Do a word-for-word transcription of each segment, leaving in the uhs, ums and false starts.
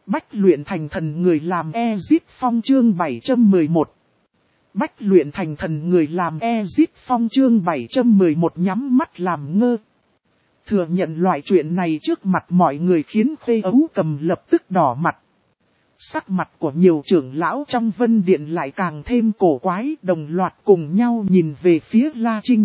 Bách luyện thành thần người làm Ezip Phong chương bảy trăm mười một. Bách luyện thành thần người làm Ezip Phong chương bảy trăm mười một nhắm mắt làm ngơ. Thừa nhận loại chuyện này trước mặt mọi người khiến Khê Ấu Cầm lập tức đỏ mặt. Sắc mặt của nhiều trưởng lão trong Vân Điện lại càng thêm cổ quái, đồng loạt cùng nhau nhìn về phía La Trinh.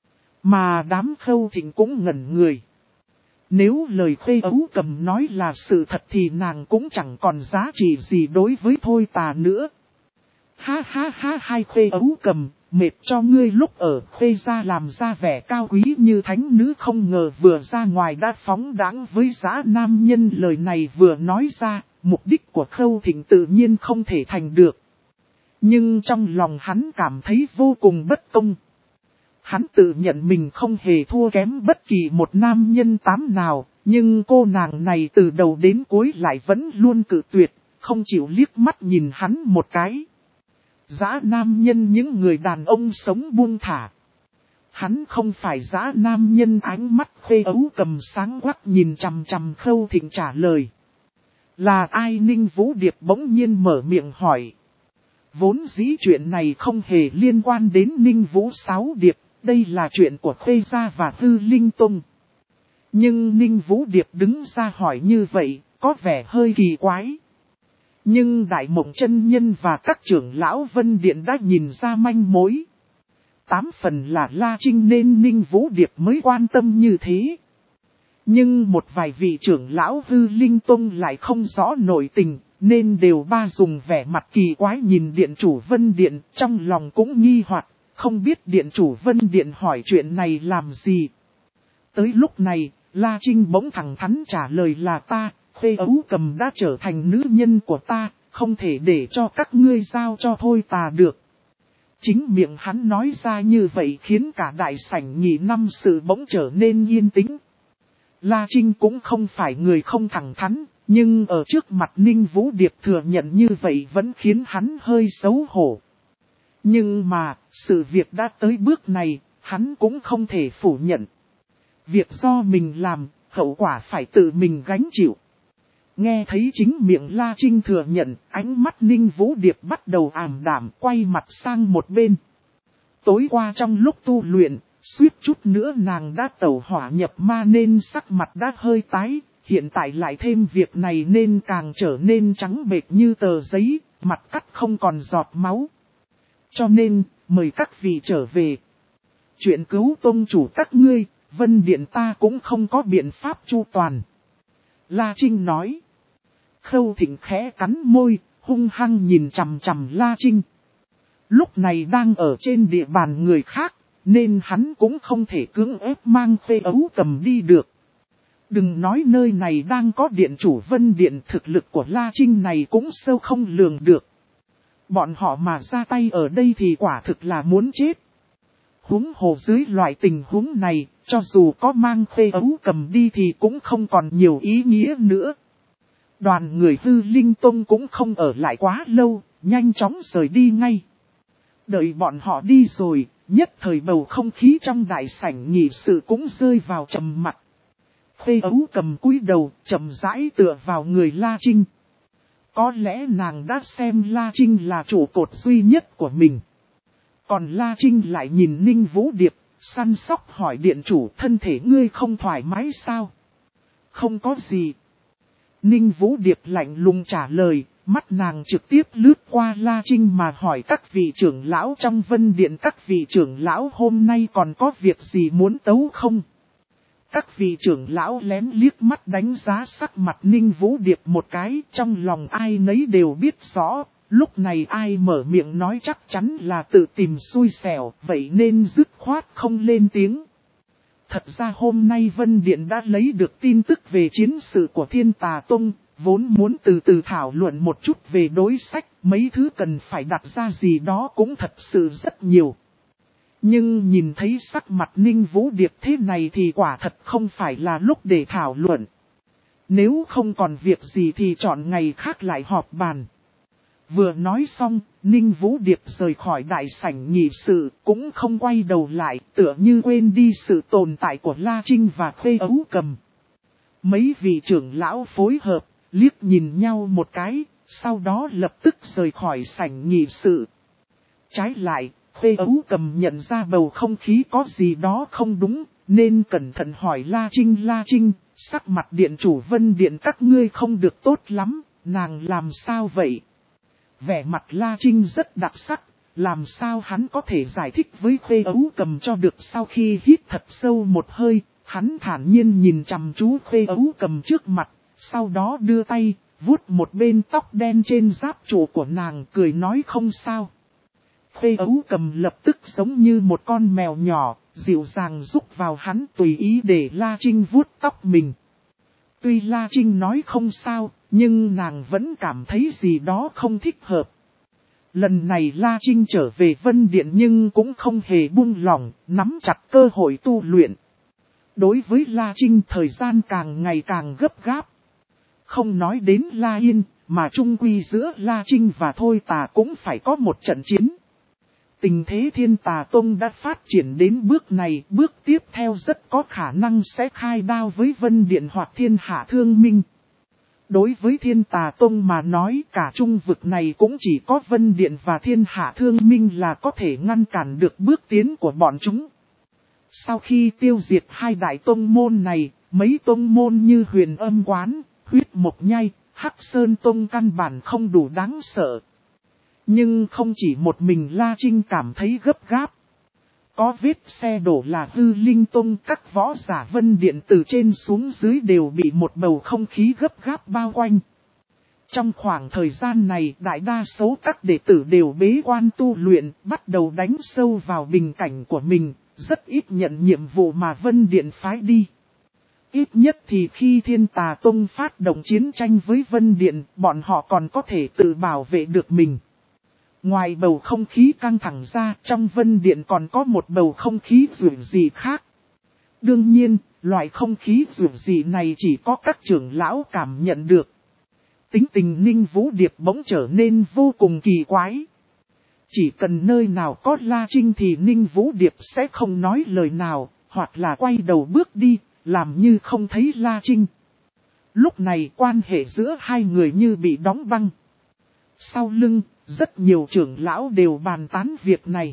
Mà đám Khâu Thịnh cũng ngẩn người. Nếu lời Khê Ấu Cầm nói là sự thật thì nàng cũng chẳng còn giá trị gì đối với Thôi Tà nữa. Ha ha ha, hai Khê Ấu Cầm, mệt cho ngươi lúc ở Khê gia làm ra vẻ cao quý như thánh nữ, không ngờ vừa ra ngoài đã phóng đãng với dã nam nhân. Lời này vừa nói ra, mục đích của Khâu Thịnh tự nhiên không thể thành được. Nhưng trong lòng hắn cảm thấy vô cùng bất công. Hắn tự nhận mình không hề thua kém bất kỳ một nam nhân tám nào, nhưng cô nàng này từ đầu đến cuối lại vẫn luôn cự tuyệt, không chịu liếc mắt nhìn hắn một cái. Dã nam nhân những người đàn ông sống buông thả. Hắn không phải dã nam nhân. Ánh mắt Khê Ấu Cầm sáng quắc nhìn chằm chằm Khâu Thịnh trả lời. Là ai? Ninh Vũ Điệp bỗng nhiên mở miệng hỏi. Vốn dĩ chuyện này không hề liên quan đến Ninh Vũ Sáu Điệp. Đây là chuyện của Khê gia và Hư Linh Tông. Nhưng Ninh Vũ Điệp đứng ra hỏi như vậy, có vẻ hơi kỳ quái. Nhưng Đại Mộng Chân Nhân và các trưởng lão Vân Điện đã nhìn ra manh mối. Tám phần là La Trinh nên Ninh Vũ Điệp mới quan tâm như thế. Nhưng một vài vị trưởng lão Hư Linh Tông lại không rõ nội tình, nên đều ba dùng vẻ mặt kỳ quái nhìn Điện chủ Vân Điện, trong lòng cũng nghi hoặc. Không biết Điện chủ Vân Điện hỏi chuyện này làm gì. Tới lúc này, La Trinh bỗng thẳng thắn trả lời là ta, Khê Ấu Cầm đã trở thành nữ nhân của ta, không thể để cho các ngươi giao cho Thôi Tà được. Chính miệng hắn nói ra như vậy khiến cả đại sảnh nhị năm sự bỗng trở nên yên tĩnh. La Trinh cũng không phải người không thẳng thắn, nhưng ở trước mặt Ninh Vũ Điệp thừa nhận như vậy vẫn khiến hắn hơi xấu hổ. Nhưng mà, sự việc đã tới bước này, hắn cũng không thể phủ nhận. Việc do mình làm, hậu quả phải tự mình gánh chịu. Nghe thấy chính miệng La Trinh thừa nhận, ánh mắt Ninh Vũ Điệp bắt đầu ảm đạm, quay mặt sang một bên. Tối qua trong lúc tu luyện, suýt chút nữa nàng đã tẩu hỏa nhập ma nên sắc mặt đã hơi tái, hiện tại lại thêm việc này nên càng trở nên trắng bệch như tờ giấy, mặt cắt không còn giọt máu. Cho nên, mời các vị trở về. Chuyện cứu tông chủ các ngươi, Vân Điện ta cũng không có biện pháp chu toàn. La Trinh nói. Khâu Thịnh khẽ cắn môi, hung hăng nhìn chằm chằm La Trinh. Lúc này đang ở trên địa bàn người khác, nên hắn cũng không thể cưỡng ép mang Khê Ấu Cầm đi được. Đừng nói nơi này đang có điện chủ Vân Điện, thực lực của La Trinh này cũng sâu không lường được. Bọn họ mà ra tay ở đây thì quả thực là muốn chết. Huống hồ dưới loại tình huống này, cho dù có mang Khê Ấu Cầm đi thì cũng không còn nhiều ý nghĩa nữa. Đoàn người Hư Linh Tông cũng không ở lại quá lâu, nhanh chóng rời đi ngay. Đợi bọn họ đi rồi, nhất thời bầu không khí trong đại sảnh nghị sự cũng rơi vào trầm mặc. Khê Ấu Cầm cúi đầu, chậm rãi tựa vào người La Trinh. Có lẽ nàng đã xem La Trinh là trụ cột duy nhất của mình. Còn La Trinh lại nhìn Ninh Vũ Điệp, săn sóc hỏi điện chủ, thân thể ngươi không thoải mái sao? Không có gì. Ninh Vũ Điệp lạnh lùng trả lời, mắt nàng trực tiếp lướt qua La Trinh mà hỏi các vị trưởng lão trong Vân Điện, các vị trưởng lão hôm nay còn có việc gì muốn tấu không? Các vị trưởng lão lén liếc mắt đánh giá sắc mặt Ninh Vũ Điệp một cái, trong lòng ai nấy đều biết rõ, lúc này ai mở miệng nói chắc chắn là tự tìm xui xẻo, vậy nên dứt khoát không lên tiếng. Thật ra hôm nay Vân Điện đã lấy được tin tức về chiến sự của Thiên Tà Tông, vốn muốn từ từ thảo luận một chút về đối sách, mấy thứ cần phải đặt ra gì đó cũng thật sự rất nhiều. Nhưng nhìn thấy sắc mặt Ninh Vũ Điệp thế này thì quả thật không phải là lúc để thảo luận. Nếu không còn việc gì thì chọn ngày khác lại họp bàn. Vừa nói xong, Ninh Vũ Điệp rời khỏi đại sảnh nghị sự, cũng không quay đầu lại, tựa như quên đi sự tồn tại của La Trinh và Khê Ấu Cầm. Mấy vị trưởng lão phối hợp, liếc nhìn nhau một cái, sau đó lập tức rời khỏi sảnh nghị sự. Trái lại, Khuê Ấu Cầm nhận ra bầu không khí có gì đó không đúng, nên cẩn thận hỏi La Trinh. La Trinh, sắc mặt điện chủ Vân Điện các ngươi không được tốt lắm, nàng làm sao vậy? Vẻ mặt La Trinh rất đặc sắc, làm sao hắn có thể giải thích với Khuê Ấu Cầm cho được. Sau khi hít thật sâu một hơi, hắn thản nhiên nhìn chằm chú Khuê Ấu Cầm trước mặt, sau đó đưa tay, vuốt một bên tóc đen trên giáp trụ của nàng, cười nói không sao. Khuê Ấu Cầm lập tức giống như một con mèo nhỏ, dịu dàng rúc vào hắn tùy ý để La Trinh vuốt tóc mình. Tuy La Trinh nói không sao, nhưng nàng vẫn cảm thấy gì đó không thích hợp. Lần này La Trinh trở về Vân Điện nhưng cũng không hề buông lỏng, nắm chặt cơ hội tu luyện. Đối với La Trinh thời gian càng ngày càng gấp gáp. Không nói đến La Yên, mà chung quy giữa La Trinh và Thôi Tà cũng phải có một trận chiến. Tình thế Thiên Tà Tông đã phát triển đến bước này, bước tiếp theo rất có khả năng sẽ khai đao với Vân Điện hoặc Thiên Hạ Thương Minh. Đối với Thiên Tà Tông mà nói, cả trung vực này cũng chỉ có Vân Điện và Thiên Hạ Thương Minh là có thể ngăn cản được bước tiến của bọn chúng. Sau khi tiêu diệt hai đại tông môn này, mấy tông môn như Huyền Âm Quán, Huyết Mộc Nhai, Hắc Sơn Tông căn bản không đủ đáng sợ. Nhưng không chỉ một mình La Trinh cảm thấy gấp gáp. Có vết xe đổ là Hư Linh Tông, các võ giả Vân Điện từ trên xuống dưới đều bị một bầu không khí gấp gáp bao quanh. Trong khoảng thời gian này, đại đa số các đệ tử đều bế quan tu luyện, bắt đầu đánh sâu vào bình cảnh của mình, rất ít nhận nhiệm vụ mà Vân Điện phái đi. Ít nhất thì khi Thiên Tà Tông phát động chiến tranh với Vân Điện, bọn họ còn có thể tự bảo vệ được mình. Ngoài bầu không khí căng thẳng ra, trong Vân Điện còn có một bầu không khí rủi dị khác. Đương nhiên, loại không khí rủi dị này chỉ có các trưởng lão cảm nhận được. Tính tình Ninh Vũ Điệp bỗng trở nên vô cùng kỳ quái. Chỉ cần nơi nào có La Trinh thì Ninh Vũ Điệp sẽ không nói lời nào, hoặc là quay đầu bước đi, làm như không thấy La Trinh. Lúc này quan hệ giữa hai người như bị đóng băng. Sau lưng, rất nhiều trưởng lão đều bàn tán việc này.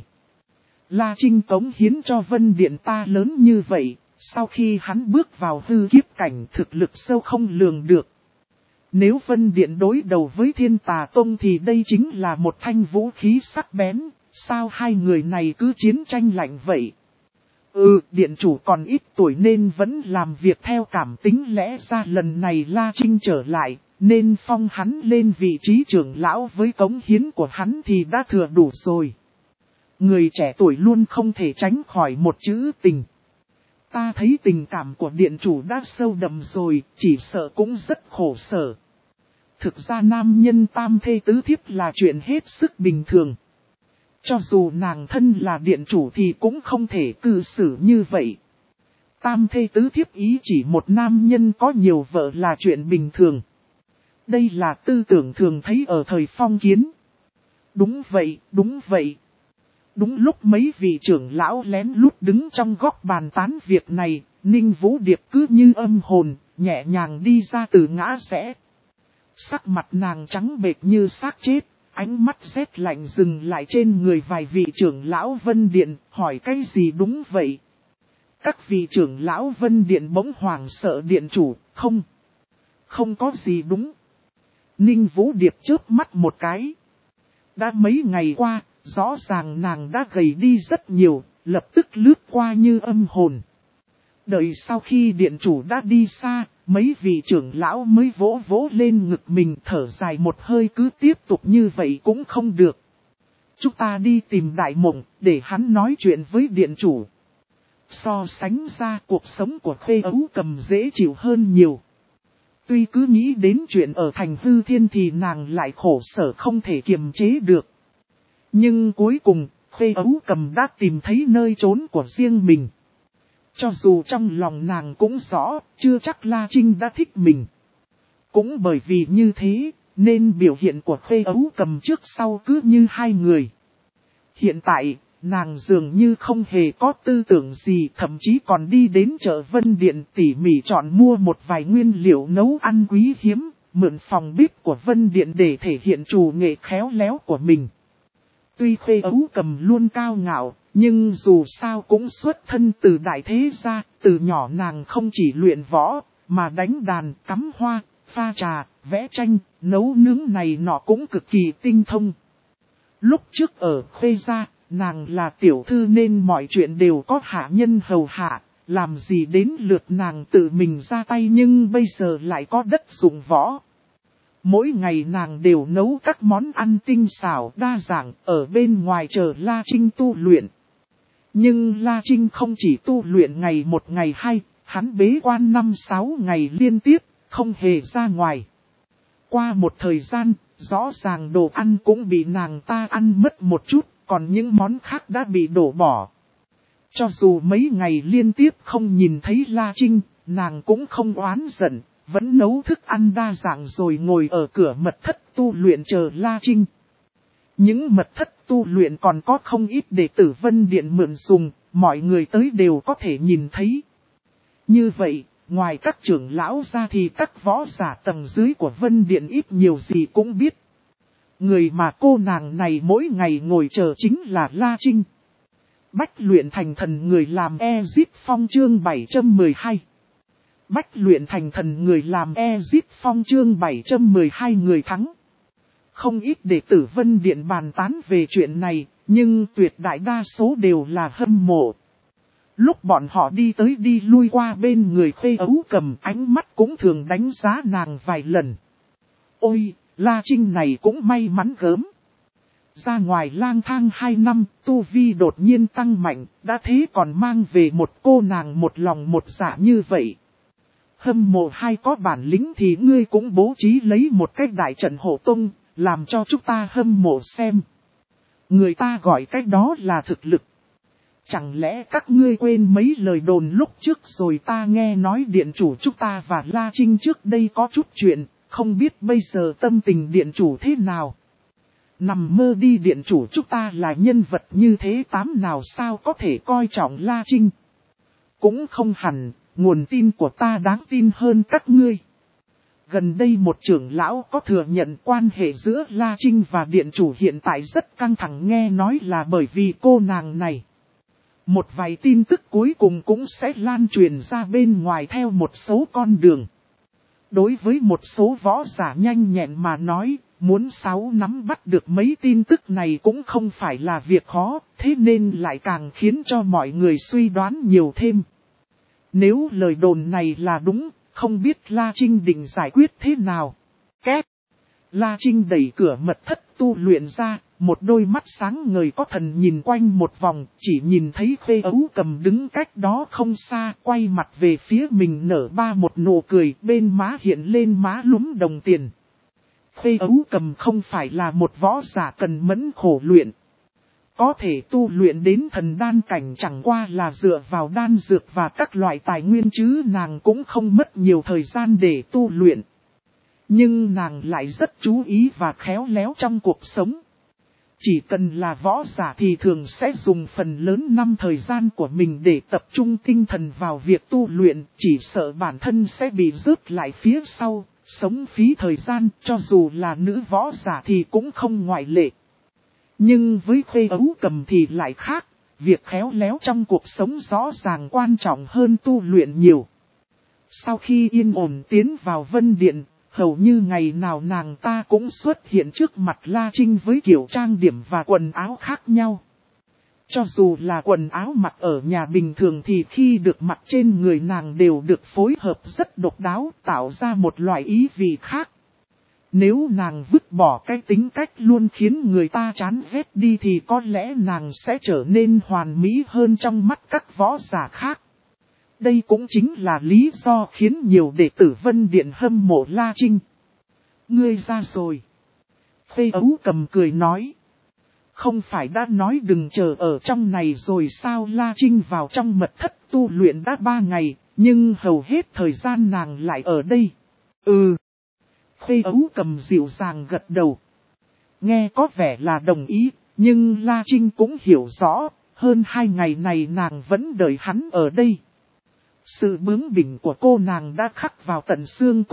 La Trinh cống hiến cho Vân Điện ta lớn như vậy, sau khi hắn bước vào hư kiếp cảnh thực lực sâu không lường được. Nếu Vân Điện đối đầu với Thiên Tà Tông thì đây chính là một thanh vũ khí sắc bén, sao hai người này cứ chiến tranh lạnh vậy? Ừ, điện chủ còn ít tuổi nên vẫn làm việc theo cảm tính, lẽ ra lần này La Trinh trở lại, nên phong hắn lên vị trí trưởng lão, với cống hiến của hắn thì đã thừa đủ rồi. Người trẻ tuổi luôn không thể tránh khỏi một chữ tình. Ta thấy tình cảm của điện chủ đã sâu đậm rồi, chỉ sợ cũng rất khổ sở. Thực ra nam nhân tam thê tứ thiếp là chuyện hết sức bình thường. Cho dù nàng thân là điện chủ thì cũng không thể cư xử như vậy. Tam thê tứ thiếp ý chỉ một nam nhân có nhiều vợ là chuyện bình thường. Đây là tư tưởng thường thấy ở thời phong kiến. Đúng vậy, đúng vậy. Đúng lúc mấy vị trưởng lão lén lút đứng trong góc bàn tán việc này, Ninh Vũ Điệp cứ như âm hồn, nhẹ nhàng đi ra từ ngã rẽ. Sắc mặt nàng trắng bệch như xác chết, ánh mắt rét lạnh dừng lại trên người vài vị trưởng lão Vân Điện, hỏi cái gì đúng vậy? Các vị trưởng lão Vân Điện bỗng hoảng sợ, điện chủ, không, không có gì đúng. Ninh Vũ Điệp chớp mắt một cái. Đã mấy ngày qua, rõ ràng nàng đã gầy đi rất nhiều, lập tức lướt qua như âm hồn. Đợi sau khi điện chủ đã đi xa, mấy vị trưởng lão mới vỗ vỗ lên ngực mình, thở dài một hơi, cứ tiếp tục như vậy cũng không được. Chúng ta đi tìm Đại Mộng, để hắn nói chuyện với điện chủ. So sánh ra, cuộc sống của Khuê Ấu Cầm dễ chịu hơn nhiều. Tuy cứ nghĩ đến chuyện ở thành Hư Thiên thì nàng lại khổ sở không thể kiềm chế được. Nhưng cuối cùng, Khuê Ấu Cầm đã tìm thấy nơi trốn của riêng mình. Cho dù trong lòng nàng cũng rõ, chưa chắc La Trinh đã thích mình. Cũng bởi vì như thế, nên biểu hiện của Khuê Ấu Cầm trước sau cứ như hai người. Hiện tại, nàng dường như không hề có tư tưởng gì, thậm chí còn đi đến chợ Vân Điện tỉ mỉ chọn mua một vài nguyên liệu nấu ăn quý hiếm, mượn phòng bếp của Vân Điện để thể hiện trù nghệ khéo léo của mình. Tuy Khuê Ấu Cầm luôn cao ngạo, nhưng dù sao cũng xuất thân từ đại thế gia, từ nhỏ nàng không chỉ luyện võ, mà đánh đàn, cắm hoa, pha trà, vẽ tranh, nấu nướng này nọ cũng cực kỳ tinh thông. Lúc trước ở Khuê gia, nàng là tiểu thư nên mọi chuyện đều có hạ nhân hầu hạ, làm gì đến lượt nàng tự mình ra tay, nhưng bây giờ lại có đất dụng võ. Mỗi ngày nàng đều nấu các món ăn tinh xảo đa dạng ở bên ngoài chờ La Trinh tu luyện. Nhưng La Trinh không chỉ tu luyện ngày một ngày hai, hắn bế quan năm sáu ngày liên tiếp, không hề ra ngoài. Qua một thời gian, rõ ràng đồ ăn cũng bị nàng ta ăn mất một chút, còn những món khác đã bị đổ bỏ. Cho dù mấy ngày liên tiếp không nhìn thấy La Trinh, nàng cũng không oán giận, vẫn nấu thức ăn đa dạng rồi ngồi ở cửa mật thất tu luyện chờ La Trinh. Những mật thất tu luyện còn có không ít đệ tử Vân Điện mượn dùng, mọi người tới đều có thể nhìn thấy. Như vậy, ngoài các trưởng lão ra thì các võ giả tầng dưới của Vân Điện ít nhiều gì cũng biết. Người mà cô nàng này mỗi ngày ngồi chờ chính là La Trinh. Bách luyện thành thần người làm Ezip Phong chương bảy trăm mười hai. Bách luyện thành thần người làm Ezip Phong chương bảy trăm mười hai người thắng. Không ít đệ tử Vân Điện bàn tán về chuyện này, nhưng tuyệt đại đa số đều là hâm mộ. Lúc bọn họ đi tới đi lui qua bên người Khuê Ấu Cầm, ánh mắt cũng thường đánh giá nàng vài lần. Ôi, La Trinh này cũng may mắn gớm. Ra ngoài lang thang hai năm, tu vi đột nhiên tăng mạnh, đã thế còn mang về một cô nàng một lòng một dạ như vậy. Hâm mộ hay có bản lĩnh thì ngươi cũng bố trí lấy một cách đại trận hộ tông, làm cho chúng ta hâm mộ xem. Người ta gọi cách đó là thực lực. Chẳng lẽ các ngươi quên mấy lời đồn lúc trước rồi, ta nghe nói điện chủ chúng ta và La Trinh trước đây có chút chuyện, không biết bây giờ tâm tình điện chủ thế nào. Nằm mơ đi, điện chủ chúng ta là nhân vật như thế tám nào sao có thể coi trọng La Trinh. Cũng không hẳn, nguồn tin của ta đáng tin hơn các ngươi. Gần đây một trưởng lão có thừa nhận quan hệ giữa La Trinh và điện chủ hiện tại rất căng thẳng, nghe nói là bởi vì cô nàng này. Một vài tin tức cuối cùng cũng sẽ lan truyền ra bên ngoài theo một số con đường. Đối với một số võ giả nhanh nhẹn mà nói, muốn sáu nắm bắt được mấy tin tức này cũng không phải là việc khó, thế nên lại càng khiến cho mọi người suy đoán nhiều thêm. Nếu lời đồn này là đúng, không biết La Trinh định giải quyết thế nào. Két! La Trinh đẩy cửa mật thất tu luyện ra, một đôi mắt sáng ngời có thần nhìn quanh một vòng, chỉ nhìn thấy Khuê Ấu Cầm đứng cách đó không xa, quay mặt về phía mình nở ba một nụ cười, bên má hiện lên má lúm đồng tiền. Khuê Ấu Cầm không phải là một võ giả cần mẫn khổ luyện. Có thể tu luyện đến thần đan cảnh chẳng qua là dựa vào đan dược và các loại tài nguyên chứ nàng cũng không mất nhiều thời gian để tu luyện. Nhưng nàng lại rất chú ý và khéo léo trong cuộc sống. Chỉ cần là võ giả thì thường sẽ dùng phần lớn năm thời gian của mình để tập trung tinh thần vào việc tu luyện, chỉ sợ bản thân sẽ bị rớt lại phía sau, sống phí thời gian, cho dù là nữ võ giả thì cũng không ngoại lệ. Nhưng với Khuê Ấu Cầm thì lại khác, việc khéo léo trong cuộc sống rõ ràng quan trọng hơn tu luyện nhiều. Sau khi yên ổn tiến vào Vân Điện, hầu như ngày nào nàng ta cũng xuất hiện trước mặt La Trinh với kiểu trang điểm và quần áo khác nhau. Cho dù là quần áo mặc ở nhà bình thường thì khi được mặc trên người nàng đều được phối hợp rất độc đáo, tạo ra một loại ý vị khác. Nếu nàng vứt bỏ cái tính cách luôn khiến người ta chán ghét đi thì có lẽ nàng sẽ trở nên hoàn mỹ hơn trong mắt các võ giả khác. Đây cũng chính là lý do khiến nhiều đệ tử Vân Điện hâm mộ La Trinh. Ngươi ra rồi. Khuê Ấu Cầm cười nói. Không phải đã nói đừng chờ ở trong này rồi sao? La Trinh vào trong mật thất tu luyện đã ba ngày, nhưng hầu hết thời gian nàng lại ở đây. Ừ. Khuê Ấu Cầm dịu dàng gật đầu. Nghe có vẻ là đồng ý, nhưng La Trinh cũng hiểu rõ, hơn hai ngày này nàng vẫn đợi hắn ở đây. Sự bướng bỉnh của cô nàng đã khắc vào tận xương cốt,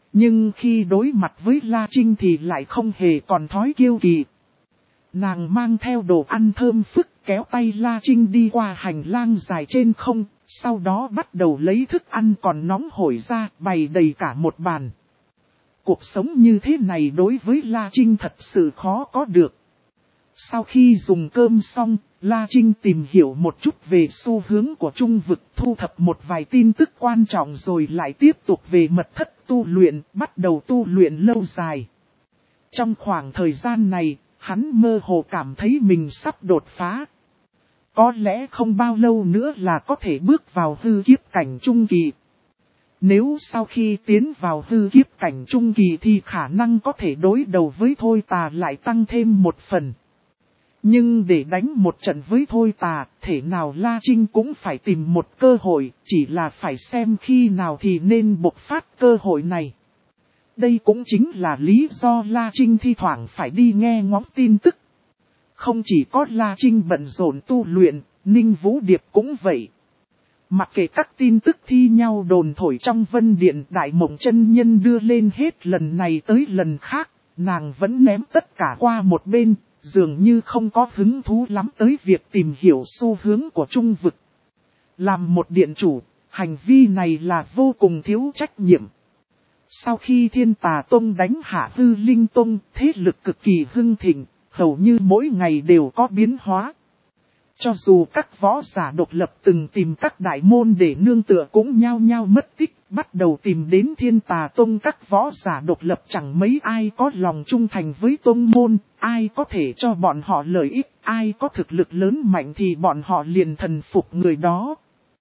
Nhưng khi đối mặt với La Trinh thì lại không hề còn thói kiêu kỳ. Nàng mang theo đồ ăn thơm phức kéo tay La Trinh đi qua hành lang dài trên không, sau đó bắt đầu lấy thức ăn còn nóng hổi ra bày đầy cả một bàn. Cuộc sống như thế này đối với La Trinh thật sự khó có được. Sau khi dùng cơm xong, La Trinh tìm hiểu một chút về xu hướng của trung vực, thu thập một vài tin tức quan trọng rồi lại tiếp tục về mật thất tu luyện, bắt đầu tu luyện lâu dài. Trong khoảng thời gian này, hắn mơ hồ cảm thấy mình sắp đột phá. Có lẽ không bao lâu nữa là có thể bước vào hư kiếp cảnh trung kỳ. Nếu sau khi tiến vào hư kiếp cảnh trung kỳ thì khả năng có thể đối đầu với Thôi Tà lại tăng thêm một phần. Nhưng để đánh một trận với Thôi Tà, thể nào La Trinh cũng phải tìm một cơ hội, chỉ là phải xem khi nào thì nên bộc phát cơ hội này. Đây cũng chính là lý do La Trinh thi thoảng phải đi nghe ngóng tin tức. Không chỉ có La Trinh bận rộn tu luyện, Ninh Vũ Điệp cũng vậy. Mặc kệ các tin tức thi nhau đồn thổi trong Vân Điện, Đại Mộng chân nhân đưa lên hết lần này tới lần khác, nàng vẫn ném tất cả qua một bên, dường như không có hứng thú lắm tới việc tìm hiểu xu hướng của trung vực. Làm một điện chủ, hành vi này là vô cùng thiếu trách nhiệm. Sau khi Thiên Tà Tông đánh hạ Hư Linh Tông, thế lực cực kỳ hưng thịnh, hầu như mỗi ngày đều có biến hóa. Cho dù các võ giả độc lập từng tìm các đại môn để nương tựa cũng nhao nhao mất tích, bắt đầu tìm đến Thiên Tà Tông. Các võ giả độc lập chẳng mấy ai có lòng trung thành với tông môn, ai có thể cho bọn họ lợi ích, ai có thực lực lớn mạnh thì bọn họ liền thần phục người đó.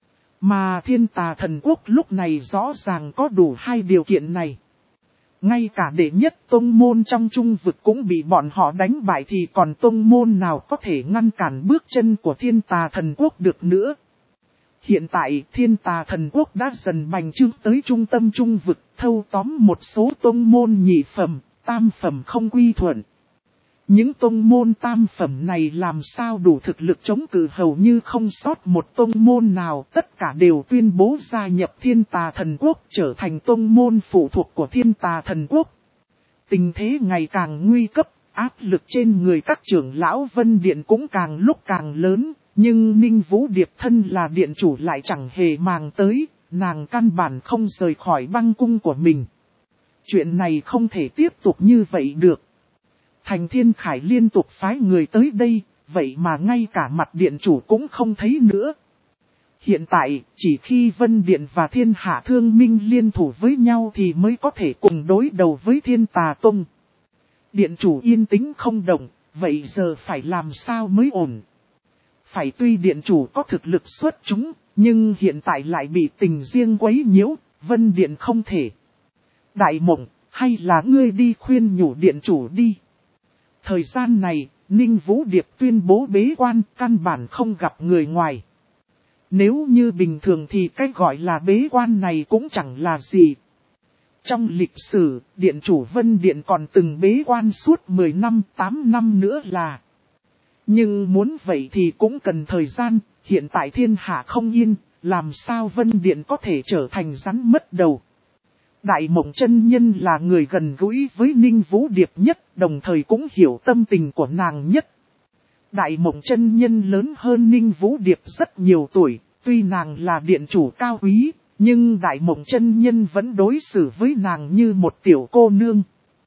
Mà Thiên Tà Thần Quốc lúc này rõ ràng có đủ hai điều kiện này. Ngay cả đệ nhất tông môn trong trung vực cũng bị bọn họ đánh bại thì còn tông môn nào có thể ngăn cản bước chân của Thiên Tà Thần Quốc được nữa. Hiện tại Thiên Tà Thần Quốc đã dần bành trướng tới trung tâm trung vực, thâu tóm một số tông môn nhị phẩm, tam phẩm không quy thuận. Những tông môn tam phẩm này làm sao đủ thực lực chống cự, hầu như không sót một tông môn nào, tất cả đều tuyên bố gia nhập Thiên Tà Thần Quốc, trở thành tông môn phụ thuộc của Thiên Tà Thần Quốc. Tình thế ngày càng nguy cấp, áp lực trên người các trưởng lão Vân Điện cũng càng lúc càng lớn, nhưng Ninh Vũ Điệp thân là điện chủ lại chẳng hề màng tới, nàng căn bản không rời khỏi băng cung của mình. Chuyện này không thể tiếp tục như vậy được. Thành Thiên Khải liên tục phái người tới đây, vậy mà ngay cả mặt điện chủ cũng không thấy nữa. Hiện tại, chỉ khi Vân Điện và Thiên Hạ Thương Minh liên thủ với nhau thì mới có thể cùng đối đầu với Thiên Tà Tông. Điện chủ yên tĩnh không động, vậy giờ phải làm sao mới ổn? Phải, tuy điện chủ có thực lực xuất chúng, nhưng hiện tại lại bị tình riêng quấy nhiễu, Vân Điện không thể. Đại Mộng, hay là ngươi đi khuyên nhủ điện chủ đi. Thời gian này, Ninh Vũ Điệp tuyên bố bế quan, căn bản không gặp người ngoài. Nếu như bình thường thì cách gọi là bế quan này cũng chẳng là gì. Trong lịch sử, điện chủ Vân Điện còn từng bế quan suốt mười năm, tám năm nữa là. Nhưng muốn vậy thì cũng cần thời gian, hiện tại thiên hạ không yên, làm sao Vân Điện có thể trở thành rắn mất đầu. Đại Mộng chân nhân là người gần gũi với Ninh Vũ Điệp nhất, đồng thời cũng hiểu tâm tình của nàng nhất. Đại Mộng chân nhân lớn hơn Ninh Vũ Điệp rất nhiều tuổi, tuy nàng là điện chủ cao quý, nhưng Đại Mộng chân nhân vẫn đối xử với nàng như một tiểu cô nương.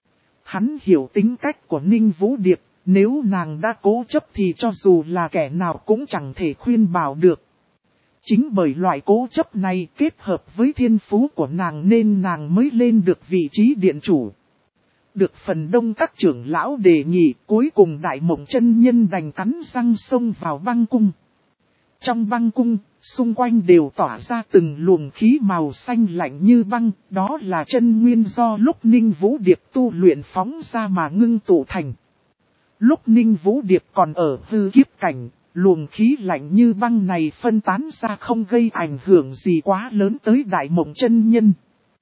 Hắn hiểu tính cách của Ninh Vũ Điệp, nếu nàng đã cố chấp thì cho dù là kẻ nào cũng chẳng thể khuyên bảo được. Chính bởi loại cố chấp này kết hợp với thiên phú của nàng nên nàng mới lên được vị trí điện chủ. Được phần đông các trưởng lão đề nghị, cuối cùng Đại Mộng chân nhân đành cắn răng xông vào băng cung. Trong băng cung, xung quanh đều tỏa ra từng luồng khí màu xanh lạnh như băng, đó là chân nguyên do lúc Ninh Vũ Điệp tu luyện phóng ra mà ngưng tụ thành. Lúc Ninh Vũ Điệp còn ở hư kiếp cảnh, luồng khí lạnh như băng này phân tán ra không gây ảnh hưởng gì quá lớn tới Đại Mộng chân nhân.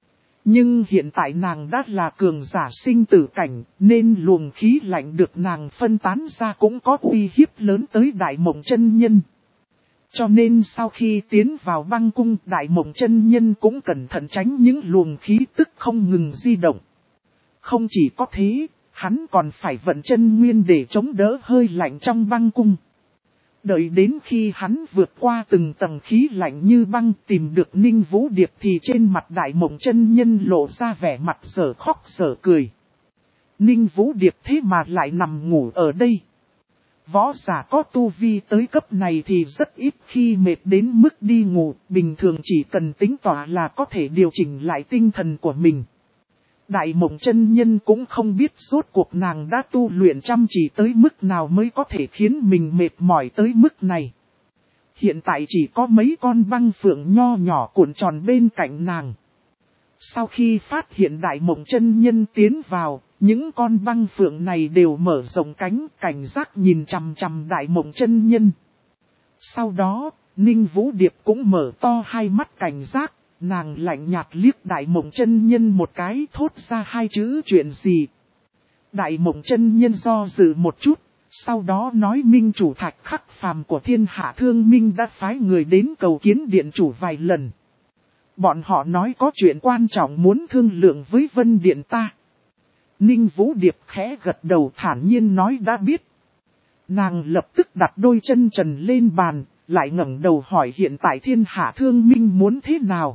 Nhưng hiện tại nàng đã là cường giả sinh tử cảnh, nên luồng khí lạnh được nàng phân tán ra cũng có uy hiếp lớn tới Đại Mộng chân nhân. Cho nên sau khi tiến vào băng cung, Đại Mộng chân nhân cũng cẩn thận tránh những luồng khí tức không ngừng di động. Không chỉ có thế, hắn còn phải vận chân nguyên để chống đỡ hơi lạnh trong băng cung. Đợi đến khi hắn vượt qua từng tầng khí lạnh như băng tìm được Ninh Vũ Điệp thì trên mặt Đại Mộng chân nhân lộ ra vẻ mặt dở khóc dở cười. Ninh Vũ Điệp thế mà lại nằm ngủ ở đây. Võ giả có tu vi tới cấp này thì rất ít khi mệt đến mức đi ngủ, bình thường chỉ cần tính tỏa là có thể điều chỉnh lại tinh thần của mình. Đại Mộng chân nhân cũng không biết rốt cuộc nàng đã tu luyện chăm chỉ tới mức nào mới có thể khiến mình mệt mỏi tới mức này. Hiện tại chỉ có mấy con băng phượng nho nhỏ cuộn tròn bên cạnh nàng. Sau khi phát hiện Đại Mộng chân nhân tiến vào, những con băng phượng này đều mở rộng cánh, cảnh giác nhìn chằm chằm Đại Mộng chân nhân. Sau đó, Ninh Vũ Điệp cũng mở to hai mắt cảnh giác, nàng lạnh nhạt liếc Đại Mộng chân nhân một cái, thốt ra hai chữ chuyện gì. Đại Mộng chân nhân do dự một chút, sau đó nói minh chủ Thạch Khắc Phàm của Thiên Hạ Thương Minh đã phái người đến cầu kiến điện chủ vài lần. Bọn họ nói có chuyện quan trọng muốn thương lượng với Vân Điện ta. Ninh Vũ Điệp khẽ gật đầu thản nhiên nói đã biết. Nàng lập tức đặt đôi chân trần lên bàn, lại ngẩng đầu hỏi hiện tại Thiên Hạ Thương Minh muốn thế nào.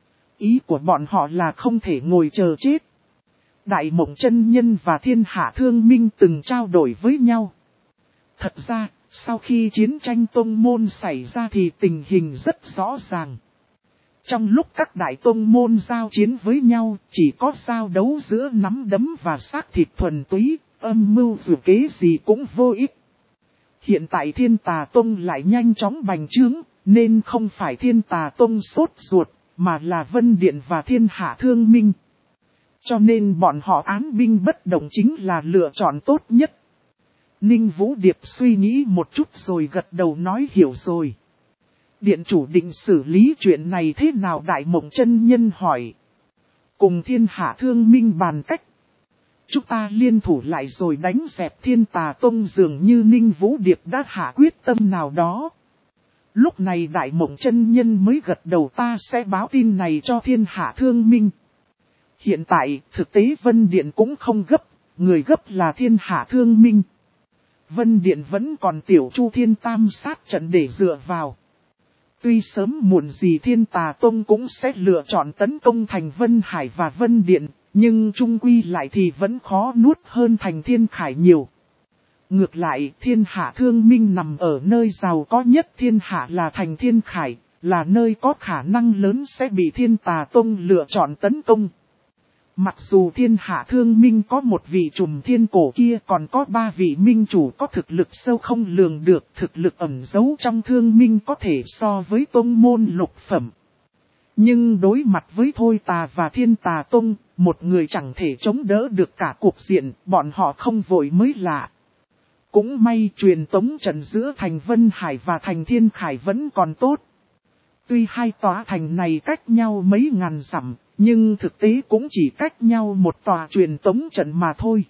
Ý của bọn họ là không thể ngồi chờ chết. Đại Mộng chân nhân và Thiên Hạ Thương Minh từng trao đổi với nhau. Thật ra, sau khi chiến tranh tông môn xảy ra thì tình hình rất rõ ràng. Trong lúc các đại tông môn giao chiến với nhau, chỉ có giao đấu giữa nắm đấm và xác thịt thuần túy, âm mưu dù kế gì cũng vô ích. Hiện tại Thiên Tà Tông lại nhanh chóng bành trướng, nên không phải Thiên Tà Tông sốt ruột, mà là Vân Điện và Thiên Hạ Thương Minh. Cho nên bọn họ án binh bất động chính là lựa chọn tốt nhất. Ninh Vũ Điệp suy nghĩ một chút rồi gật đầu nói hiểu rồi. Điện chủ định xử lý chuyện này thế nào? Đại Mộng chân nhân hỏi. Cùng Thiên Hạ Thương Minh bàn cách. Chúng ta liên thủ lại rồi đánh dẹp Thiên Tà Tông, dường như Ninh Vũ Điệp đã hạ quyết tâm nào đó. Lúc này Đại Mộng chân nhân mới gật đầu, ta sẽ báo tin này cho Thiên Hạ Thương Minh. Hiện tại thực tế Vân Điện cũng không gấp, người gấp là Thiên Hạ Thương Minh. Vân Điện vẫn còn Tiểu Chu Thiên Tam sát trận để dựa vào. Tuy sớm muộn gì Thiên Tà Tông cũng sẽ lựa chọn tấn công thành Vân Hải và Vân Điện, nhưng chung quy lại thì vẫn khó nuốt hơn thành Thiên Khải nhiều. Ngược lại, Thiên Hạ Thương Minh nằm ở nơi giàu có nhất Thiên Hạ là thành Thiên Khải, là nơi có khả năng lớn sẽ bị Thiên Tà Tông lựa chọn tấn công. Mặc dù Thiên Hạ Thương Minh có một vị trùm thiên cổ kia, còn có ba vị minh chủ có thực lực sâu không lường được, thực lực ẩn giấu trong Thương Minh có thể so với tông môn lục phẩm. Nhưng đối mặt với Thôi Tà và Thiên Tà Tông, một người chẳng thể chống đỡ được cả cuộc diện, bọn họ không vội mới lạ. Cũng may truyền tống trận giữa thành Vân Hải và thành Thiên Khải vẫn còn tốt. Tuy hai tòa thành này cách nhau mấy ngàn dặm, nhưng thực tế cũng chỉ cách nhau một tòa truyền tống trận mà thôi.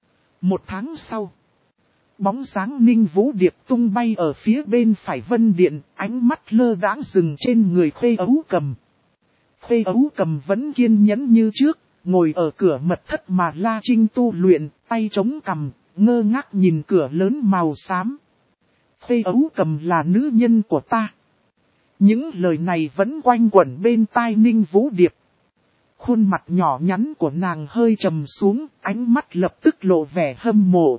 Một tháng sau, bóng dáng Ninh Vũ Điệp tung bay ở phía bên phải Vân Điện, ánh mắt lơ đãng dừng trên người Khuê Ấu Cầm. Khuê Ấu Cầm vẫn kiên nhẫn như trước, ngồi ở cửa mật thất mà La Trinh tu luyện, tay chống cằm, ngơ ngác nhìn cửa lớn màu xám. Khuê Ấu Cầm là nữ nhân của ta. Những lời này vẫn quanh quẩn bên tai Ninh Vũ Điệp. Khuôn mặt nhỏ nhắn của nàng hơi trầm xuống, ánh mắt lập tức lộ vẻ hâm mộ.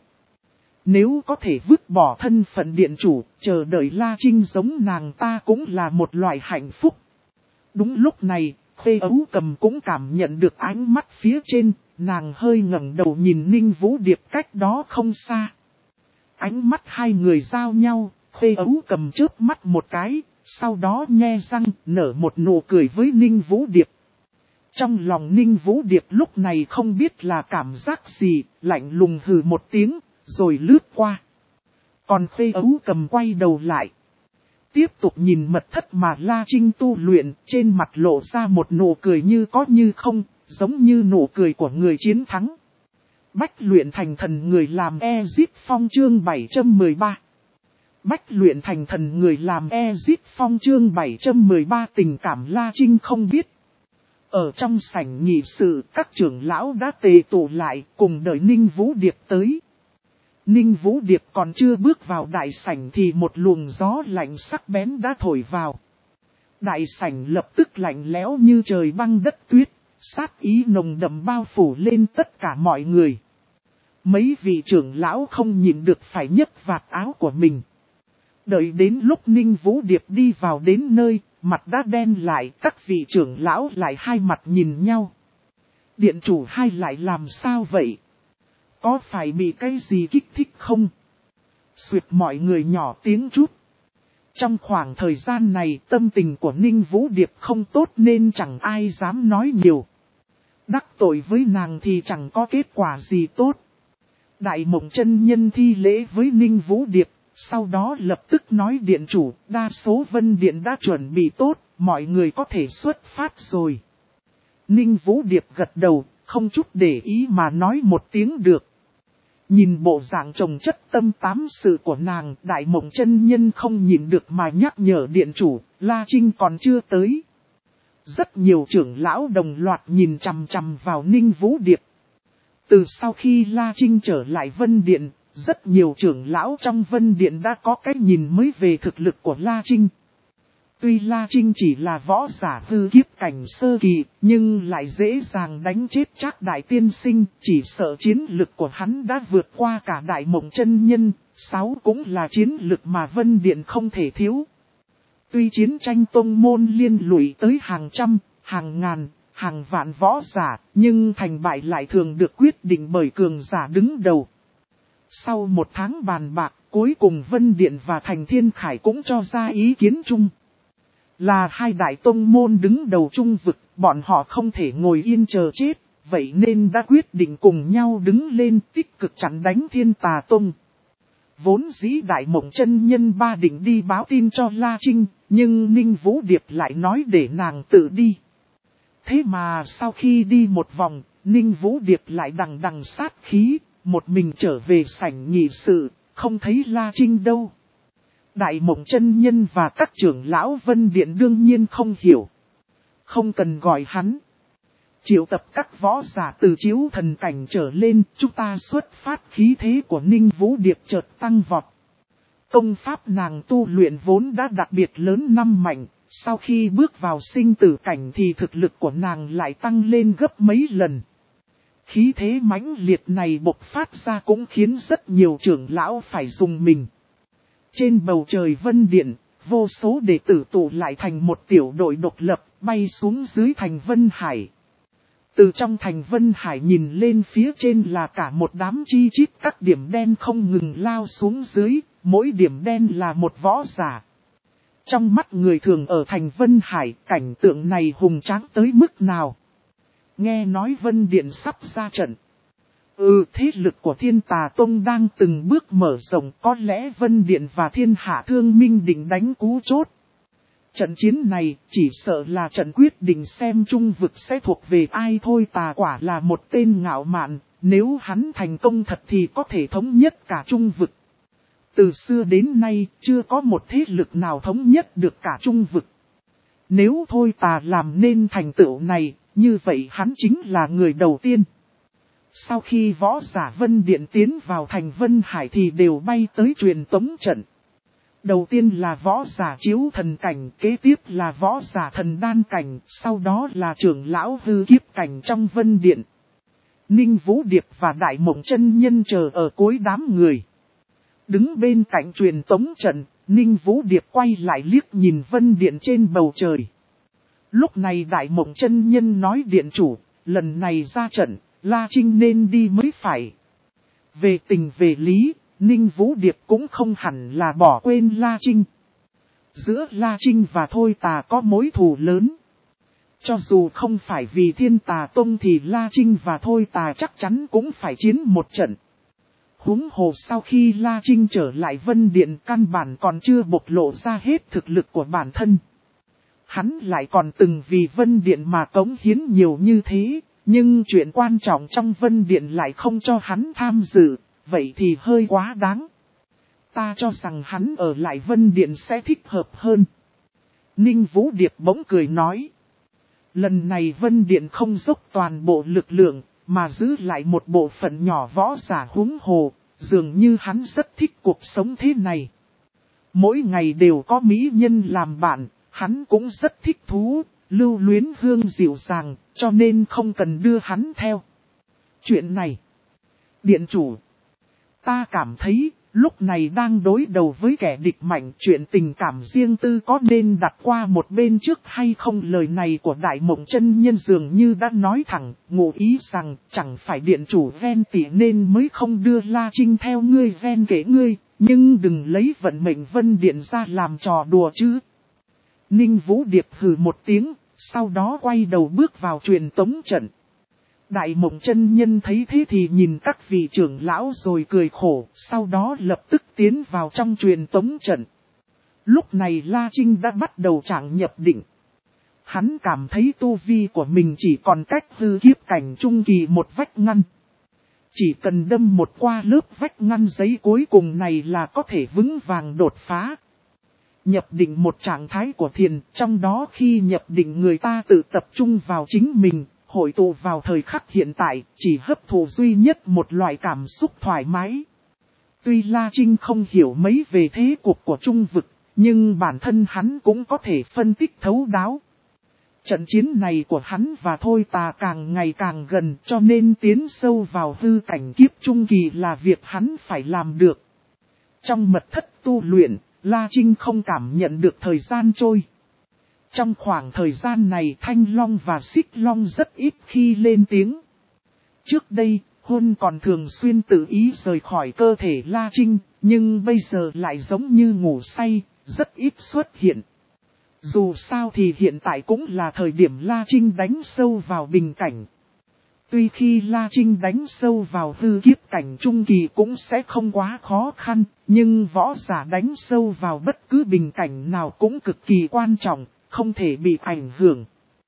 Nếu có thể vứt bỏ thân phận điện chủ, chờ đợi La Trinh giống nàng ta cũng là một loại hạnh phúc. Đúng lúc này, Khuê Ấu Cầm cũng cảm nhận được ánh mắt phía trên, nàng hơi ngẩng đầu nhìn Ninh Vũ Điệp cách đó không xa. Ánh mắt hai người giao nhau, Khuê Ấu Cầm chớp mắt một cái, sau đó nhe răng nở một nụ cười với Ninh Vũ Điệp. Trong lòng Ninh Vũ Điệp lúc này không biết là cảm giác gì, lạnh lùng hừ một tiếng, rồi lướt qua. Còn Khuê Ấu Cầm quay đầu lại. Tiếp tục nhìn mật thất mà La Trinh tu luyện, trên mặt lộ ra một nụ cười như có như không, giống như nụ cười của người chiến thắng. Bách luyện thành thần người làm e-zip phong chương bảy trăm mười ba. Bách luyện thành thần người làm Ezit Phong chương bảy trăm mười ba tình cảm La Trinh không biết. Ở trong sảnh nghị sự, các trưởng lão đã tề tụ lại cùng đợi Ninh Vũ Điệp tới. Ninh Vũ Điệp còn chưa bước vào đại sảnh thì một luồng gió lạnh sắc bén đã thổi vào. Đại sảnh lập tức lạnh lẽo như trời băng đất tuyết, sát ý nồng đậm bao phủ lên tất cả mọi người. Mấy vị trưởng lão không nhịn được phải nhấc vạt áo của mình. Đợi đến lúc Ninh Vũ Điệp đi vào đến nơi, mặt đã đen lại, các vị trưởng lão lại hai mặt nhìn nhau. Điện chủ hai lại làm sao vậy? Có phải bị cái gì kích thích không? Xuyệt mọi người nhỏ tiếng chút. Trong khoảng thời gian này tâm tình của Ninh Vũ Điệp không tốt nên chẳng ai dám nói nhiều. Đắc tội với nàng thì chẳng có kết quả gì tốt. Đại Mộng chân nhân thi lễ với Ninh Vũ Điệp, sau đó lập tức nói điện chủ, đa số vân điện đã chuẩn bị tốt, mọi người có thể xuất phát rồi. Ninh Vũ Điệp gật đầu, không chút để ý mà nói một tiếng được. Nhìn bộ dạng trồng chất tâm tám sự của nàng, Đại Mộng chân nhân không nhìn được mà nhắc nhở điện chủ, La Trinh còn chưa tới. Rất nhiều trưởng lão đồng loạt nhìn chằm chằm vào Ninh Vũ Điệp. Từ sau khi La Trinh trở lại Vân Điện, rất nhiều trưởng lão trong Vân Điện đã có cách nhìn mới về thực lực của La Trinh. Tuy La Trinh chỉ là võ giả hư kiếp cảnh sơ kỳ, nhưng lại dễ dàng đánh chết Trác Đại Tiên Sinh, chỉ sợ chiến lực của hắn đã vượt qua cả Đại Mộng chân nhân, sáu cũng là chiến lực mà Vân Điện không thể thiếu. Tuy chiến tranh tông môn liên lụy tới hàng trăm, hàng ngàn, hàng vạn võ giả, nhưng thành bại lại thường được quyết định bởi cường giả đứng đầu. Sau một tháng bàn bạc, cuối cùng Vân Điện và Thành Thiên Khải cũng cho ra ý kiến chung. Là hai đại tông môn đứng đầu trung vực, bọn họ không thể ngồi yên chờ chết, vậy nên đã quyết định cùng nhau đứng lên tích cực chặn đánh Thiên Tà Tông. Vốn dĩ Đại Mộng chân nhân ba định đi báo tin cho La Trinh, nhưng Ninh Vũ Điệp lại nói để nàng tự đi. Thế mà sau khi đi một vòng, Ninh Vũ Điệp lại đằng đằng sát khí, một mình trở về sảnh nghị sự, không thấy La Trinh đâu. Đại Mộng chân nhân và các trưởng lão Vân Điện đương nhiên không hiểu. Không cần gọi hắn. Triệu tập các võ giả từ chiếu thần cảnh trở lên, chúng ta xuất phát. Khí thế của Ninh Vũ Điệp chợt tăng vọt. Công pháp nàng tu luyện vốn đã đặc biệt lớn năm mạnh, sau khi bước vào sinh tử cảnh thì thực lực của nàng lại tăng lên gấp mấy lần. Khí thế mãnh liệt này bộc phát ra cũng khiến rất nhiều trưởng lão phải dùng mình. Trên bầu trời Vân Điện, vô số đệ tử tụ lại thành một tiểu đội độc lập, bay xuống dưới thành Vân Hải. Từ trong thành Vân Hải nhìn lên phía trên là cả một đám chi chít các điểm đen không ngừng lao xuống dưới, mỗi điểm đen là một võ giả. Trong mắt người thường ở thành Vân Hải, cảnh tượng này hùng tráng tới mức nào? Nghe nói Vân Điện sắp ra trận. Ừ, thế lực của Thiên Tà Tông đang từng bước mở rộng, có lẽ Vân Điện và Thiên Hạ Thương Minh định đánh cú chốt. Trận chiến này chỉ sợ là trận quyết định xem trung vực sẽ thuộc về ai thôi. Tà quả là một tên ngạo mạn, nếu hắn thành công thật thì có thể thống nhất cả trung vực. Từ xưa đến nay chưa có một thế lực nào thống nhất được cả trung vực. Nếu Thôi Tà làm nên thành tựu này, như vậy hắn chính là người đầu tiên. Sau khi võ giả Vân Điện tiến vào thành Vân Hải thì đều bay tới truyền tống trận. Đầu tiên là võ giả chiếu thần cảnh, kế tiếp là võ giả thần đan cảnh, sau đó là trưởng lão hư kiếp cảnh trong Vân Điện. Ninh Vũ Điệp và Đại Mộng chân nhân chờ ở cuối đám người. Đứng bên cạnh truyền tống trận, Ninh Vũ Điệp quay lại liếc nhìn Vân Điện trên bầu trời. Lúc này Đại Mộng chân nhân nói điện chủ, lần này ra trận, La Trinh nên đi mới phải. Về tình về lý, Ninh Vũ Điệp cũng không hẳn là bỏ quên La Trinh. Giữa La Trinh và Thôi Tà có mối thù lớn. Cho dù không phải vì Thiên Tà Tông thì La Trinh và Thôi Tà chắc chắn cũng phải chiến một trận. Huống hồ sau khi La Trinh trở lại Vân Điện căn bản còn chưa bộc lộ ra hết thực lực của bản thân. Hắn lại còn từng vì Vân Điện mà cống hiến nhiều như thế, nhưng chuyện quan trọng trong Vân Điện lại không cho hắn tham dự, vậy thì hơi quá đáng. Ta cho rằng hắn ở lại Vân Điện sẽ thích hợp hơn. Ninh Vũ Điệp bỗng cười nói. Lần này Vân Điện không dốc toàn bộ lực lượng, mà giữ lại một bộ phận nhỏ võ giả huống hồ, dường như hắn rất thích cuộc sống thế này. Mỗi ngày đều có mỹ nhân làm bạn, hắn cũng rất thích thú, lưu luyến hương dịu dàng, cho nên không cần đưa hắn theo. Chuyện này, điện chủ, ta cảm thấy, lúc này đang đối đầu với kẻ địch mạnh, chuyện tình cảm riêng tư có nên đặt qua một bên trước hay không? Lời này của Đại Mộng Chân Nhân dường như đã nói thẳng, ngụ ý rằng chẳng phải điện chủ ven tỉ nên mới không đưa La Trinh theo ngươi ven kể ngươi, nhưng đừng lấy vận mệnh Vân Điện ra làm trò đùa chứ. Ninh Vũ Điệp hừ một tiếng, sau đó quay đầu bước vào truyền tống trận. Đại Mộng Chân Nhân thấy thế thì nhìn các vị trưởng lão rồi cười khổ, sau đó lập tức tiến vào trong truyền tống trận. Lúc này La Trinh đã bắt đầu trạng nhập định. Hắn cảm thấy tu vi của mình chỉ còn cách hư kiếp cảnh trung kỳ một vách ngăn. Chỉ cần đâm một qua lớp vách ngăn giấy cuối cùng này là có thể vững vàng đột phá. Nhập định một trạng thái của thiền, trong đó khi nhập định người ta tự tập trung vào chính mình. Hội tụ vào thời khắc hiện tại, chỉ hấp thụ duy nhất một loại cảm xúc thoải mái. Tuy La Trinh không hiểu mấy về thế cuộc của trung vực, nhưng bản thân hắn cũng có thể phân tích thấu đáo. Trận chiến này của hắn và Thôi Tà càng ngày càng gần, cho nên tiến sâu vào hư cảnh kiếp trung kỳ là việc hắn phải làm được. Trong mật thất tu luyện, La Trinh không cảm nhận được thời gian trôi. Trong khoảng thời gian này Thanh Long và Xích Long rất ít khi lên tiếng. Trước đây, Huân còn thường xuyên tự ý rời khỏi cơ thể La Trinh, nhưng bây giờ lại giống như ngủ say, rất ít xuất hiện. Dù sao thì hiện tại cũng là thời điểm La Trinh đánh sâu vào bình cảnh. Tuy khi La Trinh đánh sâu vào hư kiếp cảnh trung kỳ cũng sẽ không quá khó khăn, nhưng võ giả đánh sâu vào bất cứ bình cảnh nào cũng cực kỳ quan trọng. Không thể bị ảnh hưởng.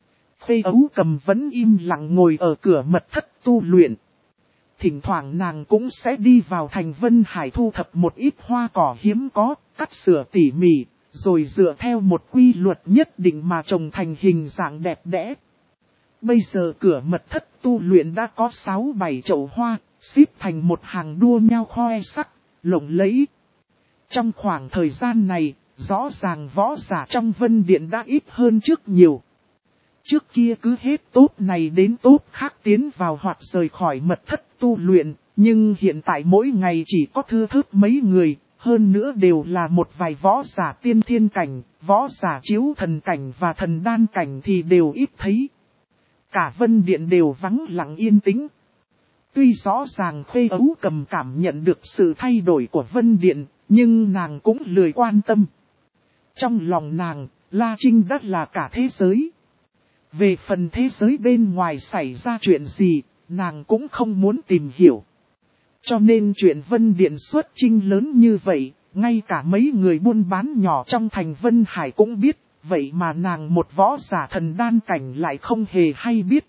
Khê Ấu Cầm vẫn im lặng ngồi ở cửa mật thất tu luyện. Thỉnh thoảng nàng cũng sẽ đi vào thành Vân Hải thu thập một ít hoa cỏ hiếm có, cắt sửa tỉ mỉ, rồi dựa theo một quy luật nhất định mà trồng thành hình dạng đẹp đẽ. Bây giờ cửa mật thất tu luyện đã có sáu bảy chậu hoa, xếp thành một hàng đua nhau khoe sắc, lộng lẫy. Trong khoảng thời gian này, rõ ràng võ giả trong Vân Điện đã ít hơn trước nhiều. Trước kia cứ hết tốt này đến tốt khác tiến vào hoặc rời khỏi mật thất tu luyện, nhưng hiện tại mỗi ngày chỉ có thưa thớt mấy người, hơn nữa đều là một vài võ giả tiên thiên cảnh, võ giả chiếu thần cảnh và thần đan cảnh thì đều ít thấy. Cả Vân Điện đều vắng lặng yên tĩnh. Tuy rõ ràng Khê Ấu Cầm cảm nhận được sự thay đổi của Vân Điện, nhưng nàng cũng lười quan tâm. Trong lòng nàng, La Trinh đã là cả thế giới. Về phần thế giới bên ngoài xảy ra chuyện gì, nàng cũng không muốn tìm hiểu. Cho nên chuyện Vân Điện xuất chinh lớn như vậy, ngay cả mấy người buôn bán nhỏ trong thành Vân Hải cũng biết, vậy mà nàng một võ giả thần đan cảnh lại không hề hay biết.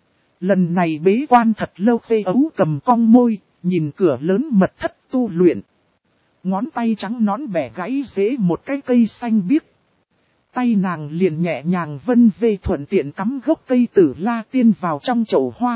Lần này bế quan thật lâu. Khê Ấu Cầm cong môi, nhìn cửa lớn mật thất tu luyện. Ngón tay trắng nón bẻ gãy rễ một cái cây xanh biếc. Tay nàng liền nhẹ nhàng vân vê thuận tiện cắm gốc cây tử la tiên vào trong chậu hoa.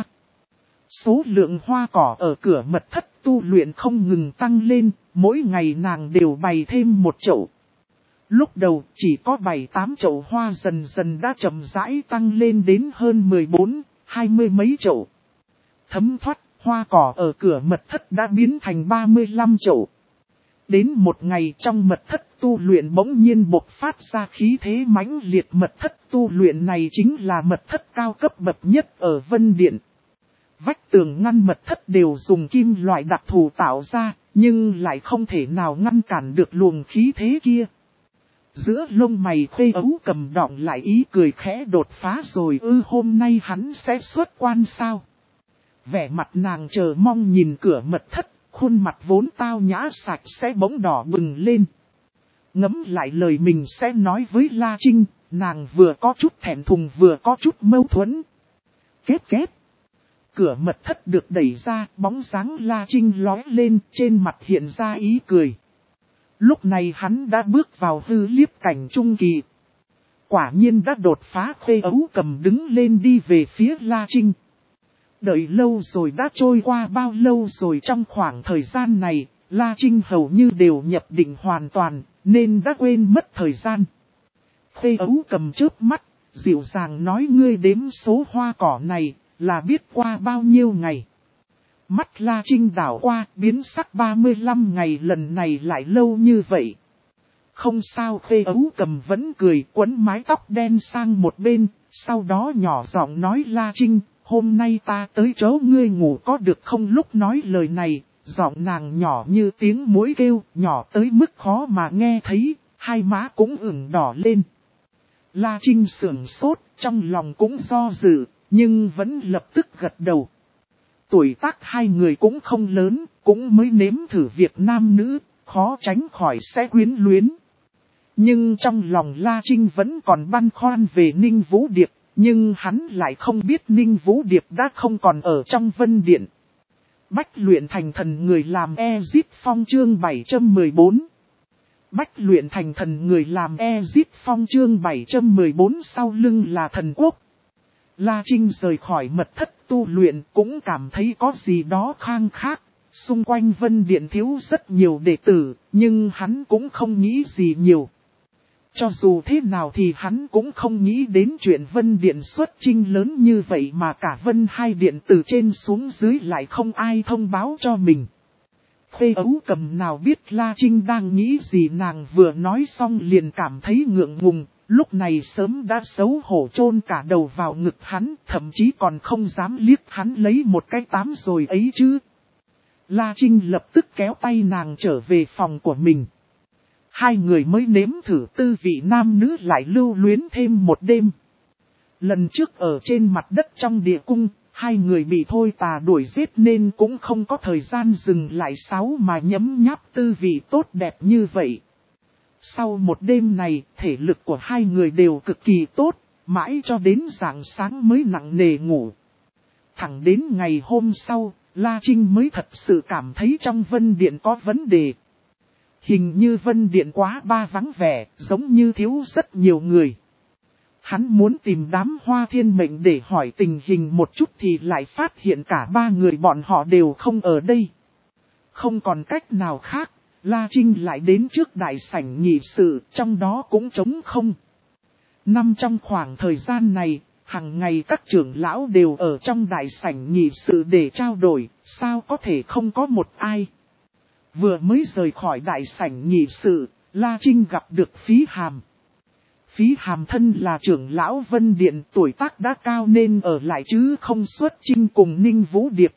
Số lượng hoa cỏ ở cửa mật thất tu luyện không ngừng tăng lên, mỗi ngày nàng đều bày thêm một chậu. Lúc đầu chỉ có bảy tám chậu hoa, dần dần đã chậm rãi tăng lên đến hơn mười bốn, hai mươi mấy chậu. Thấm thoát, hoa cỏ ở cửa mật thất đã biến thành ba mươi lăm chậu. Đến một ngày trong mật thất tu luyện bỗng nhiên bộc phát ra khí thế mãnh liệt. Mật thất tu luyện này chính là mật thất cao cấp bậc nhất ở Vân Điện. Vách tường ngăn mật thất đều dùng kim loại đặc thù tạo ra, nhưng lại không thể nào ngăn cản được luồng khí thế kia. Giữa lông mày Khê Ấu Cầm đọng lại ý cười khẽ, đột phá rồi ư? Hôm nay hắn sẽ xuất quan sao? Vẻ mặt nàng chờ mong nhìn cửa mật thất, khuôn mặt vốn tao nhã sạch sẽ bỗng đỏ bừng lên. Ngẫm lại lời mình sẽ nói với La Trinh, nàng vừa có chút thẹn thùng vừa có chút mâu thuẫn. Kết kết. Cửa mật thất được đẩy ra, bóng dáng La Trinh lóe lên, trên mặt hiện ra ý cười. Lúc này hắn đã bước vào hư liếp cảnh trung kỳ. Quả nhiên đã đột phá. Khê Ấu Cầm đứng lên đi về phía La Trinh. Đợi lâu rồi đã trôi qua bao lâu rồi, trong khoảng thời gian này, La Trinh hầu như đều nhập định hoàn toàn, nên đã quên mất thời gian. Khê Ấu Cầm chớp mắt, dịu dàng nói ngươi đếm số hoa cỏ này, là biết qua bao nhiêu ngày. Mắt La Trinh đảo qua, biến sắc ba mươi lăm ngày, lần này lại lâu như vậy. Không sao, Khê Ấu Cầm vẫn cười, quấn mái tóc đen sang một bên, sau đó nhỏ giọng nói La Trinh, hôm nay ta tới chỗ ngươi ngủ có được không? Lúc nói lời này, giọng nàng nhỏ như tiếng muỗi kêu, nhỏ tới mức khó mà nghe thấy, hai má cũng ửng đỏ lên. La Trinh sửng sốt, trong lòng cũng do dự, nhưng vẫn lập tức gật đầu. Tuổi tác hai người cũng không lớn, cũng mới nếm thử việc nam nữ, khó tránh khỏi sẽ quyến luyến. Nhưng trong lòng La Trinh vẫn còn băn khoăn về Ninh Vũ Điệp, nhưng hắn lại không biết Ninh Vũ Điệp đã không còn ở trong Vân Điện. Bách luyện thành thần người làm Ezip Phong chương bảy trăm mười bốn. Bách luyện thành thần người làm Ezip Phong chương bảy trăm mười bốn, sau lưng là thần quốc. La Trinh rời khỏi mật thất tu luyện cũng cảm thấy có gì đó khang khác. Xung quanh Vân Điện thiếu rất nhiều đệ tử, nhưng hắn cũng không nghĩ gì nhiều. Cho dù thế nào thì hắn cũng không nghĩ đến chuyện Vân Điện xuất chinh lớn như vậy mà cả Vân Hai Điện từ trên xuống dưới lại không ai thông báo cho mình. Khê Ấu Cầm nào biết La Trinh đang nghĩ gì, nàng vừa nói xong liền cảm thấy ngượng ngùng, lúc này sớm đã xấu hổ chôn cả đầu vào ngực hắn, thậm chí còn không dám liếc hắn lấy một cái tám rồi ấy chứ. La Trinh lập tức kéo tay nàng trở về phòng của mình. Hai người mới nếm thử tư vị nam nữ lại lưu luyến thêm một đêm. Lần trước ở trên mặt đất trong địa cung, hai người bị Thôi Tà đuổi giết nên cũng không có thời gian dừng lại sáu mà nhấm nháp tư vị tốt đẹp như vậy. Sau một đêm này, thể lực của hai người đều cực kỳ tốt, mãi cho đến rạng sáng mới nặng nề ngủ. Thẳng đến ngày hôm sau, La Trinh mới thật sự cảm thấy trong Vân Điện có vấn đề. Hình như Vân Điện quá ba vắng vẻ, giống như thiếu rất nhiều người. Hắn muốn tìm đám Hoa Thiên Mệnh để hỏi tình hình một chút thì lại phát hiện cả ba người bọn họ đều không ở đây. Không còn cách nào khác, La Trinh lại đến trước đại sảnh nghị sự, trong đó cũng trống không. Năm trong khoảng thời gian này, hàng ngày các trưởng lão đều ở trong đại sảnh nghị sự để trao đổi, sao có thể không có một ai. Vừa mới rời khỏi đại sảnh nghị sự, La Trinh gặp được Phí Hàm. Phí Hàm thân là trưởng lão Vân Điện, tuổi tác đã cao nên ở lại chứ không xuất chinh cùng Ninh Vũ Điệp.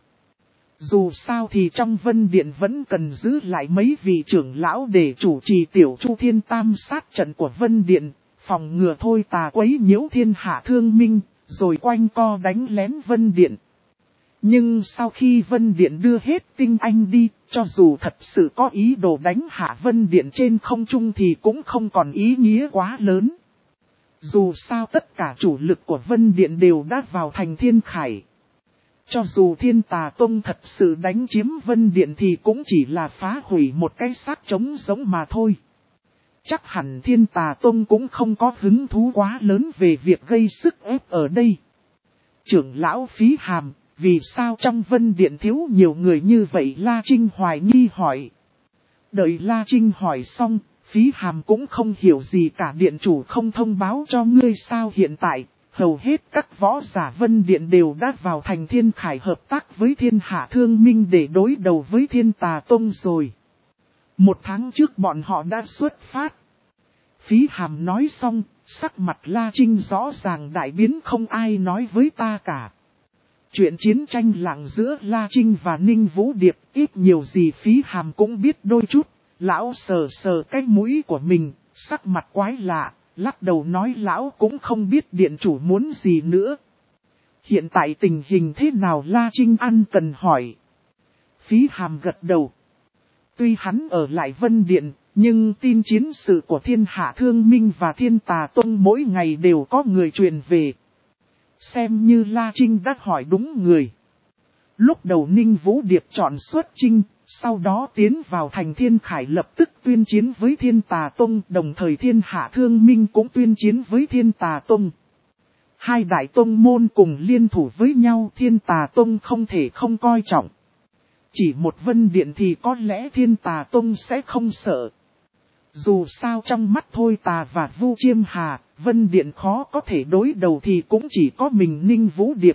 Dù sao thì trong Vân Điện vẫn cần giữ lại mấy vị trưởng lão để chủ trì tiểu Chu Thiên Tam sát trận của Vân Điện, phòng ngừa Thôi Tà quấy nhiễu thiên hạ thương minh, rồi quanh co đánh lén Vân Điện. Nhưng sau khi Vân Điện đưa hết tinh anh đi, cho dù thật sự có ý đồ đánh hạ Vân Điện trên không trung thì cũng không còn ý nghĩa quá lớn. Dù sao tất cả chủ lực của Vân Điện đều đã vào thành Thiên Khải. Cho dù Thiên Tà Tông thật sự đánh chiếm Vân Điện thì cũng chỉ là phá hủy một cái xác trống giống mà thôi. Chắc hẳn Thiên Tà Tông cũng không có hứng thú quá lớn về việc gây sức ép ở đây. Trưởng lão Phí Hàm, vì sao trong Vân Điện thiếu nhiều người như vậy? La Trinh hoài nghi hỏi. Đợi La Trinh hỏi xong, Phí Hàm cũng không hiểu gì cả. Điện chủ không thông báo cho ngươi sao? Hiện tại, hầu hết các võ giả Vân Điện đều đã vào thành Thiên Khải hợp tác với Thiên Hạ Thương Minh để đối đầu với Thiên Tà Tông rồi. Một tháng trước bọn họ đã xuất phát. Phí Hàm nói xong, sắc mặt La Trinh rõ ràng đại biến, không ai nói với ta cả. Chuyện chiến tranh lặng giữa La Trinh và Ninh Vũ Điệp ít nhiều gì Phí Hàm cũng biết đôi chút. Lão sờ sờ cái mũi của mình, sắc mặt quái lạ, lắc đầu nói lão cũng không biết điện chủ muốn gì nữa. Hiện tại tình hình thế nào? La Trinh ăn cần hỏi. Phí Hàm gật đầu. Tuy hắn ở lại Vân Điện, nhưng tin chiến sự của Thiên Hạ Thương Minh và Thiên Tà Tông mỗi ngày đều có người truyền về. Xem như La Trinh đã hỏi đúng người. Lúc đầu Ninh Vũ Điệp chọn xuất chinh, sau đó tiến vào thành Thiên Khải lập tức tuyên chiến với Thiên Tà Tông, đồng thời Thiên Hạ Thương Minh cũng tuyên chiến với Thiên Tà Tông. Hai đại tông môn cùng liên thủ với nhau, Thiên Tà Tông không thể không coi trọng. Chỉ một Vân Điện thì có lẽ Thiên Tà Tông sẽ không sợ. Dù sao trong mắt Thôi Tà và Vu Chiêm Hà, Vân Điện khó có thể đối đầu thì cũng chỉ có mình Ninh Vũ Điệp.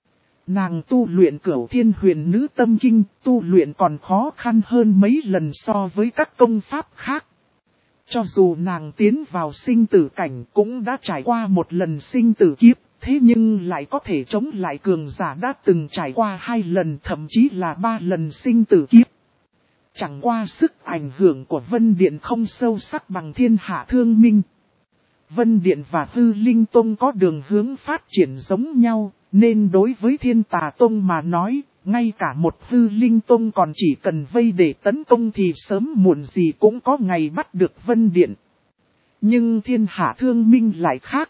Nàng tu luyện Cửu Thiên Huyền Nữ Tâm Kinh, tu luyện còn khó khăn hơn mấy lần so với các công pháp khác. Cho dù nàng tiến vào sinh tử cảnh cũng đã trải qua một lần sinh tử kiếp, thế nhưng lại có thể chống lại cường giả đã từng trải qua hai lần thậm chí là ba lần sinh tử kiếp. Chẳng qua sức ảnh hưởng của Vân Điện không sâu sắc bằng Thiên Hạ Thương Minh. Vân Điện và Hư Linh Tông có đường hướng phát triển giống nhau, nên đối với Thiên Tà Tông mà nói, ngay cả một Hư Linh Tông còn chỉ cần vây để tấn công thì sớm muộn gì cũng có ngày bắt được Vân Điện. Nhưng Thiên Hạ Thương Minh lại khác.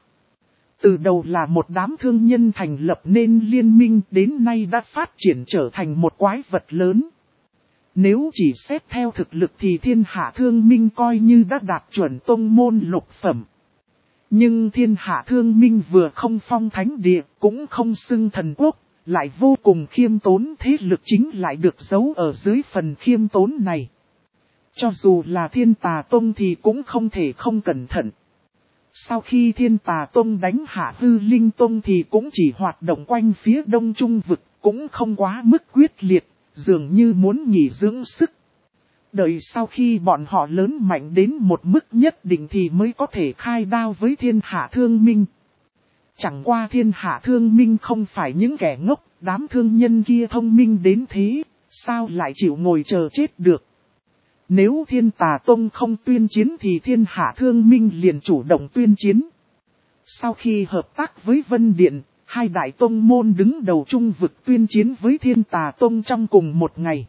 Từ đầu là một đám thương nhân thành lập nên liên minh, đến nay đã phát triển trở thành một quái vật lớn. Nếu chỉ xét theo thực lực thì Thiên Hạ Thương Minh coi như đã đạt chuẩn tông môn lục phẩm. Nhưng Thiên Hạ Thương Minh vừa không phong thánh địa, cũng không xưng thần quốc, lại vô cùng khiêm tốn, thế lực chính lại được giấu ở dưới phần khiêm tốn này. Cho dù là Thiên Tà Tông thì cũng không thể không cẩn thận. Sau khi Thiên Tà Tông đánh hạ Hư Linh Tông thì cũng chỉ hoạt động quanh phía đông trung vực, cũng không quá mức quyết liệt, dường như muốn nghỉ dưỡng sức. Đợi sau khi bọn họ lớn mạnh đến một mức nhất định thì mới có thể khai đao với Thiên Hạ Thương Minh. Chẳng qua Thiên Hạ Thương Minh không phải những kẻ ngốc, đám thương nhân kia thông minh đến thế, sao lại chịu ngồi chờ chết được. Nếu Thiên Tà Tông không tuyên chiến thì Thiên Hạ Thương Minh liền chủ động tuyên chiến. Sau khi hợp tác với Vân Điện, hai đại tông môn đứng đầu trung vực tuyên chiến với Thiên Tà Tông trong cùng một ngày.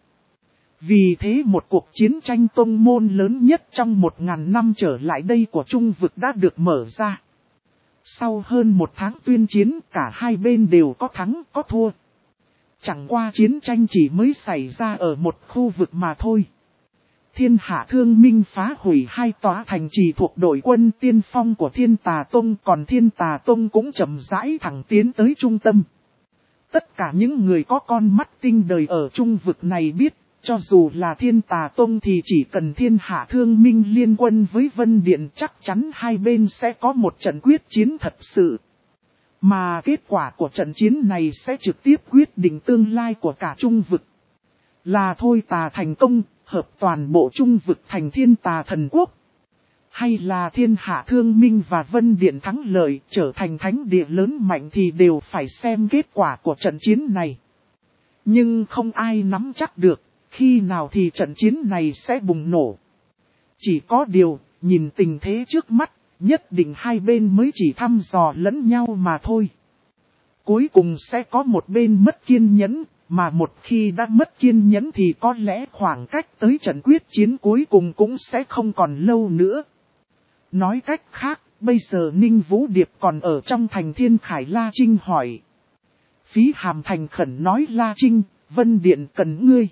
Vì thế một cuộc chiến tranh tông môn lớn nhất trong một ngàn năm trở lại đây của trung vực đã được mở ra. Sau hơn một tháng tuyên chiến, cả hai bên đều có thắng có thua. Chẳng qua chiến tranh chỉ mới xảy ra ở một khu vực mà thôi. Thiên Hạ Thương Minh phá hủy hai tòa thành trì thuộc đội quân tiên phong của Thiên Tà Tông, còn Thiên Tà Tông cũng chậm rãi thẳng tiến tới trung tâm. Tất cả những người có con mắt tinh đời ở trung vực này biết, cho dù là Thiên Tà Tông thì chỉ cần Thiên Hạ Thương Minh liên quân với Vân Điện chắc chắn hai bên sẽ có một trận quyết chiến thật sự. Mà kết quả của trận chiến này sẽ trực tiếp quyết định tương lai của cả trung vực. Là Thôi Tà thành công, hợp toàn bộ trung vực thành Thiên Tà thần quốc. Hay là Thiên Hạ Thương Minh và Vân Điện thắng lợi trở thành thánh địa lớn mạnh thì đều phải xem kết quả của trận chiến này. Nhưng không ai nắm chắc được, khi nào thì trận chiến này sẽ bùng nổ. Chỉ có điều, nhìn tình thế trước mắt, nhất định hai bên mới chỉ thăm dò lẫn nhau mà thôi. Cuối cùng sẽ có một bên mất kiên nhẫn, mà một khi đã mất kiên nhẫn thì có lẽ khoảng cách tới trận quyết chiến cuối cùng cũng sẽ không còn lâu nữa. Nói cách khác, bây giờ Ninh Vũ Điệp còn ở trong thành Thiên Khải. La Trinh hỏi. Phí Hàm thành khẩn nói: La Trinh, Vân Điện cần ngươi.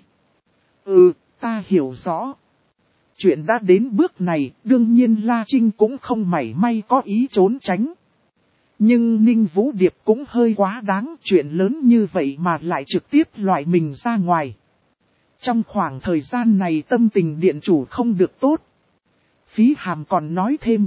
Ừ, ta hiểu rõ. Chuyện đã đến bước này, đương nhiên La Trinh cũng không mảy may có ý trốn tránh. Nhưng Ninh Vũ Điệp cũng hơi quá đáng, chuyện lớn như vậy mà lại trực tiếp loại mình ra ngoài. Trong khoảng thời gian này tâm tình điện chủ không được tốt. Phí Hàm còn nói thêm.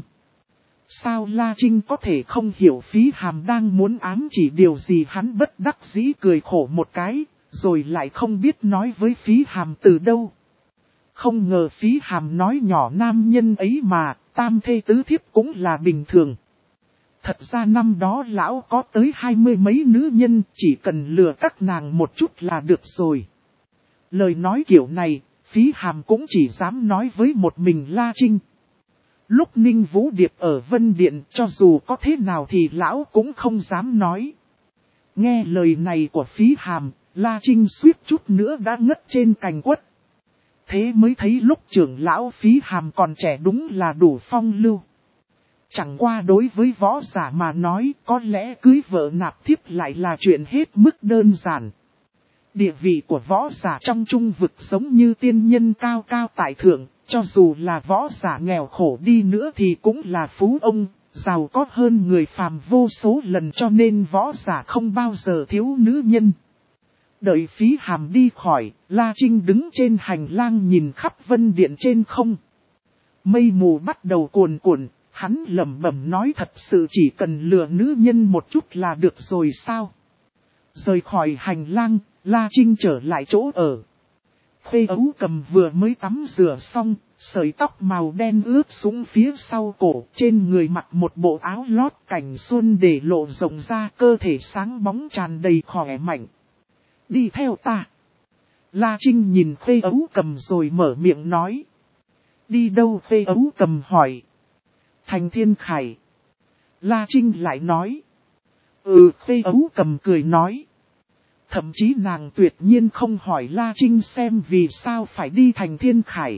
Sao La Trinh có thể không hiểu Phí Hàm đang muốn ám chỉ điều gì? Hắn bất đắc dĩ cười khổ một cái, rồi lại không biết nói với Phí Hàm từ đâu. Không ngờ Phí Hàm nói nhỏ nam nhân ấy mà, tam thê tứ thiếp cũng là bình thường. Thật ra năm đó lão có tới hai mươi mấy nữ nhân, chỉ cần lừa các nàng một chút là được rồi. Lời nói kiểu này, Phí Hàm cũng chỉ dám nói với một mình La Trinh. Lúc Ninh Vũ Điệp ở Vân Điện, cho dù có thế nào thì lão cũng không dám nói. Nghe lời này của Phí Hàm, La Trinh suýt chút nữa đã ngất trên cành quất. Thế mới thấy lúc trưởng lão Phí Hàm còn trẻ đúng là đủ phong lưu. Chẳng qua đối với võ giả mà nói, có lẽ cưới vợ nạp thiếp lại là chuyện hết mức đơn giản. Địa vị của võ giả trong trung vực giống như tiên nhân cao cao tại thượng, cho dù là võ giả nghèo khổ đi nữa thì cũng là phú ông, giàu có hơn người phàm vô số lần, cho nên võ giả không bao giờ thiếu nữ nhân. Đợi Phí Hàm đi khỏi, La Trinh đứng trên hành lang nhìn khắp vân điện trên không. Mây mù bắt đầu cuồn cuộn, hắn lẩm bẩm nói thật sự chỉ cần lừa nữ nhân một chút là được rồi sao. Rời khỏi hành lang, La Trinh trở lại chỗ ở. Khê Ấu Cầm vừa mới tắm rửa xong, sợi tóc màu đen ướt xuống phía sau cổ, trên người mặc một bộ áo lót cảnh xuân để lộ rộng ra, cơ thể sáng bóng tràn đầy khỏe mạnh. Đi theo ta. La Trinh nhìn Khê Ấu Cầm rồi mở miệng nói. Đi đâu? Khê Ấu Cầm hỏi. Thành Thiên Khải. La Trinh lại nói. Ừ. Khê Ấu Cầm cười nói. Thậm chí nàng tuyệt nhiên không hỏi La Trinh xem vì sao phải đi Thành Thiên Khải.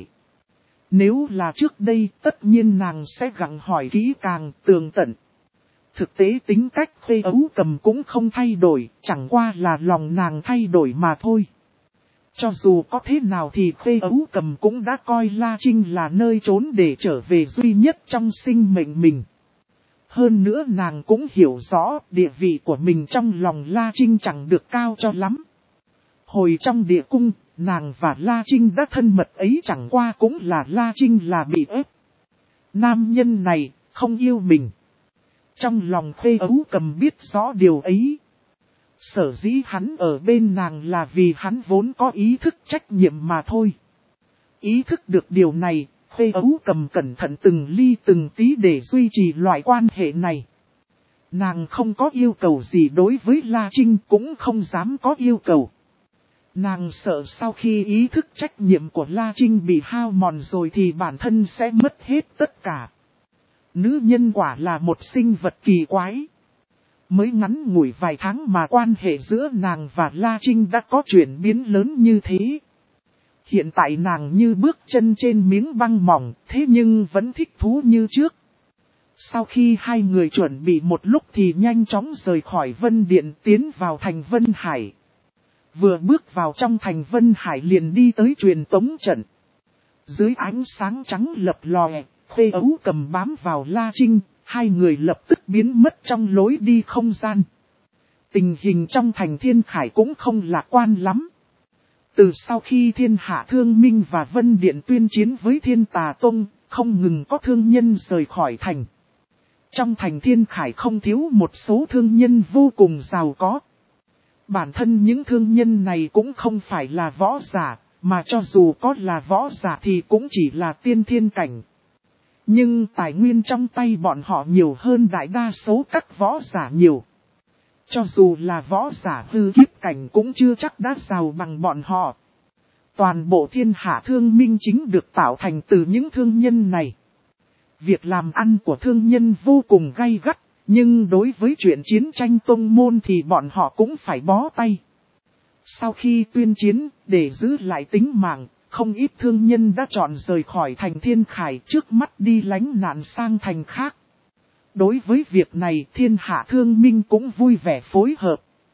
Nếu là trước đây, tất nhiên nàng sẽ gặng hỏi kỹ càng, tường tận. Thực tế tính cách Khê Ấu Cầm cũng không thay đổi, chẳng qua là lòng nàng thay đổi mà thôi. Cho dù có thế nào thì Khê Ấu Cầm cũng đã coi La Trinh là nơi trốn để trở về duy nhất trong sinh mệnh mình. Hơn nữa nàng cũng hiểu rõ địa vị của mình trong lòng La Trinh chẳng được cao cho lắm. Hồi trong địa cung, nàng và La Trinh đã thân mật ấy chẳng qua cũng là La Trinh là bị ép. Nam nhân này không yêu mình. Trong lòng Khê Ấu Cầm biết rõ điều ấy. Sở dĩ hắn ở bên nàng là vì hắn vốn có ý thức trách nhiệm mà thôi. Ý thức được điều này, Khê Ấu Cầm cẩn thận từng ly từng tí để duy trì loại quan hệ này. Nàng không có yêu cầu gì đối với La Trinh, cũng không dám có yêu cầu. Nàng sợ sau khi ý thức trách nhiệm của La Trinh bị hao mòn rồi thì bản thân sẽ mất hết tất cả. Nữ nhân quả là một sinh vật kỳ quái. Mới ngắn ngủi vài tháng mà quan hệ giữa nàng và La Trinh đã có chuyển biến lớn như thế. Hiện tại nàng như bước chân trên miếng băng mỏng, thế nhưng vẫn thích thú như trước. Sau khi hai người chuẩn bị một lúc thì nhanh chóng rời khỏi Vân Điện tiến vào thành Vân Hải. Vừa bước vào trong thành Vân Hải liền đi tới truyền tống trận. Dưới ánh sáng trắng lập lòe, Khê Ấu Cầm bám vào La Trinh, hai người lập tức biến mất trong lối đi không gian. Tình hình trong thành Thiên Khải cũng không lạc quan lắm. Từ sau khi Thiên Hạ Thương Minh và Vân Điện tuyên chiến với Thiên Tà Tông, không ngừng có thương nhân rời khỏi thành. Trong thành Thiên Khải không thiếu một số thương nhân vô cùng giàu có. Bản thân những thương nhân này cũng không phải là võ giả, mà cho dù có là võ giả thì cũng chỉ là tiên thiên cảnh. Nhưng tài nguyên trong tay bọn họ nhiều hơn đại đa số các võ giả nhiều. Cho dù là võ giả hư kiếp cảnh cũng chưa chắc đã giàu bằng bọn họ. Toàn bộ Thiên Hạ Thương Minh chính được tạo thành từ những thương nhân này. Việc làm ăn của thương nhân vô cùng gay gắt, nhưng đối với chuyện chiến tranh tông môn thì bọn họ cũng phải bó tay. Sau khi tuyên chiến, để giữ lại tính mạng, không ít thương nhân đã chọn rời khỏi thành Thiên Khải trước mắt đi lánh nạn sang thành khác. Đối với việc này Thiên Hạ Thương Minh cũng vui vẻ phối hợp.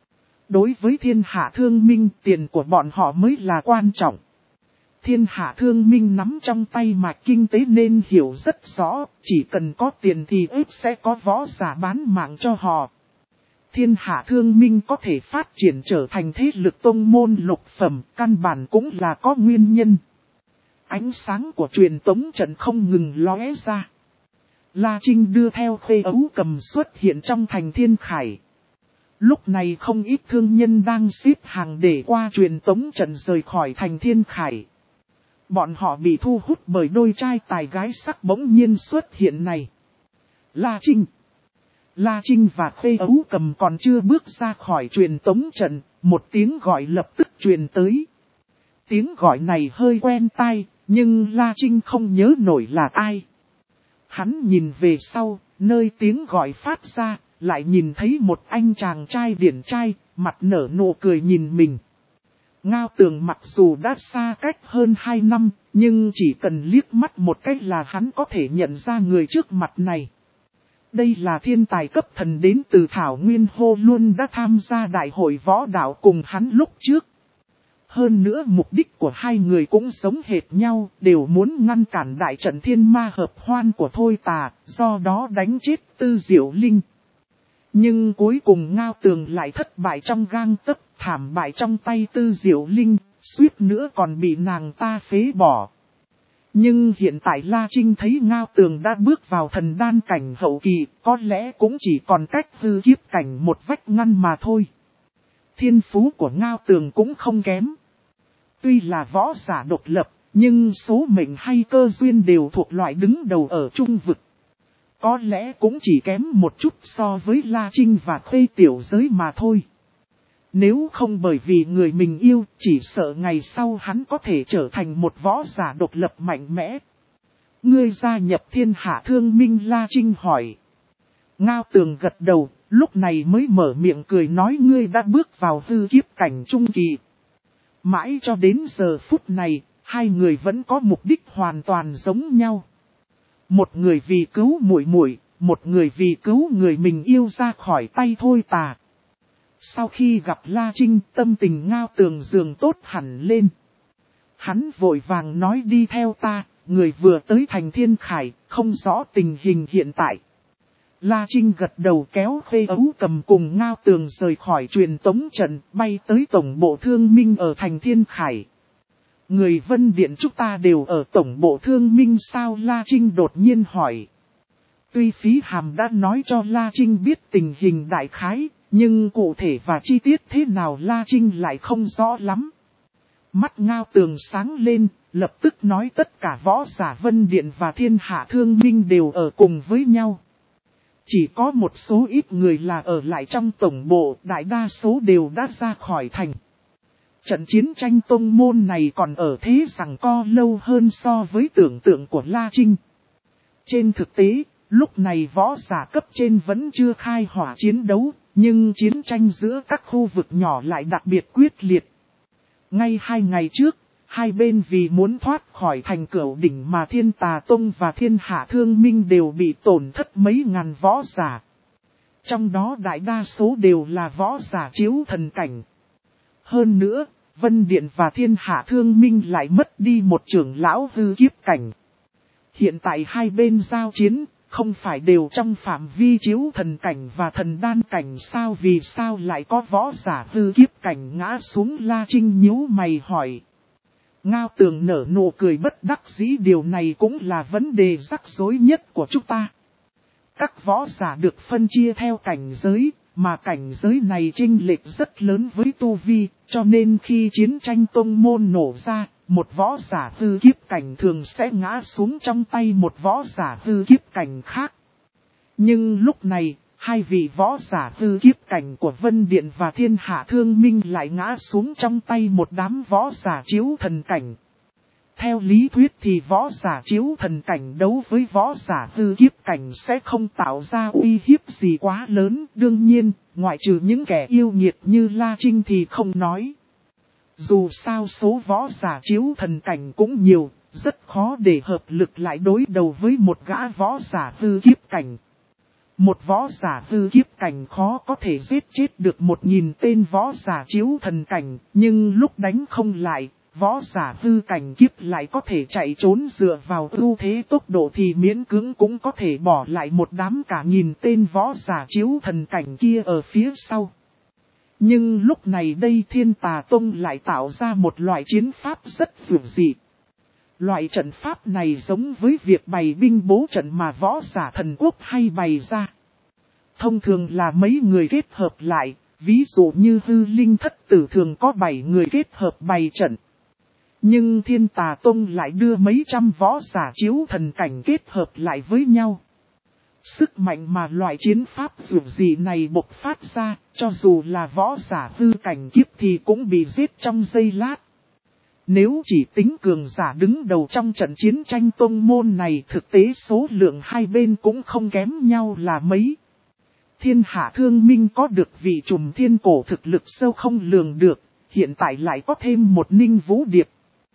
Đối với Thiên Hạ Thương Minh tiền của bọn họ mới là quan trọng. Thiên Hạ Thương Minh nắm trong tay mạch kinh tế nên hiểu rất rõ, chỉ cần có tiền thì ít sẽ có võ giả bán mạng cho họ. Thiên Hạ Thương Minh có thể phát triển trở thành thế lực tông môn lục phẩm, căn bản cũng là có nguyên nhân. Ánh sáng của truyền tống trận không ngừng lóe ra. La Trinh đưa theo Khê Ấu Cầm xuất hiện trong thành Thiên Khải. Lúc này không ít thương nhân đang xếp hàng để qua truyền tống trận rời khỏi thành Thiên Khải. Bọn họ bị thu hút bởi đôi trai tài gái sắc bỗng nhiên xuất hiện này. La Trinh. La Trinh và Khê Ấu Cầm còn chưa bước ra khỏi truyền tống trận, một tiếng gọi lập tức truyền tới. Tiếng gọi này hơi quen tai, nhưng La Trinh không nhớ nổi là ai. Hắn nhìn về sau, nơi tiếng gọi phát ra, lại nhìn thấy một anh chàng trai điển trai, mặt nở nụ cười nhìn mình. Ngao Tường mặc dù đã xa cách hơn hai năm, nhưng chỉ cần liếc mắt một cách là hắn có thể nhận ra người trước mặt này. Đây là thiên tài cấp thần đến từ Thảo Nguyên Hô luôn đã tham gia đại hội võ đạo cùng hắn lúc trước. Hơn nữa mục đích của hai người cũng giống hệt nhau, đều muốn ngăn cản đại trận thiên ma hợp hoan của Thôi Tà, do đó đánh chết Tư Diệu Linh. Nhưng cuối cùng Ngao Tường lại thất bại trong gang tấc, thảm bại trong tay Tư Diệu Linh, suýt nữa còn bị nàng ta phế bỏ. Nhưng hiện tại La Trinh thấy Ngao Tường đã bước vào thần đan cảnh hậu kỳ, có lẽ cũng chỉ còn cách hư kiếp cảnh một vách ngăn mà thôi. Thiên phú của Ngao Tường cũng không kém. Tuy là võ giả độc lập, nhưng số mệnh hay cơ duyên đều thuộc loại đứng đầu ở trung vực. Có lẽ cũng chỉ kém một chút so với La Trinh và Khê Tiểu Giới mà thôi. Nếu không bởi vì người mình yêu, chỉ sợ ngày sau hắn có thể trở thành một võ giả độc lập mạnh mẽ. Ngươi gia nhập Thiên Hạ Thương Minh, La Trinh hỏi. Ngao Tường gật đầu, lúc này mới mở miệng cười nói ngươi đã bước vào hư kiếp cảnh trung kỳ. Mãi cho đến giờ phút này, hai người vẫn có mục đích hoàn toàn giống nhau. Một người vì cứu muội muội, một người vì cứu người mình yêu ra khỏi tay Thôi Tà. Sau khi gặp La Trinh, tâm tình Ngao Tường dường tốt hẳn lên. Hắn vội vàng nói đi theo ta, người vừa tới thành Thiên Khải, không rõ tình hình hiện tại. La Trinh gật đầu kéo Khê Ấu Cầm cùng Ngao Tường rời khỏi truyền tống trận, bay tới tổng bộ thương minh ở thành Thiên Khải. Người Vân Điện chúng ta đều ở tổng bộ thương minh sao? La Trinh đột nhiên hỏi. Tuy Phí Hàm đã nói cho La Trinh biết tình hình đại khái, nhưng cụ thể và chi tiết thế nào La Trinh lại không rõ lắm. Mắt Ngao Tường sáng lên, lập tức nói tất cả võ giả Vân Điện và Thiên Hạ Thương Minh đều ở cùng với nhau. Chỉ có một số ít người là ở lại trong tổng bộ, đại đa số đều đã ra khỏi thành. Trận chiến tranh tông môn này còn ở thế rằng co lâu hơn so với tưởng tượng của La Trinh. Trên thực tế, lúc này võ giả cấp trên vẫn chưa khai hỏa chiến đấu, nhưng chiến tranh giữa các khu vực nhỏ lại đặc biệt quyết liệt. Ngay hai ngày trước, hai bên vì muốn thoát khỏi thành Cửu Đỉnh mà Thiên Tà Tông và Thiên Hạ Thương Minh đều bị tổn thất mấy ngàn võ giả. Trong đó đại đa số đều là võ giả chiếu thần cảnh. Hơn nữa, Vân Điện và Thiên Hạ Thương Minh lại mất đi một trưởng lão hư kiếp cảnh. Hiện tại hai bên giao chiến, không phải đều trong phạm vi chiếu thần cảnh và thần đan cảnh sao? Vì sao lại có võ giả hư kiếp cảnh ngã xuống? La Trinh nhíu mày hỏi. Ngao Tường nở nụ cười bất đắc dĩ, điều này cũng là vấn đề rắc rối nhất của chúng ta. Các võ giả được phân chia theo cảnh giới, mà cảnh giới này chênh lệch rất lớn với tu vi, cho nên khi chiến tranh tông môn nổ ra, một võ giả hư kiếp cảnh thường sẽ ngã xuống trong tay một võ giả hư kiếp cảnh khác. Nhưng lúc này, hai vị võ giả hư kiếp cảnh của Vân Điện và Thiên Hạ Thương Minh lại ngã xuống trong tay một đám võ giả chiếu thần cảnh. Theo lý thuyết thì võ giả chiếu thần cảnh đấu với võ giả hư kiếp cảnh sẽ không tạo ra uy hiếp gì quá lớn. Đương nhiên, ngoại trừ những kẻ yêu nghiệt như La Trinh thì không nói. Dù sao số võ giả chiếu thần cảnh cũng nhiều, rất khó để hợp lực lại đối đầu với một gã võ giả hư kiếp cảnh. Một võ giả hư kiếp cảnh khó có thể giết chết được một nghìn tên võ giả chiếu thần cảnh, nhưng lúc đánh không lại, võ giả hư cảnh kiếp lại có thể chạy trốn dựa vào ưu thế tốc độ thì miễn cưỡng cũng có thể bỏ lại một đám cả nghìn tên võ giả chiếu thần cảnh kia ở phía sau. Nhưng lúc này đây Thiên Tà Tông lại tạo ra một loại chiến pháp rất dữ dị. Loại trận pháp này giống với việc bày binh bố trận mà võ giả thần quốc hay bày ra. Thông thường là mấy người kết hợp lại, ví dụ như Hư Linh Thất Tử thường có bảy người kết hợp bày trận. Nhưng Thiên Tà Tông lại đưa mấy trăm võ giả chiếu thần cảnh kết hợp lại với nhau. Sức mạnh mà loại chiến pháp dữ dị này bộc phát ra, cho dù là võ giả hư cảnh kiếp thì cũng bị giết trong giây lát. Nếu chỉ tính cường giả đứng đầu trong trận chiến tranh tông môn này, thực tế số lượng hai bên cũng không kém nhau là mấy. Thiên Hạ Thương Minh có được vị trùm thiên cổ thực lực sâu không lường được, hiện tại lại có thêm một Ninh Vũ Điệp.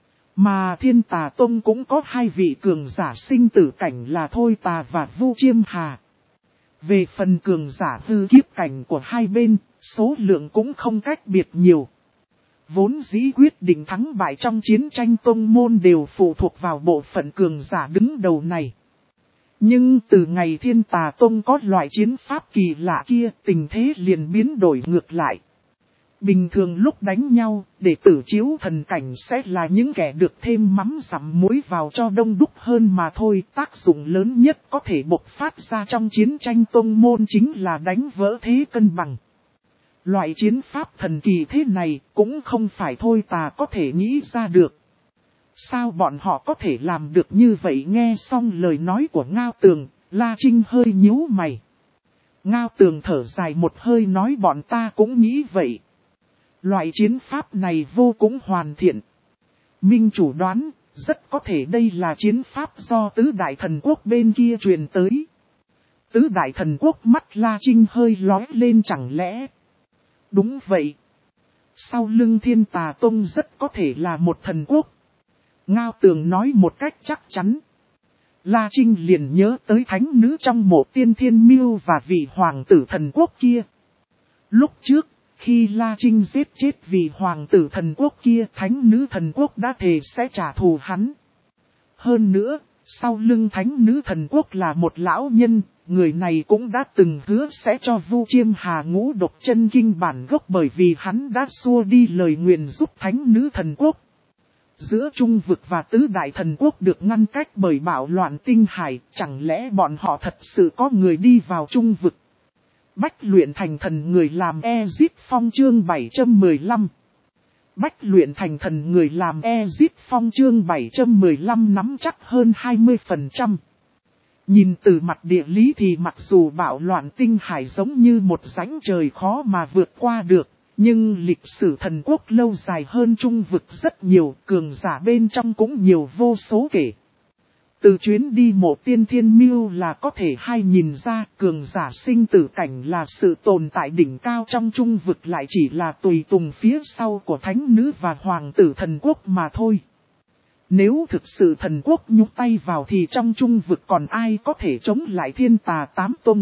Mà Thiên Tà Tông cũng có hai vị cường giả sinh tử cảnh là Thôi Tà và Vu Chiêm Hà. Về phần cường giả hư kiếp cảnh của hai bên, số lượng cũng không cách biệt nhiều. Vốn dĩ quyết định thắng bại trong chiến tranh tông môn đều phụ thuộc vào bộ phận cường giả đứng đầu này. Nhưng từ ngày Thiên Tà Tông có loại chiến pháp kỳ lạ kia, tình thế liền biến đổi ngược lại. Bình thường lúc đánh nhau, đệ tử chiếu thần cảnh sẽ là những kẻ được thêm mắm dặm muối vào cho đông đúc hơn mà thôi. Tác dụng lớn nhất có thể bộc phát ra trong chiến tranh tông môn chính là đánh vỡ thế cân bằng. Loại chiến pháp thần kỳ thế này cũng không phải thôi tà có thể nghĩ ra được. Sao bọn họ có thể làm được như vậy? Nghe xong lời nói của Ngao Tường, La Trinh hơi nhíu mày. Ngao Tường thở dài một hơi nói bọn ta cũng nghĩ vậy. Loại chiến pháp này vô cùng hoàn thiện. Minh chủ đoán, rất có thể đây là chiến pháp do tứ đại thần quốc bên kia truyền tới. Tứ đại thần quốc mắt La Trinh hơi lóe lên chẳng lẽ. Đúng vậy. Sau lưng Thiên Tà Tông rất có thể là một thần quốc. Ngao Tường nói một cách chắc chắn. La Trinh liền nhớ tới thánh nữ trong mộ Tiên Thiên Miêu và vị hoàng tử thần quốc kia. Lúc trước, khi La Trinh giết chết vị hoàng tử thần quốc kia, thánh nữ thần quốc đã thề sẽ trả thù hắn. Hơn nữa, sau lưng thánh nữ thần quốc là một lão nhân, người này cũng đã từng hứa sẽ cho Vu Chiêm Hà ngũ độc chân kinh bản gốc bởi vì hắn đã xua đi lời nguyền giúp thánh nữ thần quốc. Giữa Trung Vực và Tứ Đại Thần Quốc được ngăn cách bởi bạo loạn tinh hải, chẳng lẽ bọn họ thật sự có người đi vào Trung Vực? Bách luyện thành thần người làm Ezip Phong chương bảy trăm mười lăm. Bách luyện thành thần người làm Ezip Phong chương bảy trăm mười lăm nắm chắc hơn hai mươi phần trăm. Nhìn từ mặt địa lý thì mặc dù bạo loạn tinh hải giống như một rãnh trời khó mà vượt qua được. Nhưng lịch sử thần quốc lâu dài hơn Trung Vực rất nhiều, cường giả bên trong cũng nhiều vô số kể. Từ chuyến đi mộ Tiên Thiên Miêu là có thể hay nhìn ra cường giả sinh tử cảnh là sự tồn tại đỉnh cao trong Trung Vực lại chỉ là tùy tùng phía sau của thánh nữ và hoàng tử thần quốc mà thôi. Nếu thực sự thần quốc nhúc tay vào thì trong Trung Vực còn ai có thể chống lại Thiên Tà Tám Tông.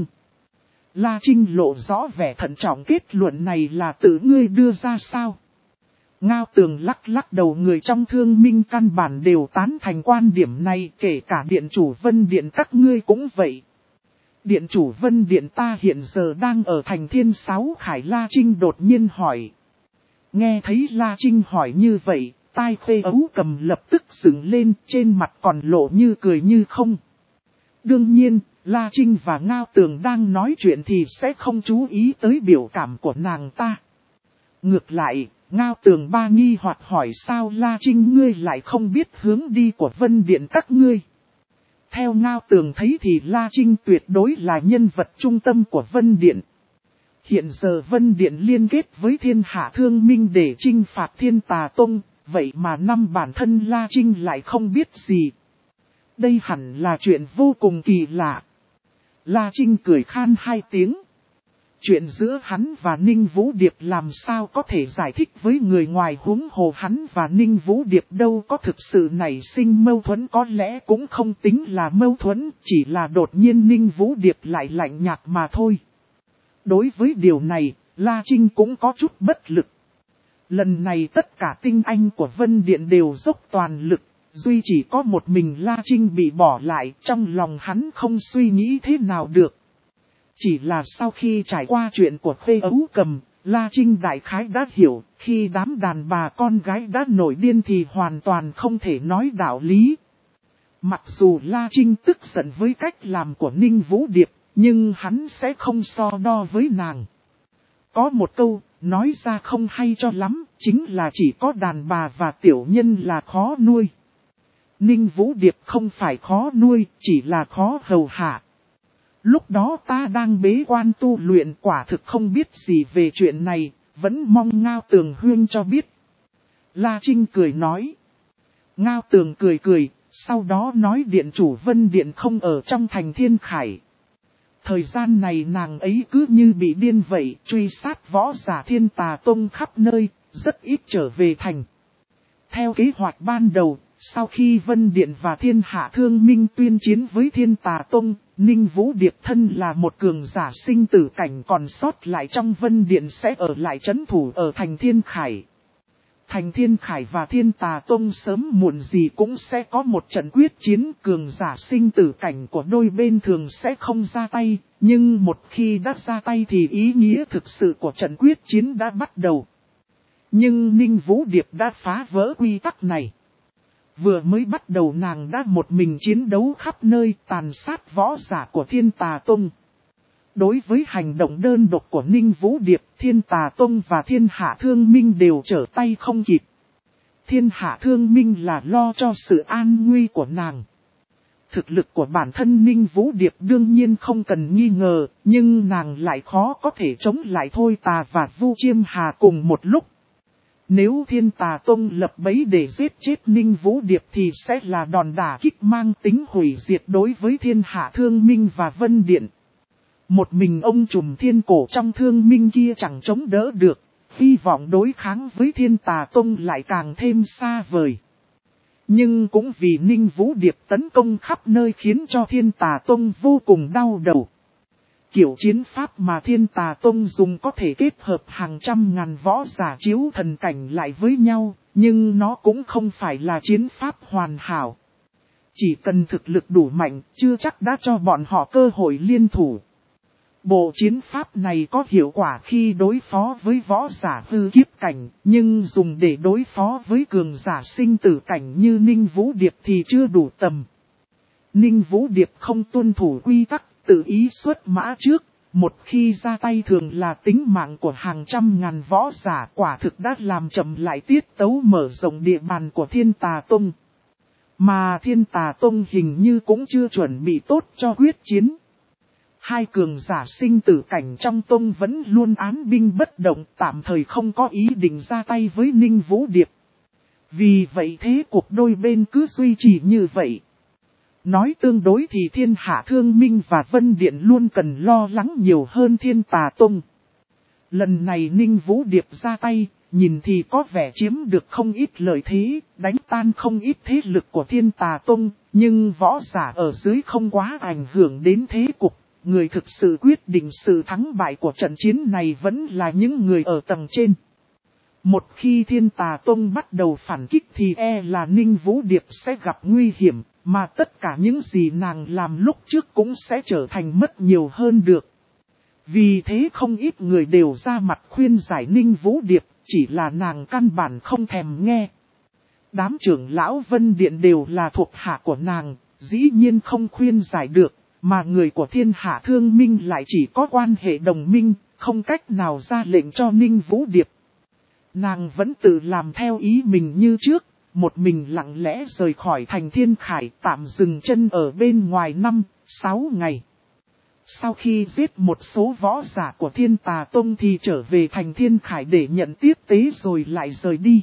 La Trinh lộ rõ vẻ thận trọng kết luận này là tự ngươi đưa ra sao. Ngao Tường lắc lắc đầu, người trong Thương Minh căn bản đều tán thành quan điểm này, kể cả Điện chủ Vân Điện các ngươi cũng vậy. Điện chủ Vân Điện ta hiện giờ đang ở thành Thiên Sáu Khải. La Trinh đột nhiên hỏi. Nghe thấy La Trinh hỏi như vậy, tai Khê Ấu Cầm lập tức dựng lên, trên mặt còn lộ như cười như không. Đương nhiên, La Trinh và Ngao Tường đang nói chuyện thì sẽ không chú ý tới biểu cảm của nàng ta. Ngược lại, Ngao Tường ba nghi hoặc hỏi sao La Trinh ngươi lại không biết hướng đi của Vân Điện các ngươi. Theo Ngao Tường thấy thì La Trinh tuyệt đối là nhân vật trung tâm của Vân Điện. Hiện giờ Vân Điện liên kết với Thiên Hạ Thương Minh để chinh phạt Thiên Tà Tông, vậy mà năm bản thân La Trinh lại không biết gì. Đây hẳn là chuyện vô cùng kỳ lạ. La Trinh cười khan hai tiếng. Chuyện giữa hắn và Ninh Vũ Điệp làm sao có thể giải thích với người ngoài, huống hồ hắn và Ninh Vũ Điệp đâu có thực sự nảy sinh mâu thuẫn, có lẽ cũng không tính là mâu thuẫn, chỉ là đột nhiên Ninh Vũ Điệp lại lạnh nhạt mà thôi. Đối với điều này, La Trinh cũng có chút bất lực. Lần này tất cả tinh anh của Vân Điện đều dốc toàn lực. Duy chỉ có một mình La Trinh bị bỏ lại, trong lòng hắn không suy nghĩ thế nào được. Chỉ là sau khi trải qua chuyện của Khê Ấu Cầm, La Trinh đại khái đã hiểu, khi đám đàn bà con gái đã nổi điên thì hoàn toàn không thể nói đạo lý. Mặc dù La Trinh tức giận với cách làm của Ninh Vũ Điệp, nhưng hắn sẽ không so đo với nàng. Có một câu, nói ra không hay cho lắm, chính là chỉ có đàn bà và tiểu nhân là khó nuôi. Ninh Vũ Điệp không phải khó nuôi, chỉ là khó hầu hạ. Lúc đó ta đang bế quan tu luyện, quả thực không biết gì về chuyện này, vẫn mong Ngao Tường huyên cho biết. La Trinh cười nói. Ngao Tường cười cười, sau đó nói Điện chủ Vân Điện không ở trong thành Thiên Khải. Thời gian này nàng ấy cứ như bị điên vậy, truy sát võ giả Thiên Tà Tông khắp nơi, rất ít trở về thành. Theo kế hoạch ban đầu, sau khi Vân Điện và Thiên Hạ Thương Minh tuyên chiến với Thiên Tà Tông, Ninh Vũ Điệp thân là một cường giả sinh tử cảnh còn sót lại trong Vân Điện sẽ ở lại trấn thủ ở thành Thiên Khải. Thành Thiên Khải và Thiên Tà Tông sớm muộn gì cũng sẽ có một trận quyết chiến, cường giả sinh tử cảnh của đôi bên thường sẽ không ra tay, nhưng một khi đã ra tay thì ý nghĩa thực sự của trận quyết chiến đã bắt đầu. Nhưng Ninh Vũ Điệp đã phá vỡ quy tắc này. Vừa mới bắt đầu nàng đã một mình chiến đấu khắp nơi, tàn sát võ giả của Thiên Tà Tông. Đối với hành động đơn độc của Ninh Vũ Điệp, Thiên Tà Tông và Thiên Hạ Thương Minh đều trở tay không kịp. Thiên Hạ Thương Minh là lo cho sự an nguy của nàng. Thực lực của bản thân Ninh Vũ Điệp đương nhiên không cần nghi ngờ, nhưng nàng lại khó có thể chống lại Thôi Tà và Vu Chiêm Hà cùng một lúc. Nếu Thiên Tà Tông lập bẫy để giết chết Ninh Vũ Điệp thì sẽ là đòn đả kích mang tính hủy diệt đối với Thiên Hạ Thương Minh và Vân Điện. Một mình ông trùm thiên cổ trong Thương Minh kia chẳng chống đỡ được, hy vọng đối kháng với Thiên Tà Tông lại càng thêm xa vời. Nhưng cũng vì Ninh Vũ Điệp tấn công khắp nơi khiến cho Thiên Tà Tông vô cùng đau đầu. Kiểu chiến pháp mà Thiên Tà Tông dùng có thể kết hợp hàng trăm ngàn võ giả chiếu thần cảnh lại với nhau, nhưng nó cũng không phải là chiến pháp hoàn hảo. Chỉ cần thực lực đủ mạnh, chưa chắc đã cho bọn họ cơ hội liên thủ. Bộ chiến pháp này có hiệu quả khi đối phó với võ giả hư kiếp cảnh, nhưng dùng để đối phó với cường giả sinh tử cảnh như Ninh Vũ Điệp thì chưa đủ tầm. Ninh Vũ Điệp không tuân thủ quy tắc, tự ý xuất mã trước, một khi ra tay thường là tính mạng của hàng trăm ngàn võ giả, quả thực đã làm chậm lại tiết tấu mở rộng địa bàn của Thiên Tà Tông. Mà Thiên Tà Tông hình như cũng chưa chuẩn bị tốt cho quyết chiến. Hai cường giả sinh tử cảnh trong tông vẫn luôn án binh bất động, tạm thời không có ý định ra tay với Ninh Vũ Điệp. Vì vậy thế cuộc đôi bên cứ duy trì như vậy. Nói tương đối thì Thiên Hạ Thương Minh và Vân Điện luôn cần lo lắng nhiều hơn Thiên Tà Tông. Lần này Ninh Vũ Điệp ra tay, nhìn thì có vẻ chiếm được không ít lợi thế, đánh tan không ít thế lực của Thiên Tà Tông, nhưng võ giả ở dưới không quá ảnh hưởng đến thế cục. Người thực sự quyết định sự thắng bại của trận chiến này vẫn là những người ở tầng trên. Một khi Thiên Tà Tông bắt đầu phản kích thì e là Ninh Vũ Điệp sẽ gặp nguy hiểm, mà tất cả những gì nàng làm lúc trước cũng sẽ trở thành mất nhiều hơn được. Vì thế không ít người đều ra mặt khuyên giải Ninh Vũ Điệp, chỉ là nàng căn bản không thèm nghe. Đám trưởng lão Vân Điện đều là thuộc hạ của nàng, dĩ nhiên không khuyên giải được. Mà người của Thiên Hạ Thương Minh lại chỉ có quan hệ đồng minh, không cách nào ra lệnh cho Ninh Vũ Điệp. Nàng vẫn tự làm theo ý mình như trước, một mình lặng lẽ rời khỏi thành Thiên Khải, tạm dừng chân ở bên ngoài năm, sáu ngày. Sau khi giết một số võ giả của Thiên Tà Tông thì trở về thành Thiên Khải để nhận tiếp tế rồi lại rời đi.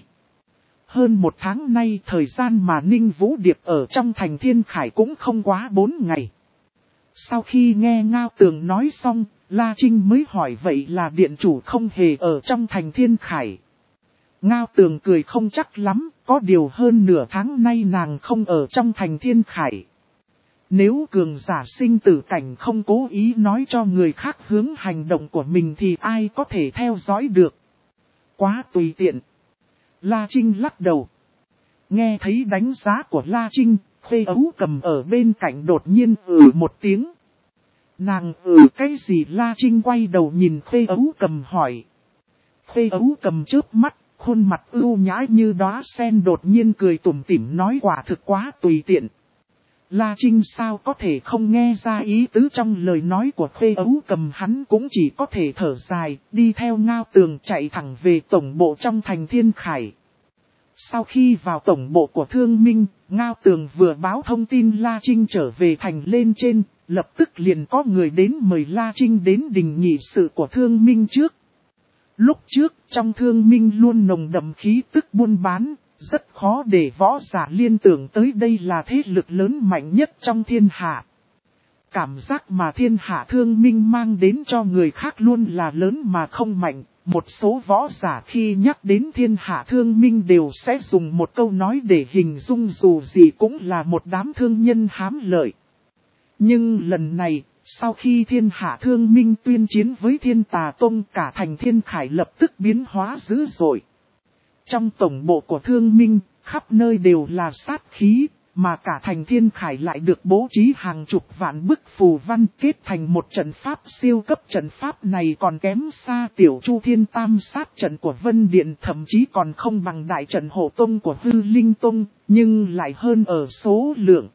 Hơn một tháng nay thời gian mà Ninh Vũ Điệp ở trong thành Thiên Khải cũng không quá bốn ngày. Sau khi nghe Ngao Tường nói xong, La Trinh mới hỏi vậy là điện chủ không hề ở trong thành Thiên Khải. Ngao Tường cười không chắc lắm, có điều hơn nửa tháng nay nàng không ở trong thành Thiên Khải. Nếu cường giả sinh tử cảnh không cố ý nói cho người khác hướng hành động của mình thì ai có thể theo dõi được. Quá tùy tiện. La Trinh lắc đầu. Nghe thấy đánh giá của La Trinh, Khê Ấu Cầm ở bên cạnh đột nhiên ừ một tiếng. Nàng ừ cái gì? La Trinh quay đầu nhìn Khê Ấu Cầm hỏi. Khê Ấu Cầm chớp mắt, khuôn mặt ưu nhã như đóa sen đột nhiên cười tủm tỉm nói quả thực quá tùy tiện. La Trinh sao có thể không nghe ra ý tứ trong lời nói của Khê Ấu Cầm, hắn cũng chỉ có thể thở dài, đi theo Ngao Tường chạy thẳng về tổng bộ trong thành Thiên Khải. Sau khi vào tổng bộ của Thương Minh, Ngao Tường vừa báo thông tin La Trinh trở về thành lên trên, lập tức liền có người đến mời La Trinh đến đình nghị sự của Thương Minh trước. Lúc trước, trong Thương Minh luôn nồng đậm khí tức buôn bán, rất khó để võ giả liên tưởng tới đây là thế lực lớn mạnh nhất trong thiên hạ. Cảm giác mà Thiên Hạ Thương Minh mang đến cho người khác luôn là lớn mà không mạnh. Một số võ giả khi nhắc đến Thiên Hạ Thương Minh đều sẽ dùng một câu nói để hình dung, dù gì cũng là một đám thương nhân hám lợi. Nhưng lần này, sau khi Thiên Hạ Thương Minh tuyên chiến với Thiên Tà Tông, cả thành Thiên Khải lập tức biến hóa dữ dội. Trong tổng bộ của Thương Minh, khắp nơi đều là sát khí, mà cả thành Thiên Khải lại được bố trí hàng chục vạn bức phù văn kết thành một trận pháp siêu cấp. Trận pháp này còn kém xa tiểu Chu Thiên Tam sát trận của Vân Điện, thậm chí còn không bằng đại trận hộ tông của Hư Linh Tông, nhưng lại hơn ở số lượng.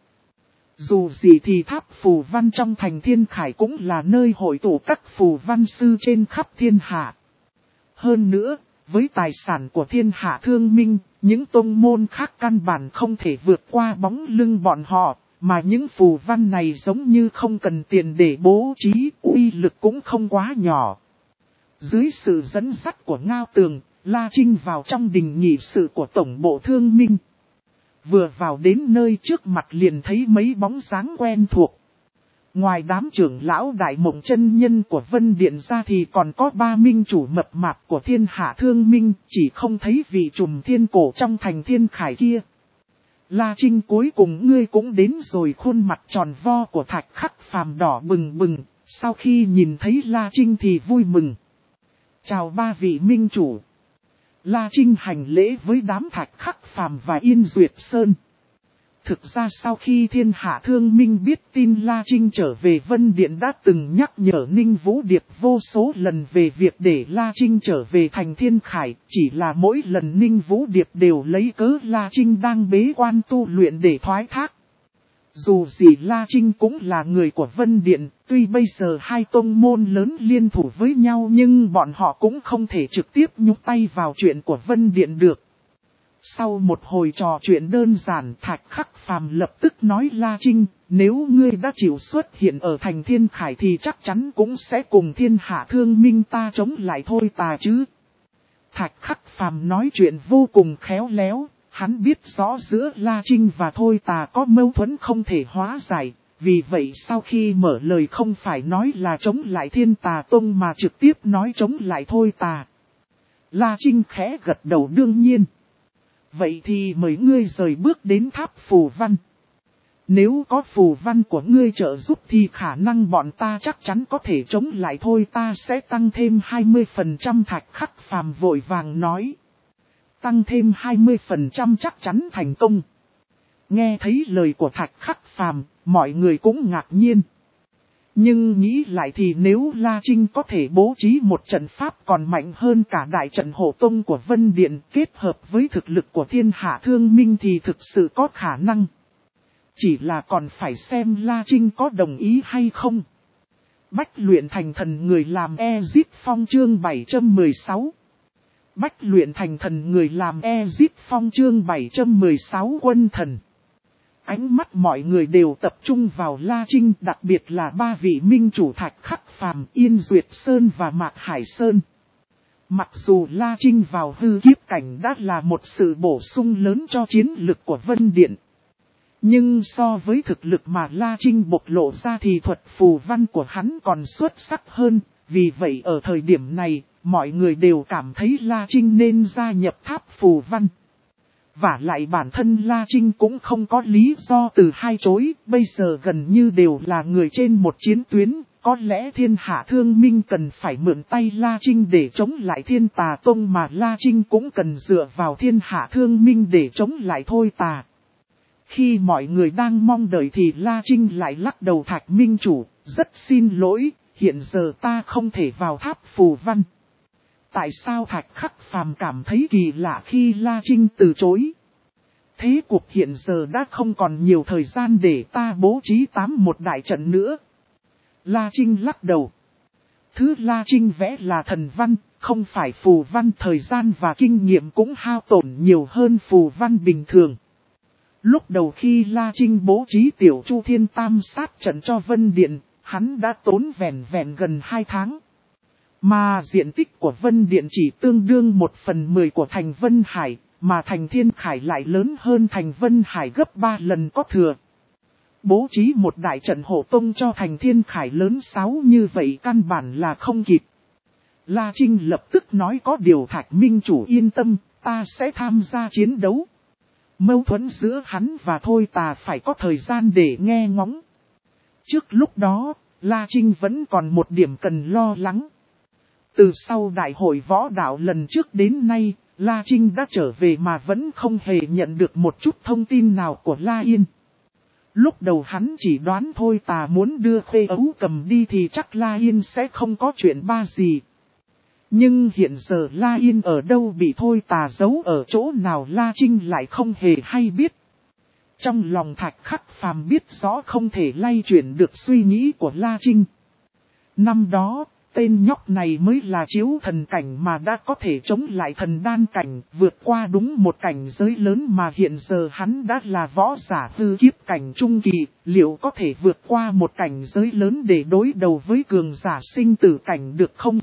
Dù gì thì tháp phù văn trong thành Thiên Khải cũng là nơi hội tụ các phù văn sư trên khắp thiên hạ. Hơn nữa, với tài sản của Thiên Hạ Thương Minh, những tông môn khác căn bản không thể vượt qua bóng lưng bọn họ, mà những phù văn này giống như không cần tiền để bố trí, uy lực cũng không quá nhỏ. Dưới sự dẫn dắt của Ngao Tường, La Trinh vào trong đình nghị sự của tổng bộ Thương Minh. Vừa vào đến nơi trước mặt liền thấy mấy bóng dáng quen thuộc. Ngoài đám trưởng lão đại mộng chân nhân của Vân Điện ra thì còn có ba minh chủ mập mạp của Thiên Hạ Thương Minh, chỉ không thấy vị trùm thiên cổ trong thành Thiên Khải kia. La Trinh, cuối cùng ngươi cũng đến rồi. Khuôn mặt tròn vo của Thạch Khắc Phàm đỏ bừng bừng, sau khi nhìn thấy La Trinh thì vui mừng. Chào ba vị minh chủ. La Trinh hành lễ với đám Thạch Khắc Phàm và Yên Duyệt Sơn. Thực ra sau khi Thiên Hạ Thương Minh biết tin La Trinh trở về Vân Điện đã từng nhắc nhở Ninh Vũ Điệp vô số lần về việc để La Trinh trở về thành Thiên Khải. Chỉ là mỗi lần Ninh Vũ Điệp đều lấy cớ La Trinh đang bế quan tu luyện để thoái thác. Dù gì La Trinh cũng là người của Vân Điện, tuy bây giờ hai tông môn lớn liên thủ với nhau nhưng bọn họ cũng không thể trực tiếp nhúc tay vào chuyện của Vân Điện được. Sau một hồi trò chuyện đơn giản, Thạch Khắc Phàm lập tức nói La Trinh, nếu ngươi đã chịu xuất hiện ở thành Thiên Khải thì chắc chắn cũng sẽ cùng Thiên Hạ Thương Minh ta chống lại thôi tà chứ. Thạch Khắc Phàm nói chuyện vô cùng khéo léo, hắn biết rõ giữa La Trinh và Thôi Tà có mâu thuẫn không thể hóa giải, vì vậy sau khi mở lời không phải nói là chống lại Thiên Tà Tông mà trực tiếp nói chống lại Thôi Tà. La Trinh khẽ gật đầu đương nhiên. Vậy thì mời ngươi rời bước đến tháp phù văn. Nếu có phù văn của ngươi trợ giúp thì khả năng bọn ta chắc chắn có thể chống lại thôi, ta sẽ tăng thêm hai mươi phần trăm. Thạch Khắc Phàm vội vàng nói. Tăng thêm hai mươi phần trăm chắc chắn thành công. Nghe thấy lời của Thạch Khắc Phàm, mọi người cũng ngạc nhiên. Nhưng nghĩ lại thì nếu La Trinh có thể bố trí một trận pháp còn mạnh hơn cả đại trận hộ tông của Vân Điện kết hợp với thực lực của Thiên Hạ Thương Minh thì thực sự có khả năng. Chỉ là còn phải xem La Trinh có đồng ý hay không. Bách luyện thành thần người làm Ezip Phong chương bảy trăm mười sáu. Bách luyện thành thần người làm Ezip Phong chương bảy trăm mười sáu quân thần. Ánh mắt mọi người đều tập trung vào La Trinh, đặc biệt là ba vị minh chủ Thạch Khắc Phàm, Yên Duyệt Sơn và Mạc Hải Sơn. Mặc dù La Trinh vào hư kiếp cảnh đã là một sự bổ sung lớn cho chiến lực của Vân Điện. Nhưng so với thực lực mà La Trinh bộc lộ ra thì thuật phù văn của hắn còn xuất sắc hơn. Vì vậy ở thời điểm này, mọi người đều cảm thấy La Trinh nên gia nhập tháp phù văn. Và lại bản thân La Trinh cũng không có lý do từ hai chối, bây giờ gần như đều là người trên một chiến tuyến, có lẽ Thiên Hạ Thương Minh cần phải mượn tay La Trinh để chống lại Thiên Tà Tông mà La Trinh cũng cần dựa vào Thiên Hạ Thương Minh để chống lại Thôi Tà. Khi mọi người đang mong đợi thì La Trinh lại lắc đầu. Thạch Minh chủ, rất xin lỗi, hiện giờ ta không thể vào tháp phù văn. Tại sao? Thạch Khắc Phàm cảm thấy kỳ lạ khi La Trinh từ chối. Thế cuộc hiện giờ đã không còn nhiều thời gian để ta bố trí tám một đại trận nữa. La Trinh lắc đầu. Thứ La Trinh vẽ là thần văn, không phải phù văn, thời gian và kinh nghiệm cũng hao tổn nhiều hơn phù văn bình thường. Lúc đầu khi La Trinh bố trí tiểu Chu Thiên Tam sát trận cho Vân Điện, hắn đã tốn vẻn vẹn gần hai tháng. Mà diện tích của Vân Điện chỉ tương đương một phần mười của thành Vân Hải, mà thành Thiên Khải lại lớn hơn thành Vân Hải gấp ba lần có thừa. Bố trí một đại trận hộ tông cho thành Thiên Khải lớn sáu như vậy căn bản là không kịp. La Trinh lập tức nói có điều. Thạch Minh chủ yên tâm, ta sẽ tham gia chiến đấu. Mâu thuẫn giữa hắn và Thôi Tà phải có thời gian để nghe ngóng. Trước lúc đó, La Trinh vẫn còn một điểm cần lo lắng. Từ sau đại hội võ đạo lần trước đến nay, La Trinh đã trở về mà vẫn không hề nhận được một chút thông tin nào của La Yên. Lúc đầu hắn chỉ đoán Thôi Tà muốn đưa Khuê Ấu Cầm đi thì chắc La Yên sẽ không có chuyện ba gì. Nhưng hiện giờ La Yên ở đâu, bị Thôi Tà giấu ở chỗ nào, La Trinh lại không hề hay biết. Trong lòng Thạch Khắc Phàm biết rõ không thể lay chuyển được suy nghĩ của La Trinh. Năm đó, tên nhóc này mới là chiếu thần cảnh mà đã có thể chống lại thần đan cảnh, vượt qua đúng một cảnh giới lớn, mà hiện giờ hắn đã là võ giả hư kiếp cảnh trung kỳ, liệu có thể vượt qua một cảnh giới lớn để đối đầu với cường giả sinh tử cảnh được không?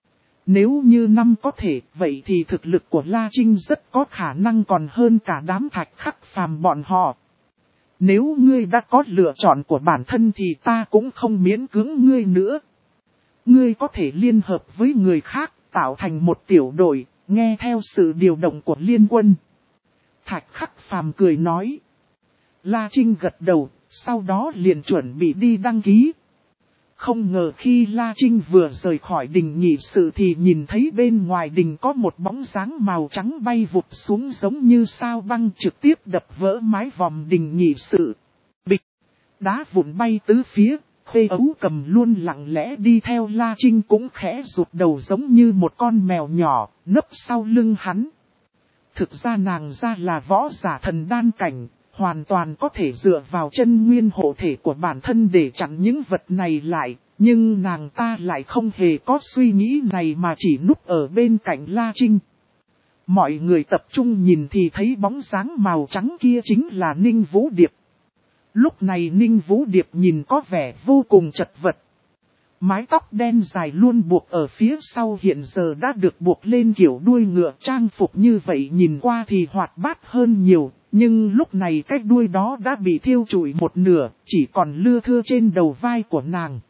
Nếu như năm có thể, vậy thì thực lực của La Trinh rất có khả năng còn hơn cả đám Thạch Khắc Phàm bọn họ. Nếu ngươi đã có lựa chọn của bản thân thì ta cũng không miễn cưỡng ngươi nữa. Ngươi có thể liên hợp với người khác, tạo thành một tiểu đội, nghe theo sự điều động của liên quân. Thạch Khắc Phàm cười nói. La Trinh gật đầu, sau đó liền chuẩn bị đi đăng ký. Không ngờ khi La Trinh vừa rời khỏi đình nghị sự thì nhìn thấy bên ngoài đình có một bóng dáng màu trắng bay vụt xuống giống như sao băng, trực tiếp đập vỡ mái vòm đình nghị sự. Bịch, đá vụn bay tứ phía, Khuê Ấu Cầm luôn lặng lẽ đi theo La Trinh, cũng khẽ rụt đầu giống như một con mèo nhỏ, nấp sau lưng hắn. Thực ra nàng ra là võ giả thần đan cảnh, hoàn toàn có thể dựa vào chân nguyên hộ thể của bản thân để chặn những vật này lại, nhưng nàng ta lại không hề có suy nghĩ này mà chỉ núp ở bên cạnh La Trinh. Mọi người tập trung nhìn thì thấy bóng dáng màu trắng kia chính là Ninh Vũ Điệp. Lúc này Ninh Vũ Điệp nhìn có vẻ vô cùng chật vật. Mái tóc đen dài luôn buộc ở phía sau hiện giờ đã được buộc lên kiểu đuôi ngựa, trang phục như vậy nhìn qua thì hoạt bát hơn nhiều. Nhưng lúc này cái đuôi đó đã bị thiêu trụi một nửa, chỉ còn lưa thưa trên đầu vai của nàng.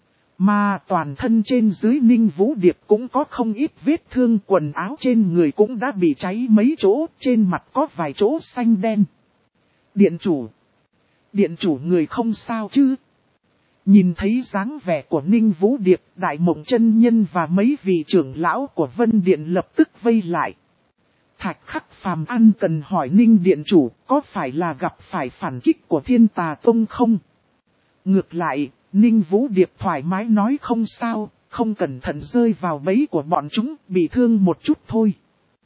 Mà toàn thân trên dưới Ninh Vũ Điệp cũng có không ít vết thương, quần áo trên người cũng đã bị cháy mấy chỗ, trên mặt có vài chỗ xanh đen. Điện chủ! Điện chủ, người không sao chứ? Nhìn thấy dáng vẻ của Ninh Vũ Điệp, Đại Mộng chân nhân và mấy vị trưởng lão của Vân Điện lập tức vây lại. Thạch Khắc Phàm ăn cần hỏi Ninh Điện chủ có phải là gặp phải phản kích của Thiên Tà Tông không? Ngược lại, Ninh Vũ Điệp thoải mái nói không sao, không cẩn thận rơi vào bẫy của bọn chúng, bị thương một chút thôi.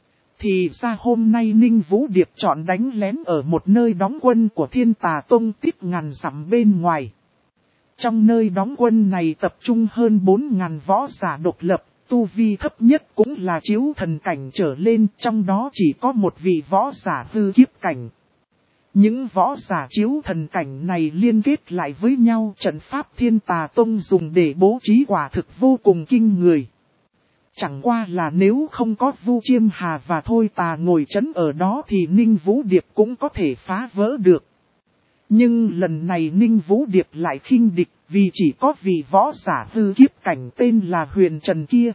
Thì ra hôm nay Ninh Vũ Điệp chọn đánh lén ở một nơi đóng quân của Thiên Tà Tông tích ngàn dặm bên ngoài. Trong nơi đóng quân này tập trung hơn bốn ngàn võ giả độc lập, tu vi thấp nhất cũng là chiếu thần cảnh trở lên, trong đó chỉ có một vị võ giả hư kiếp cảnh. Những võ giả chiếu thần cảnh này liên kết lại với nhau, trận pháp Thiên Tà Tông dùng để bố trí quả thực vô cùng kinh người. Chẳng qua là nếu không có Vu Chiêm Hà và Thôi Tà ngồi trấn ở đó thì Ninh Vũ Điệp cũng có thể phá vỡ được. Nhưng lần này Ninh Vũ Điệp lại khinh địch, vì chỉ có vị võ giả hư kiếp cảnh tên là Huyền Trần kia.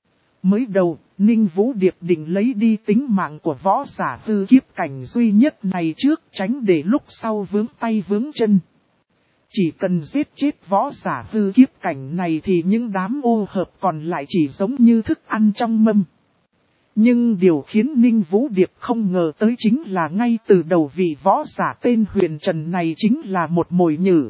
Mới đầu, Ninh Vũ Điệp định lấy đi tính mạng của võ giả hư kiếp cảnh duy nhất này trước, tránh để lúc sau vướng tay vướng chân. Chỉ cần giết chết võ giả hư kiếp cảnh này thì những đám ô hợp còn lại chỉ giống như thức ăn trong mâm. Nhưng điều khiến Ninh Vũ Điệp không ngờ tới chính là ngay từ đầu vị võ giả tên Huyền Trần này chính là một mồi nhử.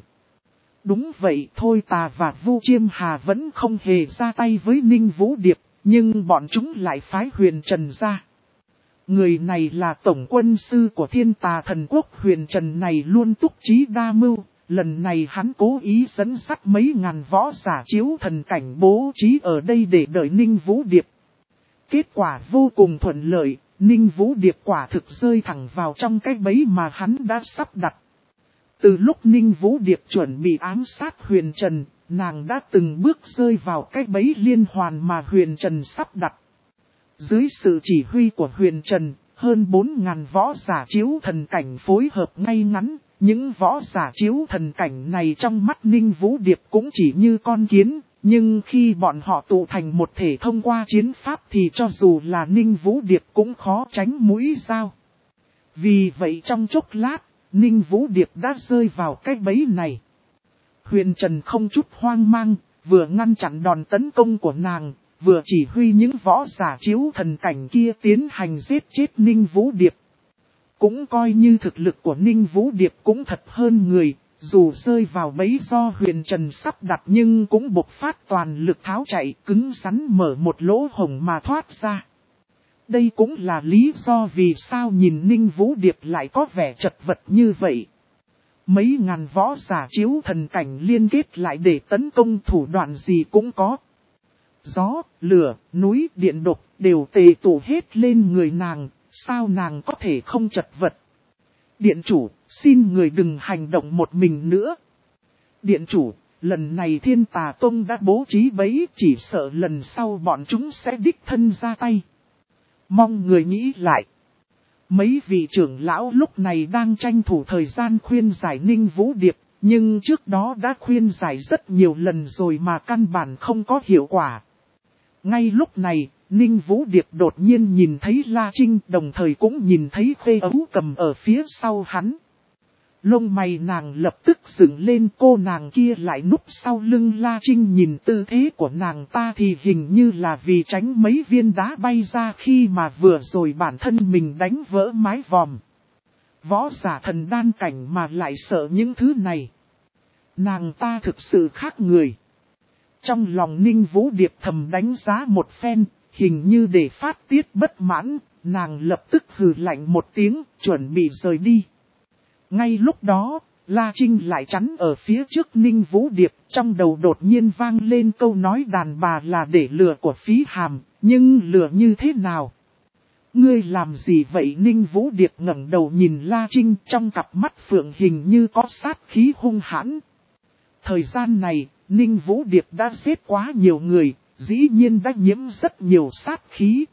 Đúng vậy, Thôi Tà và Vu Chiêm Hà vẫn không hề ra tay với Ninh Vũ Điệp, nhưng bọn chúng lại phái Huyền Trần ra. Người này là tổng quân sư của Thiên Tà Thần Quốc. Huyền Trần này luôn túc trí đa mưu, lần này hắn cố ý dẫn dắt mấy ngàn võ giả chiếu thần cảnh bố trí ở đây để đợi Ninh Vũ Điệp. Kết quả vô cùng thuận lợi, Ninh Vũ Điệp quả thực rơi thẳng vào trong cái bẫy mà hắn đã sắp đặt. Từ lúc Ninh Vũ Điệp chuẩn bị ám sát Huyền Trần, nàng đã từng bước rơi vào cái bẫy liên hoàn mà Huyền Trần sắp đặt. Dưới sự chỉ huy của Huyền Trần, hơn bốn ngàn võ giả chiếu thần cảnh phối hợp ngay ngắn. Những võ giả chiếu thần cảnh này trong mắt Ninh Vũ Điệp cũng chỉ như con kiến, nhưng khi bọn họ tụ thành một thể thông qua chiến pháp thì cho dù là Ninh Vũ Điệp cũng khó tránh mũi dao. Vì vậy trong chốc lát, Ninh Vũ Điệp đã rơi vào cái bẫy này. Huyền Trần không chút hoang mang, vừa ngăn chặn đòn tấn công của nàng, vừa chỉ huy những võ giả chiếu thần cảnh kia tiến hành giết chết Ninh Vũ Điệp. Cũng coi như thực lực của Ninh Vũ Điệp cũng thật hơn người, dù rơi vào bẫy do Huyền Trần sắp đặt nhưng cũng bộc phát toàn lực tháo chạy, cứng rắn mở một lỗ hổng mà thoát ra. Đây cũng là lý do vì sao nhìn Ninh Vũ Điệp lại có vẻ chật vật như vậy. Mấy ngàn võ giả chiếu thần cảnh liên kết lại để tấn công, thủ đoạn gì cũng có. Gió, lửa, núi, điện độc đều tề tụ hết lên người nàng, sao nàng có thể không chật vật. Điện chủ, xin người đừng hành động một mình nữa. Điện chủ, lần này Thiên Tà Tông đã bố trí bẫy, chỉ sợ lần sau bọn chúng sẽ đích thân ra tay. Mong người nghĩ lại. Mấy vị trưởng lão lúc này đang tranh thủ thời gian khuyên giải Ninh Vũ Điệp, nhưng trước đó đã khuyên giải rất nhiều lần rồi mà căn bản không có hiệu quả. Ngay lúc này, Ninh Vũ Điệp đột nhiên nhìn thấy La Trinh, đồng thời cũng nhìn thấy Khê Ấu Cầm ở phía sau hắn. Lông mày nàng lập tức dựng lên, cô nàng kia lại núp sau lưng La Trinh, nhìn tư thế của nàng ta thì hình như là vì tránh mấy viên đá bay ra khi mà vừa rồi bản thân mình đánh vỡ mái vòm. Võ giả thần đan cảnh mà lại sợ những thứ này. Nàng ta thực sự khác người. Trong lòng Ninh Vũ Điệp thầm đánh giá một phen, hình như để phát tiết bất mãn, nàng lập tức hừ lạnh một tiếng, chuẩn bị rời đi. Ngay lúc đó, La Trinh lại chắn ở phía trước Ninh Vũ Điệp, trong đầu đột nhiên vang lên câu nói đàn bà là để lừa của Phí Hàm, nhưng lừa như thế nào? Ngươi làm gì vậy? Ninh Vũ Điệp ngẩng đầu nhìn La Trinh, trong cặp mắt phượng hình như có sát khí hung hãn. Thời gian này, Ninh Vũ Điệp đã giết quá nhiều người, dĩ nhiên đã nhiễm rất nhiều sát khí.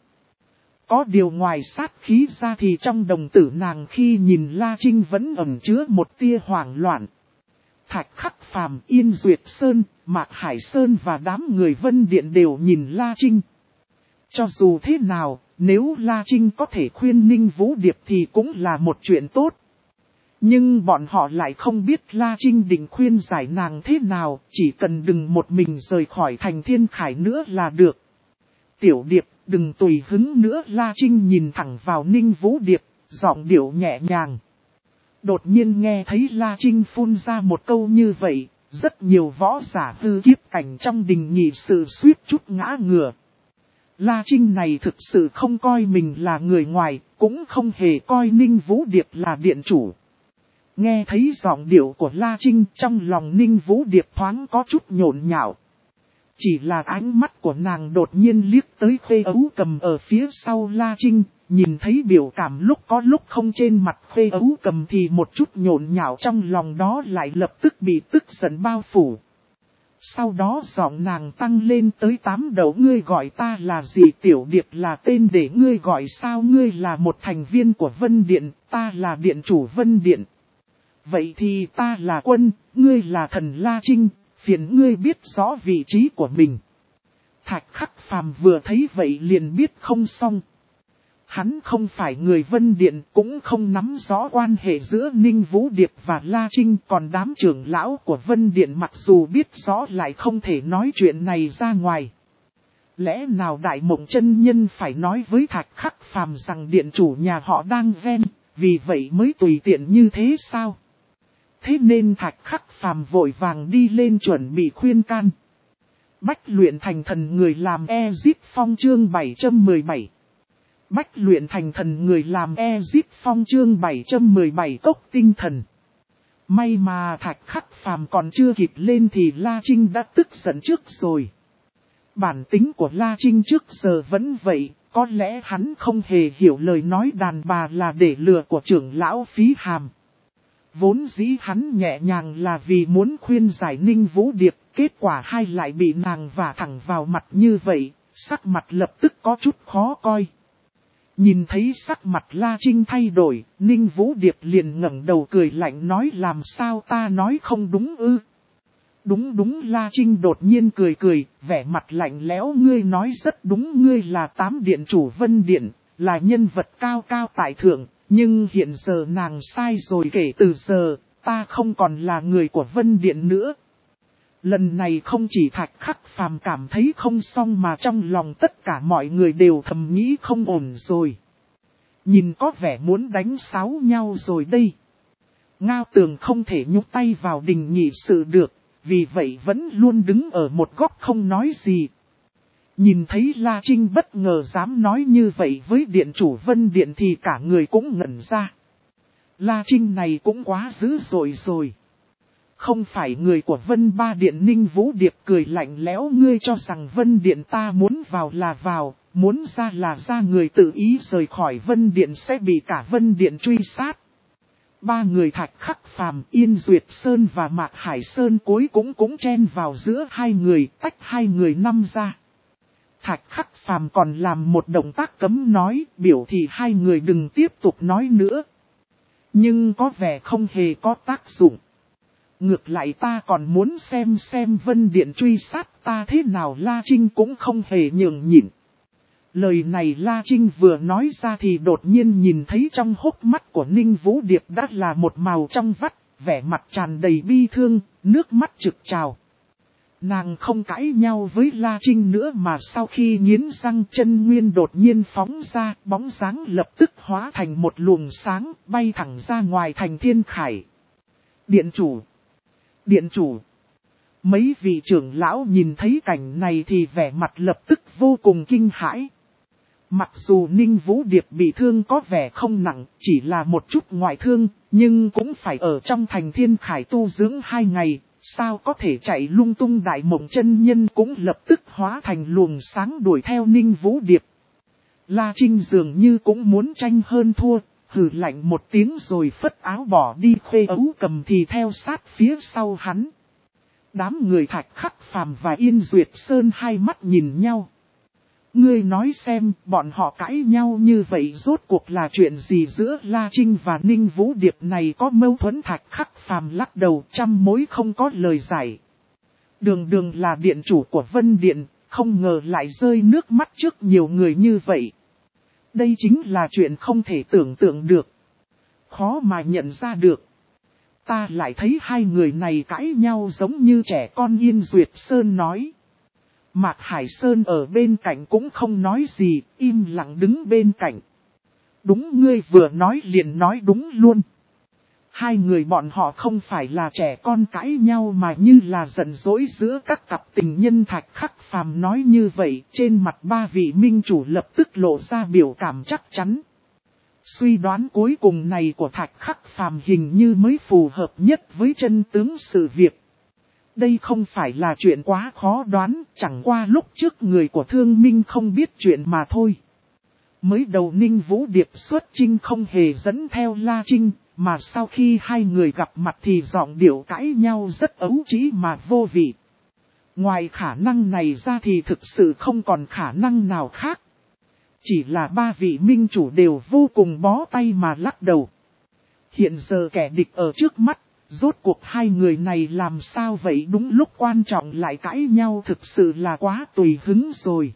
Có điều ngoài sát khí ra thì trong đồng tử nàng khi nhìn La Trinh vẫn ẩn chứa một tia hoảng loạn. Thạch Khắc Phàm, Yên Duyệt Sơn, Mạc Hải Sơn và đám người Vân Điện đều nhìn La Trinh. Cho dù thế nào, nếu La Trinh có thể khuyên Ninh Vũ Điệp thì cũng là một chuyện tốt. Nhưng bọn họ lại không biết La Trinh định khuyên giải nàng thế nào, chỉ cần đừng một mình rời khỏi thành Thiên Khải nữa là được. Tiểu Điệp, đừng tùy hứng nữa. La Trinh nhìn thẳng vào Ninh Vũ Điệp, giọng điệu nhẹ nhàng. Đột nhiên nghe thấy La Trinh phun ra một câu như vậy, rất nhiều võ giả hư kiếp cảnh trong đình nghị sự suýt chút ngã ngửa. La Trinh này thực sự không coi mình là người ngoài, cũng không hề coi Ninh Vũ Điệp là điện chủ. Nghe thấy giọng điệu của La Trinh, trong lòng Ninh Vũ Điệp thoáng có chút nhộn nhạo. Chỉ là ánh mắt của nàng đột nhiên liếc tới Khê Ấu Cầm ở phía sau La Trinh, nhìn thấy biểu cảm lúc có lúc không trên mặt Khê Ấu Cầm thì một chút nhộn nhạo trong lòng đó lại lập tức bị tức giận bao phủ. Sau đó giọng nàng tăng lên tới tám đầu. Ngươi gọi ta là gì? Tiểu Điệp là tên để ngươi gọi sao? Ngươi là một thành viên của Vân Điện, ta là điện chủ Vân Điện. Vậy thì ta là Quân, ngươi là thần La Trinh, phiền ngươi biết rõ vị trí của mình. Thạch Khắc Phàm vừa thấy vậy liền biết không xong. Hắn không phải người Vân Điện, cũng không nắm rõ quan hệ giữa Ninh Vũ Điệp và La Trinh, còn đám trưởng lão của Vân Điện mặc dù biết rõ lại không thể nói chuyện này ra ngoài. Lẽ nào Đại Mộng Chân Nhân phải nói với Thạch Khắc Phàm rằng điện chủ nhà họ đang ghen, vì vậy mới tùy tiện như thế sao? Thế nên Thạch Khắc Phàm vội vàng đi lên chuẩn bị khuyên can. Bách luyện thành thần người làm Ezip Phong chương bảy trăm mười bảy. Bách luyện thành thần người làm Ezip Phong chương bảy trăm mười bảy tốc tinh thần. May mà Thạch Khắc Phàm còn chưa kịp lên thì La Trinh đã tức giận trước rồi. Bản tính của La Trinh trước giờ vẫn vậy, có lẽ hắn không hề hiểu lời nói đàn bà là để lừa của trưởng lão Phí Hàm. Vốn dĩ hắn nhẹ nhàng là vì muốn khuyên giải Ninh Vũ Điệp, kết quả hai lại bị nàng vả thẳng vào mặt như vậy, sắc mặt lập tức có chút khó coi. Nhìn thấy sắc mặt La Trinh thay đổi, Ninh Vũ Điệp liền ngẩng đầu cười lạnh nói làm sao ta nói không đúng ư. Đúng đúng. La Trinh đột nhiên cười cười, vẻ mặt lạnh lẽo. Ngươi nói rất đúng, ngươi là tám điện chủ Vân Điện, là nhân vật cao cao tại thượng, nhưng hiện giờ nàng sai rồi, kể từ giờ, ta không còn là người của Vân Điện nữa. Lần này không chỉ Thạch Khắc Phàm cảm thấy không xong mà trong lòng tất cả mọi người đều thầm nghĩ không ổn rồi. Nhìn có vẻ muốn đánh sáo nhau rồi đây. Ngao Tường không thể nhúc tay vào đình nghị sự được, vì vậy vẫn luôn đứng ở một góc không nói gì. Nhìn thấy La Trinh bất ngờ dám nói như vậy với điện chủ Vân Điện thì cả người cũng ngẩn ra. La Trinh này cũng quá dữ dội rồi. Không phải người của Vân Ba Điện Ninh Vũ Điệp cười lạnh lẽo, ngươi cho rằng Vân Điện ta muốn vào là vào, muốn ra là ra, người tự ý rời khỏi Vân Điện sẽ bị cả Vân Điện truy sát. Ba người Thạch Khắc Phàm, Yên Duyệt Sơn và Mạc Hải Sơn cuối cũng cũng chen vào giữa hai người, tách hai người năm ra. Thạch Khắc Phàm còn làm một động tác cấm nói, biểu thị hai người đừng tiếp tục nói nữa. Nhưng có vẻ không hề có tác dụng. Ngược lại ta còn muốn xem xem Vân Điện truy sát ta thế nào. La Trinh cũng không hề nhường nhịn. Lời này La Trinh vừa nói ra thì đột nhiên nhìn thấy trong hốc mắt của Ninh Vũ Điệp đã là một màu trong vắt, vẻ mặt tràn đầy bi thương, nước mắt trực trào. Nàng không cãi nhau với La Trinh nữa mà sau khi nghiến răng chân nguyên đột nhiên phóng ra, bóng dáng lập tức hóa thành một luồng sáng, bay thẳng ra ngoài thành thiên khải. Điện chủ! Điện chủ! Mấy vị trưởng lão nhìn thấy cảnh này thì vẻ mặt lập tức vô cùng kinh hãi. Mặc dù Ninh Vũ Điệp bị thương có vẻ không nặng, chỉ là một chút ngoại thương, nhưng cũng phải ở trong thành thiên khải tu dưỡng hai ngày, sao có thể chạy lung tung. Đại Mộng chân nhân cũng lập tức hóa thành luồng sáng đuổi theo Ninh Vũ Điệp. La Trinh dường như cũng muốn tranh hơn thua, hừ lạnh một tiếng rồi phất áo bỏ đi. Khuê Ấu Cầm thì theo sát phía sau hắn. Đám người Thạch Khắc Phàm và Yên Duyệt Sơn hai mắt nhìn nhau. Ngươi nói xem, bọn họ cãi nhau như vậy rốt cuộc là chuyện gì giữa La Trinh và Ninh Vũ Điệp này có mâu thuẫn? Thạch Khắc Phàm lắc đầu, trăm mối không có lời giải. Đường đường là điện chủ của Vân Điện, không ngờ lại rơi nước mắt trước nhiều người như vậy. Đây chính là chuyện không thể tưởng tượng được. Khó mà nhận ra được. Ta lại thấy hai người này cãi nhau giống như trẻ con. Yên Duyệt Sơn nói. Mạc Hải Sơn ở bên cạnh cũng không nói gì, im lặng đứng bên cạnh. Đúng, ngươi vừa nói liền nói đúng luôn. Hai người bọn họ không phải là trẻ con cãi nhau mà như là giận dỗi giữa các cặp tình nhân. Thạch Khắc Phàm nói như vậy, trên mặt ba vị minh chủ lập tức lộ ra biểu cảm chắc chắn. Suy đoán cuối cùng này của Thạch Khắc Phàm hình như mới phù hợp nhất với chân tướng sự việc. Đây không phải là chuyện quá khó đoán, chẳng qua lúc trước người của Thương Minh không biết chuyện mà thôi. Mới đầu Ninh Vũ Điệp xuất chinh không hề dẫn theo La Trinh, mà sau khi hai người gặp mặt thì giọng điệu cãi nhau rất ấu trĩ mà vô vị. Ngoài khả năng này ra thì thực sự không còn khả năng nào khác. Chỉ là ba vị minh chủ đều vô cùng bó tay mà lắc đầu. Hiện giờ kẻ địch ở trước mắt. Rốt cuộc hai người này làm sao vậy, đúng lúc quan trọng lại cãi nhau, thực sự là quá tùy hứng rồi.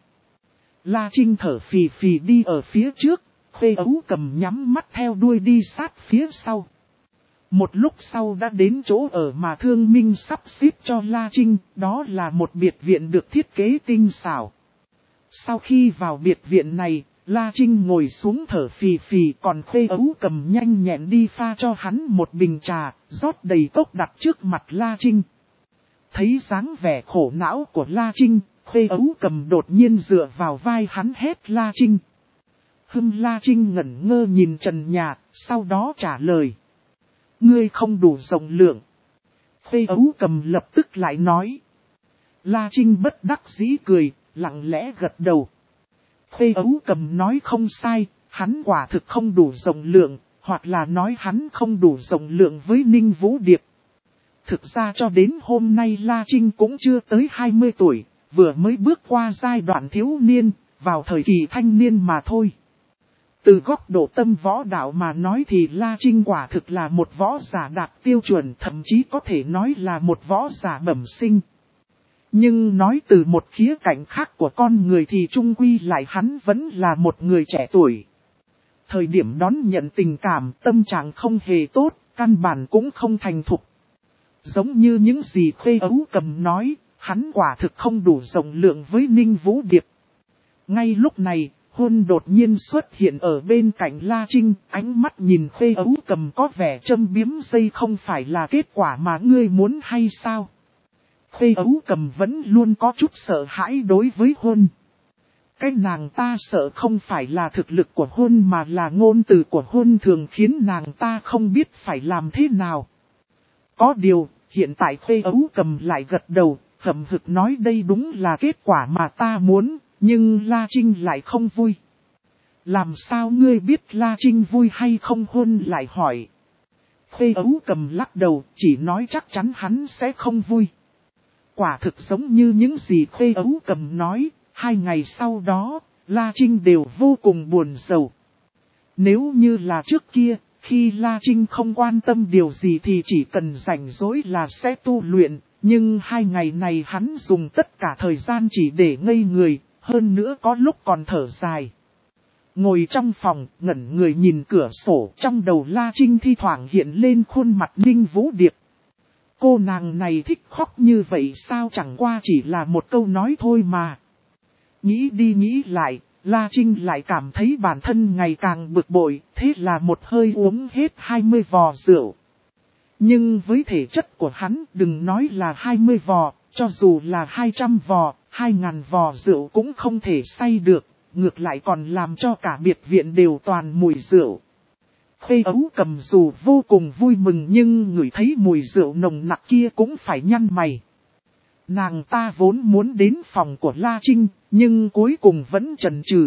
La Trinh thở phì phì đi ở phía trước, Khuê Ấu Cầm nhắm mắt theo đuôi đi sát phía sau. Một lúc sau đã đến chỗ ở mà Thương Minh sắp xếp cho La Trinh, đó là một biệt viện được thiết kế tinh xảo. Sau khi vào biệt viện này, La Trinh ngồi xuống thở phì phì, còn Khuê Ấu Cầm nhanh nhẹn đi pha cho hắn một bình trà, rót đầy cốc đặt trước mặt La Trinh. Thấy dáng vẻ khổ não của La Trinh, Khuê Ấu Cầm đột nhiên dựa vào vai hắn hét La Trinh. Hưng. La Trinh ngẩn ngơ nhìn trần nhà, sau đó trả lời. Ngươi không đủ rộng lượng. Khuê Ấu Cầm lập tức lại nói. La Trinh bất đắc dĩ cười, lặng lẽ gật đầu. Khuê Ấu Cầm nói không sai, hắn quả thực không đủ rộng lượng, hoặc là nói hắn không đủ rộng lượng với Ninh Vũ Điệp. Thực ra cho đến hôm nay La Trinh cũng chưa tới hai mươi tuổi, vừa mới bước qua giai đoạn thiếu niên, vào thời kỳ thanh niên mà thôi. Từ góc độ tâm võ đạo mà nói thì La Trinh quả thực là một võ giả đạt tiêu chuẩn, thậm chí có thể nói là một võ giả bẩm sinh. Nhưng nói từ một khía cạnh khác của con người thì chung quy lại hắn vẫn là một người trẻ tuổi. Thời điểm đón nhận tình cảm, tâm trạng không hề tốt, căn bản cũng không thành thục. Giống như những gì Khê Ấu Cầm nói, hắn quả thực không đủ rộng lượng với Ninh Vũ Điệp. Ngay lúc này, Hôn đột nhiên xuất hiện ở bên cạnh La Trinh, ánh mắt nhìn Khê Ấu Cầm có vẻ châm biếm dây không phải là kết quả mà ngươi muốn hay sao? Khê Ấu Cầm vẫn luôn có chút sợ hãi đối với Hôn. Cái nàng ta sợ không phải là thực lực của Hôn mà là ngôn từ của Hôn thường khiến nàng ta không biết phải làm thế nào. Có điều, hiện tại Khê Ấu Cầm lại gật đầu, hậm hực nói đây đúng là kết quả mà ta muốn, nhưng La Trinh lại không vui. Làm sao ngươi biết La Trinh vui hay không? Hôn lại hỏi. Khê Ấu Cầm lắc đầu, chỉ nói chắc chắn hắn sẽ không vui. Quả thực giống như những gì Khê Ấu Cầm nói, hai ngày sau đó, La Trinh đều vô cùng buồn rầu. Nếu như là trước kia, khi La Trinh không quan tâm điều gì thì chỉ cần rảnh rỗi là sẽ tu luyện, nhưng hai ngày này hắn dùng tất cả thời gian chỉ để ngây người, hơn nữa có lúc còn thở dài. Ngồi trong phòng, ngẩn người nhìn cửa sổ, trong đầu La Trinh thi thoảng hiện lên khuôn mặt Ninh Vũ Điệp. Cô nàng này thích khóc như vậy sao, chẳng qua chỉ là một câu nói thôi mà. Nghĩ đi nghĩ lại, La Trinh lại cảm thấy bản thân ngày càng bực bội, thế là một hơi uống hết hai mươi vò rượu. Nhưng với thể chất của hắn, đừng nói là hai mươi vò, cho dù là hai trăm vò, hai ngàn vò rượu cũng không thể say được, ngược lại còn làm cho cả biệt viện đều toàn mùi rượu. Khê Ấu Cầm dù vô cùng vui mừng nhưng ngửi thấy mùi rượu nồng nặc kia cũng phải nhăn mày. Nàng ta vốn muốn đến phòng của La Trinh, nhưng cuối cùng vẫn chần chừ.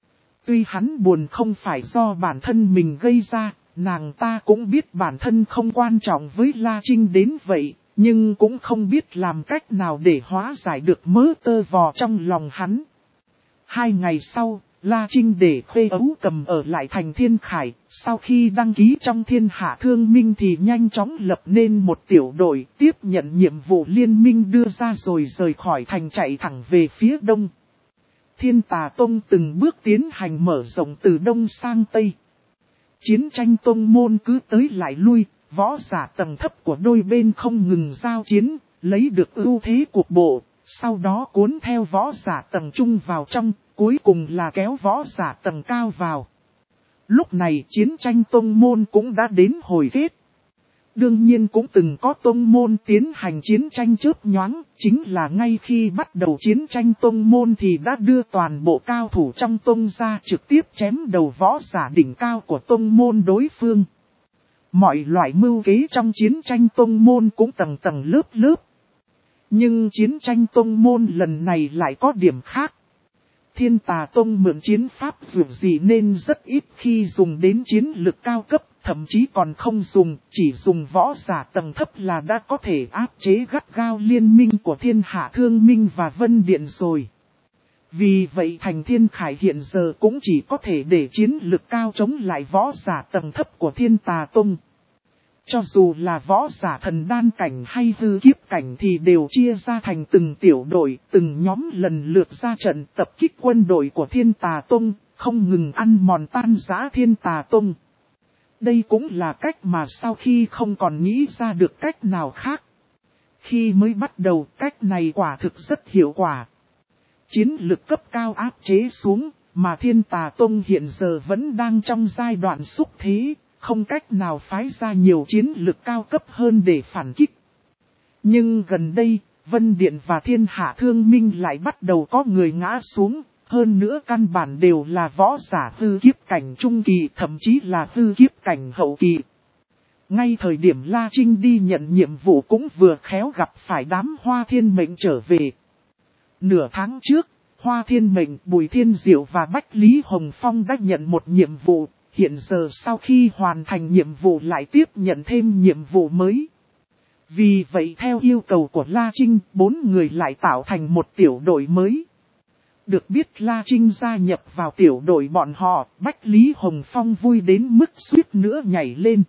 Tuy hắn buồn không phải do bản thân mình gây ra, nàng ta cũng biết bản thân không quan trọng với La Trinh đến vậy, nhưng cũng không biết làm cách nào để hóa giải được mớ tơ vò trong lòng hắn. Hai ngày sau, La Trinh để Khê Ấu Cầm ở lại thành Thiên Khải, sau khi đăng ký trong Thiên Hạ Thương Minh thì nhanh chóng lập nên một tiểu đội tiếp nhận nhiệm vụ liên minh đưa ra rồi rời khỏi thành chạy thẳng về phía đông. Thiên Tà Tông từng bước tiến hành mở rộng từ đông sang tây. Chiến tranh tông môn cứ tới lại lui, võ giả tầng thấp của đôi bên không ngừng giao chiến, lấy được ưu thế cuộc bộ, sau đó cuốn theo võ giả tầng trung vào trong, cuối cùng là kéo võ giả tầng cao vào. Lúc này chiến tranh tông môn cũng đã đến hồi kết. Đương nhiên cũng từng có tông môn tiến hành chiến tranh chớp nhoáng, chính là ngay khi bắt đầu chiến tranh tông môn thì đã đưa toàn bộ cao thủ trong tông ra trực tiếp chém đầu võ giả đỉnh cao của tông môn đối phương. Mọi loại mưu kế trong chiến tranh tông môn cũng tầng tầng lớp lớp. Nhưng chiến tranh tông môn lần này lại có điểm khác. Thiên Tà Tông mượn chiến pháp dù gì nên rất ít khi dùng đến chiến lực cao cấp, thậm chí còn không dùng, chỉ dùng võ giả tầng thấp là đã có thể áp chế gắt gao liên minh của Thiên Hạ Thương Minh và Vân Điện rồi. Vì vậy thành Thiên Khải hiện giờ cũng chỉ có thể để chiến lực cao chống lại võ giả tầng thấp của Thiên Tà Tông. Cho dù là võ giả thần đan cảnh hay hư kiếp cảnh thì đều chia ra thành từng tiểu đội, từng nhóm lần lượt ra trận tập kích quân đội của Thiên Tà Tông, không ngừng ăn mòn tan rã Thiên Tà Tông. Đây cũng là cách mà sau khi không còn nghĩ ra được cách nào khác. Khi mới bắt đầu cách này quả thực rất hiệu quả. Chiến lực cấp cao áp chế xuống, mà Thiên Tà Tông hiện giờ vẫn đang trong giai đoạn xúc thế. Không cách nào phái ra nhiều chiến lực cao cấp hơn để phản kích. Nhưng gần đây, Vân Điện và Thiên Hạ Thương Minh lại bắt đầu có người ngã xuống, hơn nữa căn bản đều là võ giả hư kiếp cảnh trung kỳ, thậm chí là hư kiếp cảnh hậu kỳ. Ngay thời điểm La Trinh đi nhận nhiệm vụ cũng vừa khéo gặp phải đám Hoa Thiên Mệnh trở về. Nửa tháng trước, Hoa Thiên Mệnh, Bùi Thiên Diệu và Bách Lý Hồng Phong đã nhận một nhiệm vụ. Hiện giờ sau khi hoàn thành nhiệm vụ lại tiếp nhận thêm nhiệm vụ mới. Vì vậy theo yêu cầu của La Trinh, bốn người lại tạo thành một tiểu đội mới. Được biết La Trinh gia nhập vào tiểu đội bọn họ, Bách Lý Hồng Phong vui đến mức suýt nữa nhảy lên.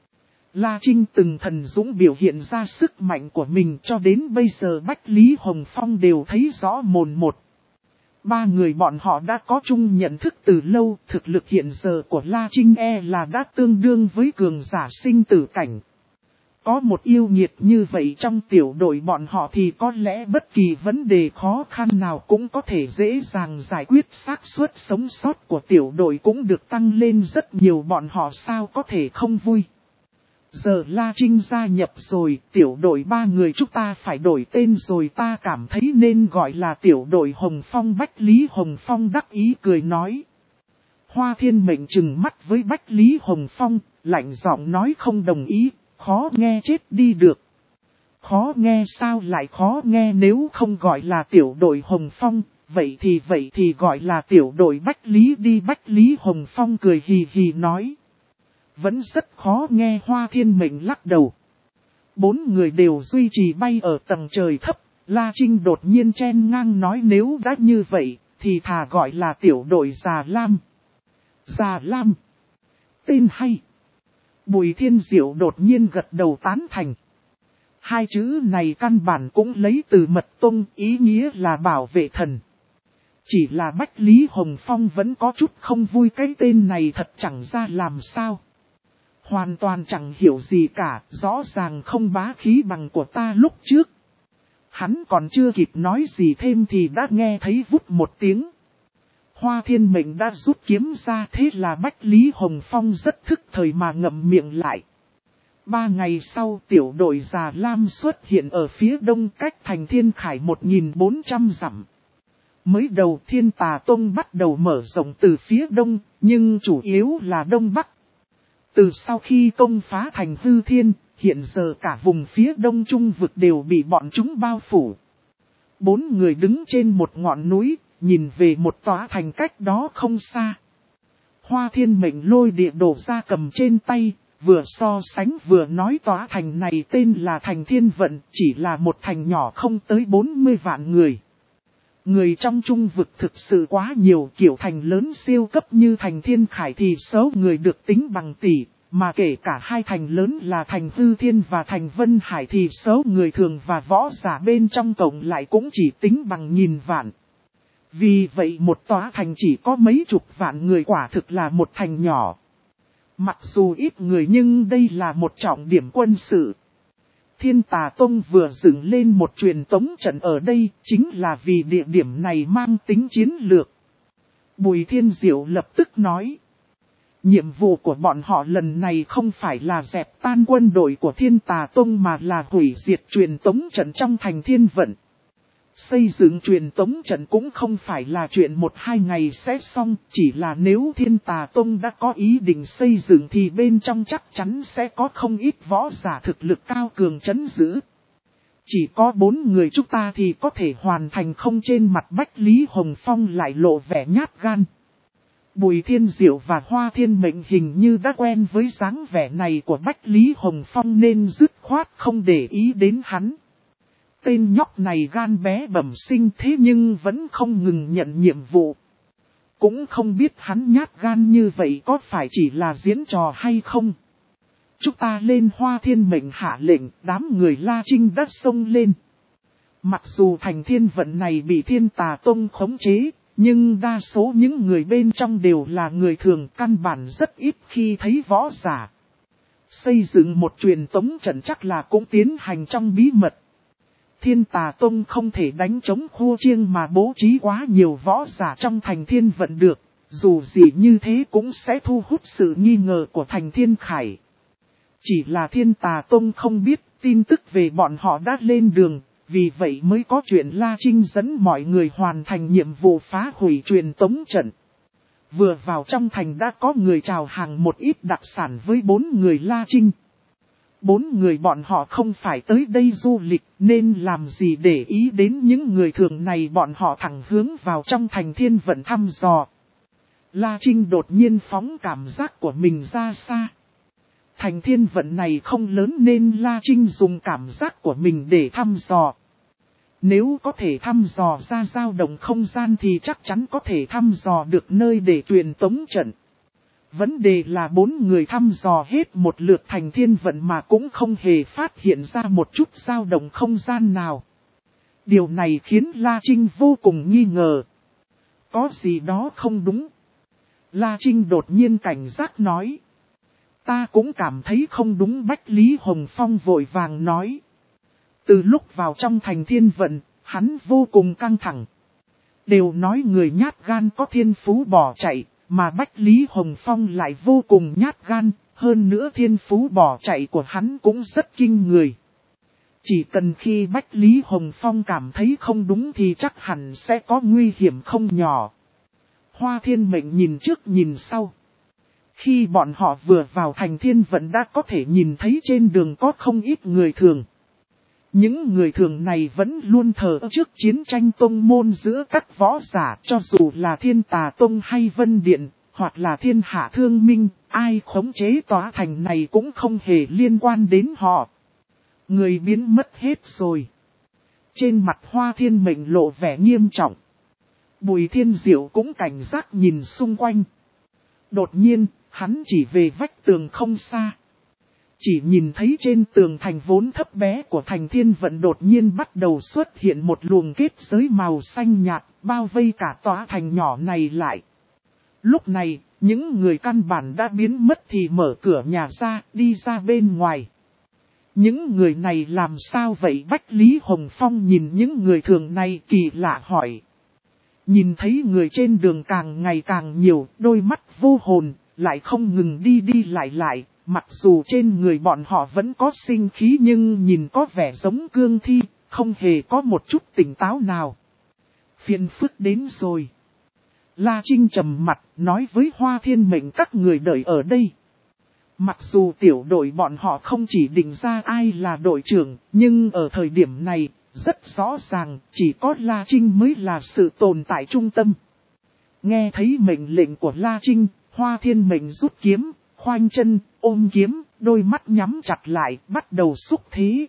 La Trinh từng thần dũng biểu hiện ra sức mạnh của mình cho đến bây giờ Bách Lý Hồng Phong đều thấy rõ mồn một. Ba người bọn họ đã có chung nhận thức từ lâu, thực lực hiện giờ của La Trinh e là đã tương đương với cường giả sinh tử cảnh. Có một yêu nghiệt như vậy trong tiểu đội bọn họ thì có lẽ bất kỳ vấn đề khó khăn nào cũng có thể dễ dàng giải quyết, xác suất sống sót của tiểu đội cũng được tăng lên rất nhiều, bọn họ sao có thể không vui. Giờ La Trinh gia nhập rồi, tiểu đội ba người chúng ta phải đổi tên rồi, ta cảm thấy nên gọi là tiểu đội Hồng Phong. Bách Lý Hồng Phong đắc ý cười nói. Hoa Thiên Mệnh trừng mắt với Bách Lý Hồng Phong, lạnh giọng nói không đồng ý, khó nghe chết đi được. Khó nghe sao lại khó nghe, nếu không gọi là tiểu đội Hồng Phong, vậy thì vậy thì gọi là tiểu đội Bách Lý đi. Bách Lý Hồng Phong cười hì hì nói. Vẫn rất khó nghe. Hoa Thiên Mệnh lắc đầu. Bốn người đều duy trì bay ở tầng trời thấp. La Trinh đột nhiên chen ngang nói nếu đã như vậy, thì thà gọi là tiểu đội Già Lam. Già Lam. Tên hay. Bùi Thiên Diệu đột nhiên gật đầu tán thành. Hai chữ này căn bản cũng lấy từ Mật Tông, ý nghĩa là bảo vệ thần. Chỉ là Bách Lý Hồng Phong vẫn có chút không vui, cái tên này thật chẳng ra làm sao. Hoàn toàn chẳng hiểu gì cả, rõ ràng không bá khí bằng của ta lúc trước. Hắn còn chưa kịp nói gì thêm thì đã nghe thấy vút một tiếng. Hoa Thiên Mệnh đã rút kiếm ra, thế là Bách Lý Hồng Phong rất thức thời mà ngậm miệng lại. Ba ngày sau tiểu đội Già Lam xuất hiện ở phía đông cách thành Thiên Khải một nghìn bốn trăm dặm. Mới đầu Thiên Tà Tông bắt đầu mở rộng từ phía đông, nhưng chủ yếu là đông bắc. Từ sau khi công phá thành Hư Thiên, hiện giờ cả vùng phía đông trung vực đều bị bọn chúng bao phủ. Bốn người đứng trên một ngọn núi, nhìn về một tòa thành cách đó không xa. Hoa Thiên Mệnh lôi địa đồ ra cầm trên tay, vừa so sánh vừa nói tòa thành này tên là thành Thiên Vận, chỉ là một thành nhỏ không tới bốn mươi vạn người. Người trong trung vực thực sự quá nhiều, kiểu thành lớn siêu cấp như thành Thiên Khải thì số người được tính bằng tỷ, mà kể cả hai thành lớn là thành Hư Thiên và thành Vân Hải thì số người thường và võ giả bên trong tổng lại cũng chỉ tính bằng nghìn vạn. Vì vậy một tòa thành chỉ có mấy chục vạn người quả thực là một thành nhỏ. Mặc dù ít người nhưng đây là một trọng điểm quân sự. Thiên Tà Tông vừa dựng lên một truyền tống trận ở đây chính là vì địa điểm này mang tính chiến lược. Bùi Thiên Diệu lập tức nói. Nhiệm vụ của bọn họ lần này không phải là dẹp tan quân đội của Thiên Tà Tông mà là hủy diệt truyền tống trận trong thành Thiên Vận. Xây dựng truyền tống trận cũng không phải là chuyện một hai ngày sẽ xong, chỉ là nếu Thiên Tà Tông đã có ý định xây dựng thì bên trong chắc chắn sẽ có không ít võ giả thực lực cao cường trấn giữ. Chỉ có bốn người chúng ta thì có thể hoàn thành không? Trên mặt Bách Lý Hồng Phong lại lộ vẻ nhát gan. Bùi Thiên Diệu và Hoa Thiên Mệnh hình như đã quen với dáng vẻ này của Bách Lý Hồng Phong nên dứt khoát không để ý đến hắn. Tên nhóc này gan bé bẩm sinh thế nhưng vẫn không ngừng nhận nhiệm vụ. Cũng không biết hắn nhát gan như vậy có phải chỉ là diễn trò hay không. Chúng ta lên. Hoa Thiên Mệnh hạ lệnh, đám người La Trinh đã xông lên. Mặc dù thành Thiên Vận này bị Thiên Tà Tông khống chế, nhưng đa số những người bên trong đều là người thường, căn bản rất ít khi thấy võ giả. Xây dựng một truyền tống trận chắc là cũng tiến hành trong bí mật. Thiên Tà Tông không thể đánh chống khua chiêng mà bố trí quá nhiều võ giả trong thành Thiên Vận được, dù gì như thế cũng sẽ thu hút sự nghi ngờ của thành Thiên Khải. Chỉ là Thiên Tà Tông không biết tin tức về bọn họ đã lên đường, vì vậy mới có chuyện La Trinh dẫn mọi người hoàn thành nhiệm vụ phá hủy truyền tống trận. Vừa vào trong thành đã có người chào hàng một ít đặc sản với bốn người La Trinh. Bốn người bọn họ không phải tới đây du lịch nên làm gì để ý đến những người thường này, bọn họ thẳng hướng vào trong thành Thiên Vận thăm dò. La Trinh đột nhiên phóng cảm giác của mình ra xa. Thành Thiên Vận này không lớn nên La Trinh dùng cảm giác của mình để thăm dò. Nếu có thể thăm dò ra dao động không gian thì chắc chắn có thể thăm dò được nơi để truyền tống trận. Vấn đề là bốn người thăm dò hết một lượt thành Thiên Vận mà cũng không hề phát hiện ra một chút dao động không gian nào. Điều này khiến La Trinh vô cùng nghi ngờ. Có gì đó không đúng. La Trinh đột nhiên cảnh giác nói. Ta cũng cảm thấy không đúng, Bách Lý Hồng Phong vội vàng nói. Từ lúc vào trong thành thiên vận, hắn vô cùng căng thẳng. Đều nói người nhát gan có thiên phú bỏ chạy, mà Bách Lý Hồng Phong lại vô cùng nhát gan, hơn nữa thiên phú bỏ chạy của hắn cũng rất kinh người. Chỉ cần khi Bách Lý Hồng Phong cảm thấy không đúng thì chắc hẳn sẽ có nguy hiểm không nhỏ. Hoa Thiên Mệnh nhìn trước nhìn sau. Khi bọn họ vừa vào thành thiên vận đã có thể nhìn thấy trên đường có không ít người thường. Những người thường này vẫn luôn thờ trước chiến tranh tông môn giữa các võ giả, cho dù là Thiên Tà Tông hay Vân Điện, hoặc là Thiên Hạ Thương Minh, ai khống chế tòa thành này cũng không hề liên quan đến họ. Người biến mất hết rồi. Trên mặt Hoa Thiên Mệnh lộ vẻ nghiêm trọng. Bùi Thiên Diệu cũng cảnh giác nhìn xung quanh. Đột nhiên, hắn chỉ về vách tường không xa. Chỉ nhìn thấy trên tường thành vốn thấp bé của thành thiên vận đột nhiên bắt đầu xuất hiện một luồng kết giới màu xanh nhạt, bao vây cả tòa thành nhỏ này lại. Lúc này, những người căn bản đã biến mất thì mở cửa nhà ra, đi ra bên ngoài. Những người này làm sao vậy? Bách Lý Hồng Phong nhìn những người thường này kỳ lạ hỏi. Nhìn thấy người trên đường càng ngày càng nhiều, đôi mắt vô hồn, lại không ngừng đi đi lại lại. Mặc dù trên người bọn họ vẫn có sinh khí nhưng nhìn có vẻ giống cương thi, không hề có một chút tỉnh táo nào. Phiền phức đến rồi. La Trinh trầm mặt, nói với Hoa Thiên Mệnh các người đợi ở đây. Mặc dù tiểu đội bọn họ không chỉ định ra ai là đội trưởng, nhưng ở thời điểm này, rất rõ ràng, chỉ có La Trinh mới là sự tồn tại trung tâm. Nghe thấy mệnh lệnh của La Trinh, Hoa Thiên Mệnh rút kiếm, khoanh chân, ôm kiếm, đôi mắt nhắm chặt lại, bắt đầu xúc thế.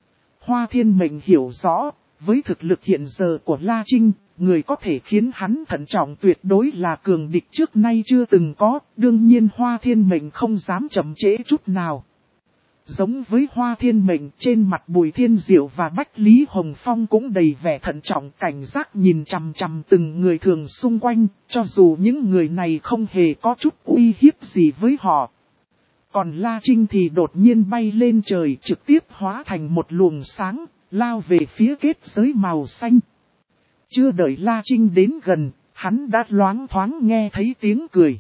Hoa Thiên Mệnh hiểu rõ, với thực lực hiện giờ của La Trinh, người có thể khiến hắn thận trọng tuyệt đối là cường địch trước nay chưa từng có, đương nhiên Hoa Thiên Mệnh không dám chậm trễ chút nào. Giống với Hoa Thiên Mệnh, trên mặt Bùi Thiên Diệu và Bách Lý Hồng Phong cũng đầy vẻ thận trọng, cảnh giác nhìn chằm chằm từng người thường xung quanh, cho dù những người này không hề có chút uy hiếp gì với họ. Còn La Trinh thì đột nhiên bay lên trời, trực tiếp hóa thành một luồng sáng, lao về phía kết giới màu xanh. Chưa đợi La Trinh đến gần, hắn đã loáng thoáng nghe thấy tiếng cười.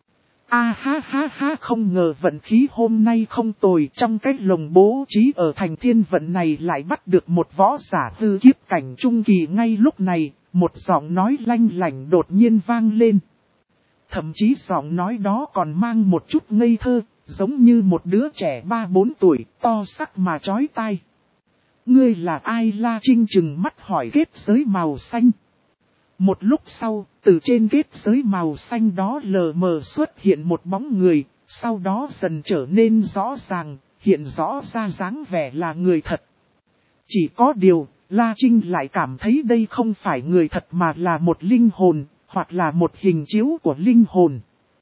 A ha ha ha, không ngờ vận khí hôm nay không tồi, trong cái lồng bố trí ở thành thiên vận này lại bắt được một võ giả hư kiếp cảnh trung kỳ. Ngay lúc này, một giọng nói lanh lảnh đột nhiên vang lên. Thậm chí giọng nói đó còn mang một chút ngây thơ, giống như một đứa trẻ ba bốn tuổi, to sắc mà chói tai. Ngươi là ai? La Trinh trừng mắt hỏi kết giới màu xanh. Một lúc sau, từ trên kết giới màu xanh đó lờ mờ xuất hiện một bóng người, sau đó dần trở nên rõ ràng, hiện rõ ra dáng vẻ là người thật. Chỉ có điều, La Trinh lại cảm thấy đây không phải người thật mà là một linh hồn, hoặc là một hình chiếu của linh hồn.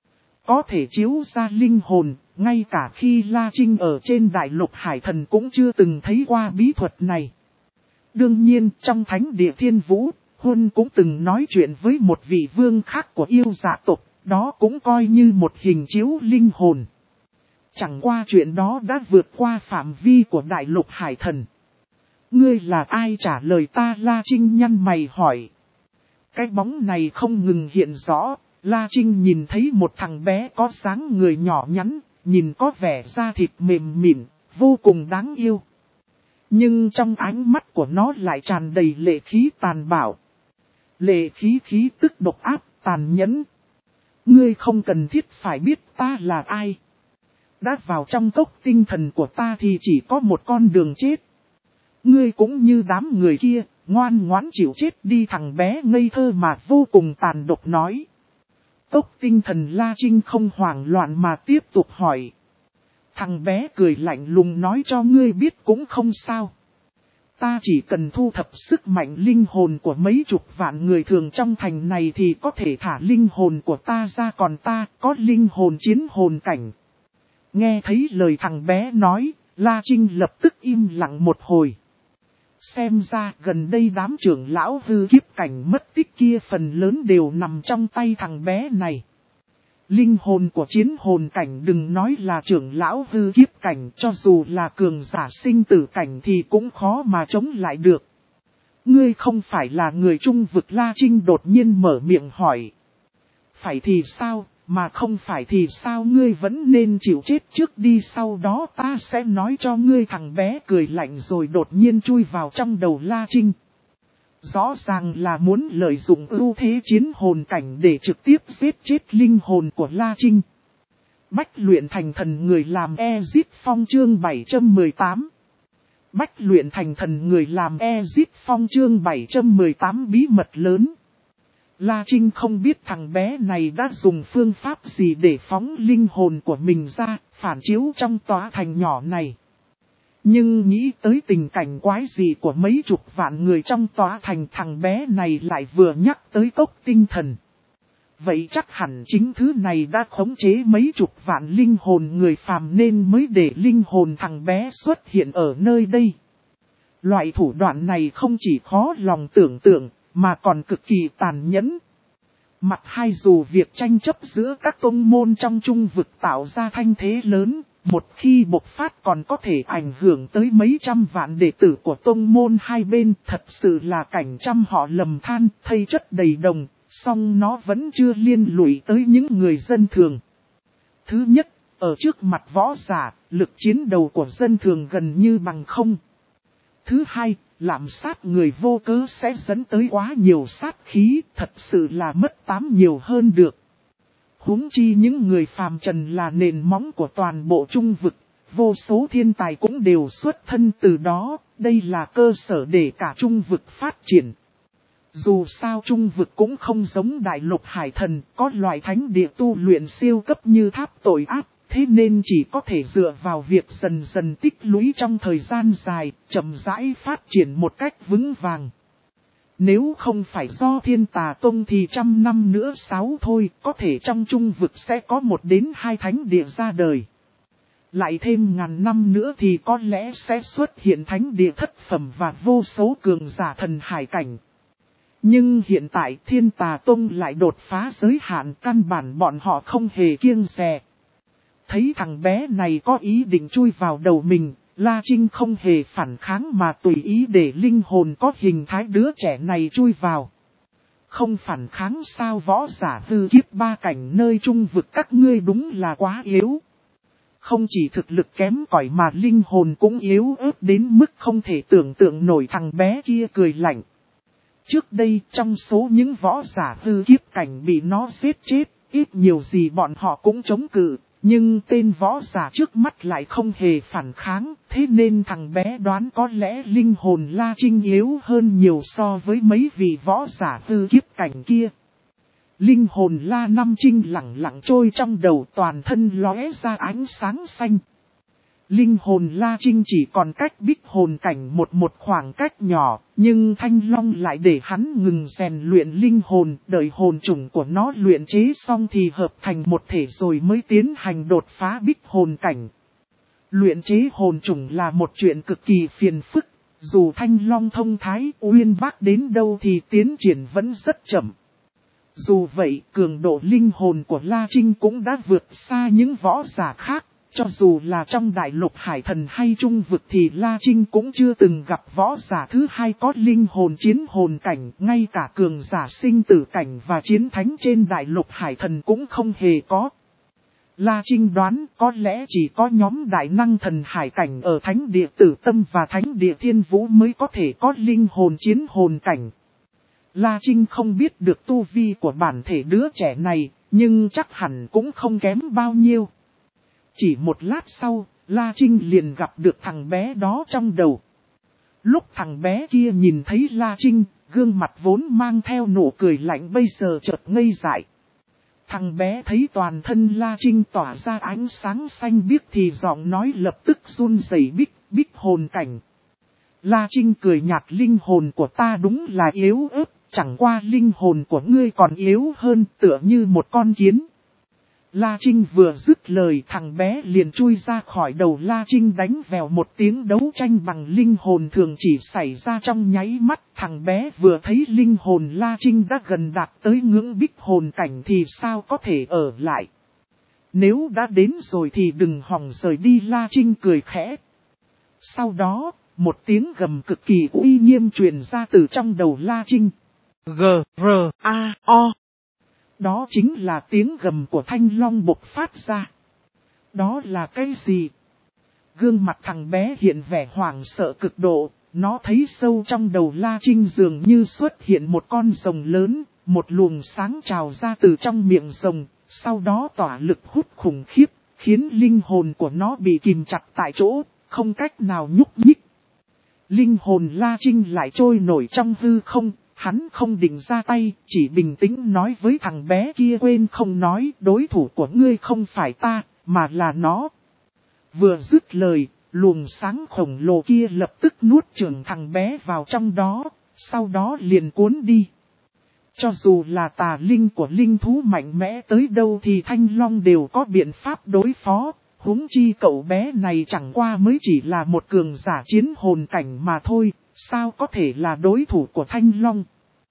Có thể chiếu ra linh hồn, ngay cả khi La Trinh ở trên đại lục hải thần cũng chưa từng thấy qua bí thuật này. Đương nhiên, trong thánh địa thiên vũ, Huân cũng từng nói chuyện với một vị vương khác của yêu dạ tộc, đó cũng coi như một hình chiếu linh hồn. Chẳng qua chuyện đó đã vượt qua phạm vi của đại lục hải thần. Ngươi là ai? Trả lời ta. La Trinh nhăn mày hỏi. Cái bóng này không ngừng hiện rõ, La Trinh nhìn thấy một thằng bé có dáng người nhỏ nhắn, nhìn có vẻ da thịt mềm mịn, vô cùng đáng yêu. Nhưng trong ánh mắt của nó lại tràn đầy lệ khí tàn bạo. Lệ khí khí tức độc ác, tàn nhẫn. Ngươi không cần thiết phải biết ta là ai. Đã vào trong cốc tinh thần của ta thì chỉ có một con đường chết. Ngươi cũng như đám người kia, ngoan ngoãn chịu chết đi. Thằng bé ngây thơ mà vô cùng tàn độc nói. Cốc tinh thần. La Trinh không hoảng loạn mà tiếp tục hỏi. Thằng bé cười lạnh lùng nói cho ngươi biết cũng không sao. Ta chỉ cần thu thập sức mạnh linh hồn của mấy chục vạn người thường trong thành này thì có thể thả linh hồn của ta ra, còn ta có linh hồn chiến hồn cảnh. Nghe thấy lời thằng bé nói, La Trinh lập tức im lặng một hồi. Xem ra gần đây đám trưởng lão hư kiếp cảnh mất tích kia phần lớn đều nằm trong tay thằng bé này. Linh hồn của chiến hồn cảnh đừng nói là trưởng lão hư kiếp cảnh, cho dù là cường giả sinh tử cảnh thì cũng khó mà chống lại được. Ngươi không phải là người Trung vực, La Trinh đột nhiên mở miệng hỏi. Phải thì sao, mà không phải thì sao, ngươi vẫn nên chịu chết trước đi, sau đó ta sẽ nói cho ngươi. Thằng bé cười lạnh rồi đột nhiên chui vào trong đầu La Trinh. Rõ ràng là muốn lợi dụng ưu thế chiến hồn cảnh để trực tiếp giết chết linh hồn của La Trinh. Bách luyện thành thần người làm Exit Phong chương bảy trăm mười tám. Bách luyện thành thần người làm Exit Phong chương bảy trăm mười tám bí mật lớn. La Trinh không biết thằng bé này đã dùng phương pháp gì để phóng linh hồn của mình ra, phản chiếu trong tòa thành nhỏ này. Nhưng nghĩ tới tình cảnh quái dị của mấy chục vạn người trong tòa thành, thằng bé này lại vừa nhắc tới cốc tinh thần. Vậy chắc hẳn chính thứ này đã khống chế mấy chục vạn linh hồn người phàm nên mới để linh hồn thằng bé xuất hiện ở nơi đây. Loại thủ đoạn này không chỉ khó lòng tưởng tượng, mà còn cực kỳ tàn nhẫn. Mặt hai, dù việc tranh chấp giữa các tông môn trong Trung vực tạo ra thanh thế lớn, một khi bộc phát còn có thể ảnh hưởng tới mấy trăm vạn đệ tử của tông môn hai bên, thật sự là cảnh trăm họ lầm than, thây chất đầy đồng, song nó vẫn chưa liên lụy tới những người dân thường. Thứ nhất, ở trước mặt võ giả, lực chiến đầu của dân thường gần như bằng không. Thứ hai, lạm sát người vô cớ sẽ dẫn tới quá nhiều sát khí, thật sự là mất tám nhiều hơn được. Huống chi những người phàm trần là nền móng của toàn bộ Trung vực, vô số thiên tài cũng đều xuất thân từ đó, đây là cơ sở để cả Trung vực phát triển. Dù sao Trung vực cũng không giống đại lục hải thần, có loại thánh địa tu luyện siêu cấp như tháp tội ác, thế nên chỉ có thể dựa vào việc dần dần tích lũy trong thời gian dài, chậm rãi phát triển một cách vững vàng. Nếu không phải do Thiên Tà Tông thì trăm năm nữa sáu thôi, có thể trong Trung vực sẽ có một đến hai thánh địa ra đời. Lại thêm ngàn năm nữa thì có lẽ sẽ xuất hiện thánh địa thất phẩm và vô số cường giả thần hải cảnh. Nhưng hiện tại Thiên Tà Tông lại đột phá giới hạn, căn bản bọn họ không hề kiêng dè. Thấy thằng bé này có ý định chui vào đầu mình, La Trinh không hề phản kháng mà tùy ý để linh hồn có hình thái đứa trẻ này chui vào. Không phản kháng sao, võ giả hư kiếp ba cảnh nơi Trung vực các ngươi đúng là quá yếu. Không chỉ thực lực kém cỏi mà linh hồn cũng yếu ớt đến mức không thể tưởng tượng nổi. Thằng bé kia cười lạnh. Trước đây trong số những võ giả hư kiếp cảnh bị nó giết chết, ít nhiều gì bọn họ cũng chống cự. Nhưng tên võ giả trước mắt lại không hề phản kháng, thế nên thằng bé đoán có lẽ linh hồn La Trinh yếu hơn nhiều so với mấy vị võ giả hư kiếp cảnh kia. Linh hồn La Nam Trinh lặng lặng trôi trong đầu, toàn thân lóe ra ánh sáng xanh. Linh hồn La Trinh chỉ còn cách bích hồn cảnh một một khoảng cách nhỏ, nhưng Thanh Long lại để hắn ngừng rèn luyện linh hồn, đợi hồn chủng của nó luyện chế xong thì hợp thành một thể rồi mới tiến hành đột phá bích hồn cảnh. Luyện chế hồn chủng là một chuyện cực kỳ phiền phức, dù Thanh Long thông thái uyên bác đến đâu thì tiến triển vẫn rất chậm. Dù vậy, cường độ linh hồn của La Trinh cũng đã vượt xa những võ giả khác. Cho dù là trong đại lục hải thần hay Trung vực thì La Trinh cũng chưa từng gặp võ giả thứ hai có linh hồn chiến hồn cảnh, ngay cả cường giả sinh tử cảnh và chiến thánh trên đại lục hải thần cũng không hề có. La Trinh đoán có lẽ chỉ có nhóm đại năng thần hải cảnh ở thánh địa Tử Tâm và thánh địa Thiên Vũ mới có thể có linh hồn chiến hồn cảnh. La Trinh không biết được tu vi của bản thể đứa trẻ này, nhưng chắc hẳn cũng không kém bao nhiêu. Chỉ một lát sau, La Trinh liền gặp được thằng bé đó trong đầu. Lúc thằng bé kia nhìn thấy La Trinh, gương mặt vốn mang theo nụ cười lạnh bây giờ chợt ngây dại. Thằng bé thấy toàn thân La Trinh tỏa ra ánh sáng xanh biếc thì giọng nói lập tức run rẩy. Bích, bích hồn cảnh. La Trinh cười nhạt, linh hồn của ta đúng là yếu ớt, chẳng qua linh hồn của ngươi còn yếu hơn, tựa như một con kiến. La Trinh vừa dứt lời, thằng bé liền chui ra khỏi đầu La Trinh, đánh vèo một tiếng. Đấu tranh bằng linh hồn thường chỉ xảy ra trong nháy mắt. Thằng bé vừa thấy linh hồn La Trinh đã gần đạt tới ngưỡng bích hồn cảnh thì sao có thể ở lại. Nếu đã đến rồi thì đừng hòng rời đi, La Trinh cười khẽ. Sau đó, một tiếng gầm cực kỳ uy nghiêm truyền ra từ trong đầu La Trinh. G, R, A, O. Đó chính là tiếng gầm của Thanh Long bộc phát ra. Đó là cái gì? Gương mặt thằng bé hiện vẻ hoảng sợ cực độ, nó thấy sâu trong đầu La Trinh dường như xuất hiện một con rồng lớn, một luồng sáng trào ra từ trong miệng rồng, sau đó tỏa lực hút khủng khiếp, khiến linh hồn của nó bị kìm chặt tại chỗ, không cách nào nhúc nhích. Linh hồn La Trinh lại trôi nổi trong hư không, hắn không định ra tay, chỉ bình tĩnh nói với thằng bé kia, quên không nói, đối thủ của ngươi không phải ta, mà là nó. Vừa dứt lời, luồng sáng khổng lồ kia lập tức nuốt chửng thằng bé vào trong đó, sau đó liền cuốn đi. Cho dù là tà linh của linh thú mạnh mẽ tới đâu thì Thanh Long đều có biện pháp đối phó, huống chi cậu bé này chẳng qua mới chỉ là một cường giả chiến hồn cảnh mà thôi, sao có thể là đối thủ của Thanh Long.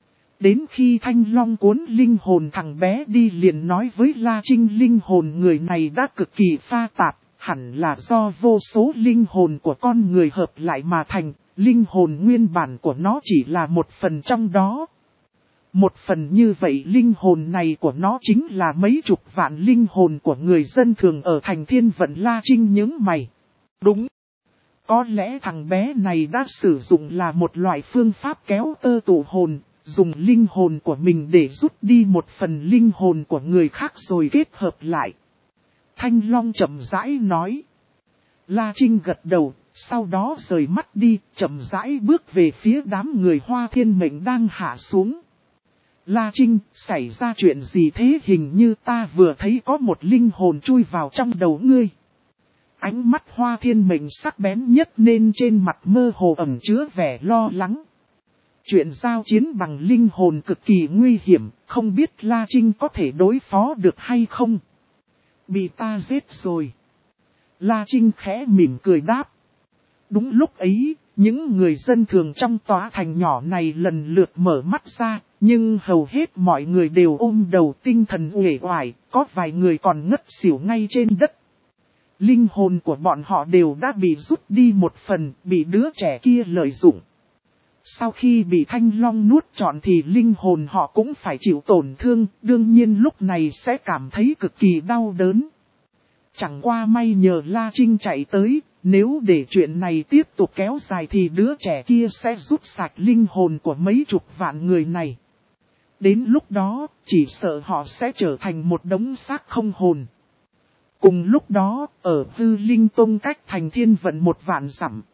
Đến khi Thanh Long cuốn linh hồn thằng bé đi liền nói với La Trinh, linh hồn người này đã cực kỳ pha tạp, hẳn là do vô số linh hồn của con người hợp lại mà thành, linh hồn nguyên bản của nó chỉ là một phần trong đó. Một phần như vậy linh hồn này của nó chính là mấy chục vạn linh hồn của người dân thường ở thành Thiên Vận. La Trinh nhướng mày. Đúng. Có lẽ thằng bé này đã sử dụng là một loại phương pháp kéo tơ tụ hồn, dùng linh hồn của mình để rút đi một phần linh hồn của người khác rồi kết hợp lại. Thanh Long chậm rãi nói. La Trinh gật đầu, sau đó rời mắt đi, chậm rãi bước về phía đám người Hoa Thiên Mệnh đang hạ xuống. La Trinh, xảy ra chuyện gì thế? Hình như ta vừa thấy có một linh hồn chui vào trong đầu ngươi. Ánh mắt Hoa Thiên Mệnh sắc bén nhất nên trên mặt mơ hồ ẩn chứa vẻ lo lắng. Chuyện giao chiến bằng linh hồn cực kỳ nguy hiểm, không biết La Trinh có thể đối phó được hay không? Bị ta giết rồi. La Trinh khẽ mỉm cười đáp. Đúng lúc ấy, những người dân thường trong tòa thành nhỏ này lần lượt mở mắt ra, nhưng hầu hết mọi người đều ôm đầu tinh thần uể oải, có vài người còn ngất xỉu ngay trên đất. Linh hồn của bọn họ đều đã bị rút đi một phần, bị đứa trẻ kia lợi dụng. Sau khi bị Thanh Long nuốt trọn thì linh hồn họ cũng phải chịu tổn thương, đương nhiên lúc này sẽ cảm thấy cực kỳ đau đớn. Chẳng qua may nhờ La Trinh chạy tới, nếu để chuyện này tiếp tục kéo dài thì đứa trẻ kia sẽ rút sạch linh hồn của mấy chục vạn người này. Đến lúc đó, chỉ sợ họ sẽ trở thành một đống xác không hồn. Cùng lúc đó, ở Hư Linh Tông cách thành Thiên Vận một vạn dặm.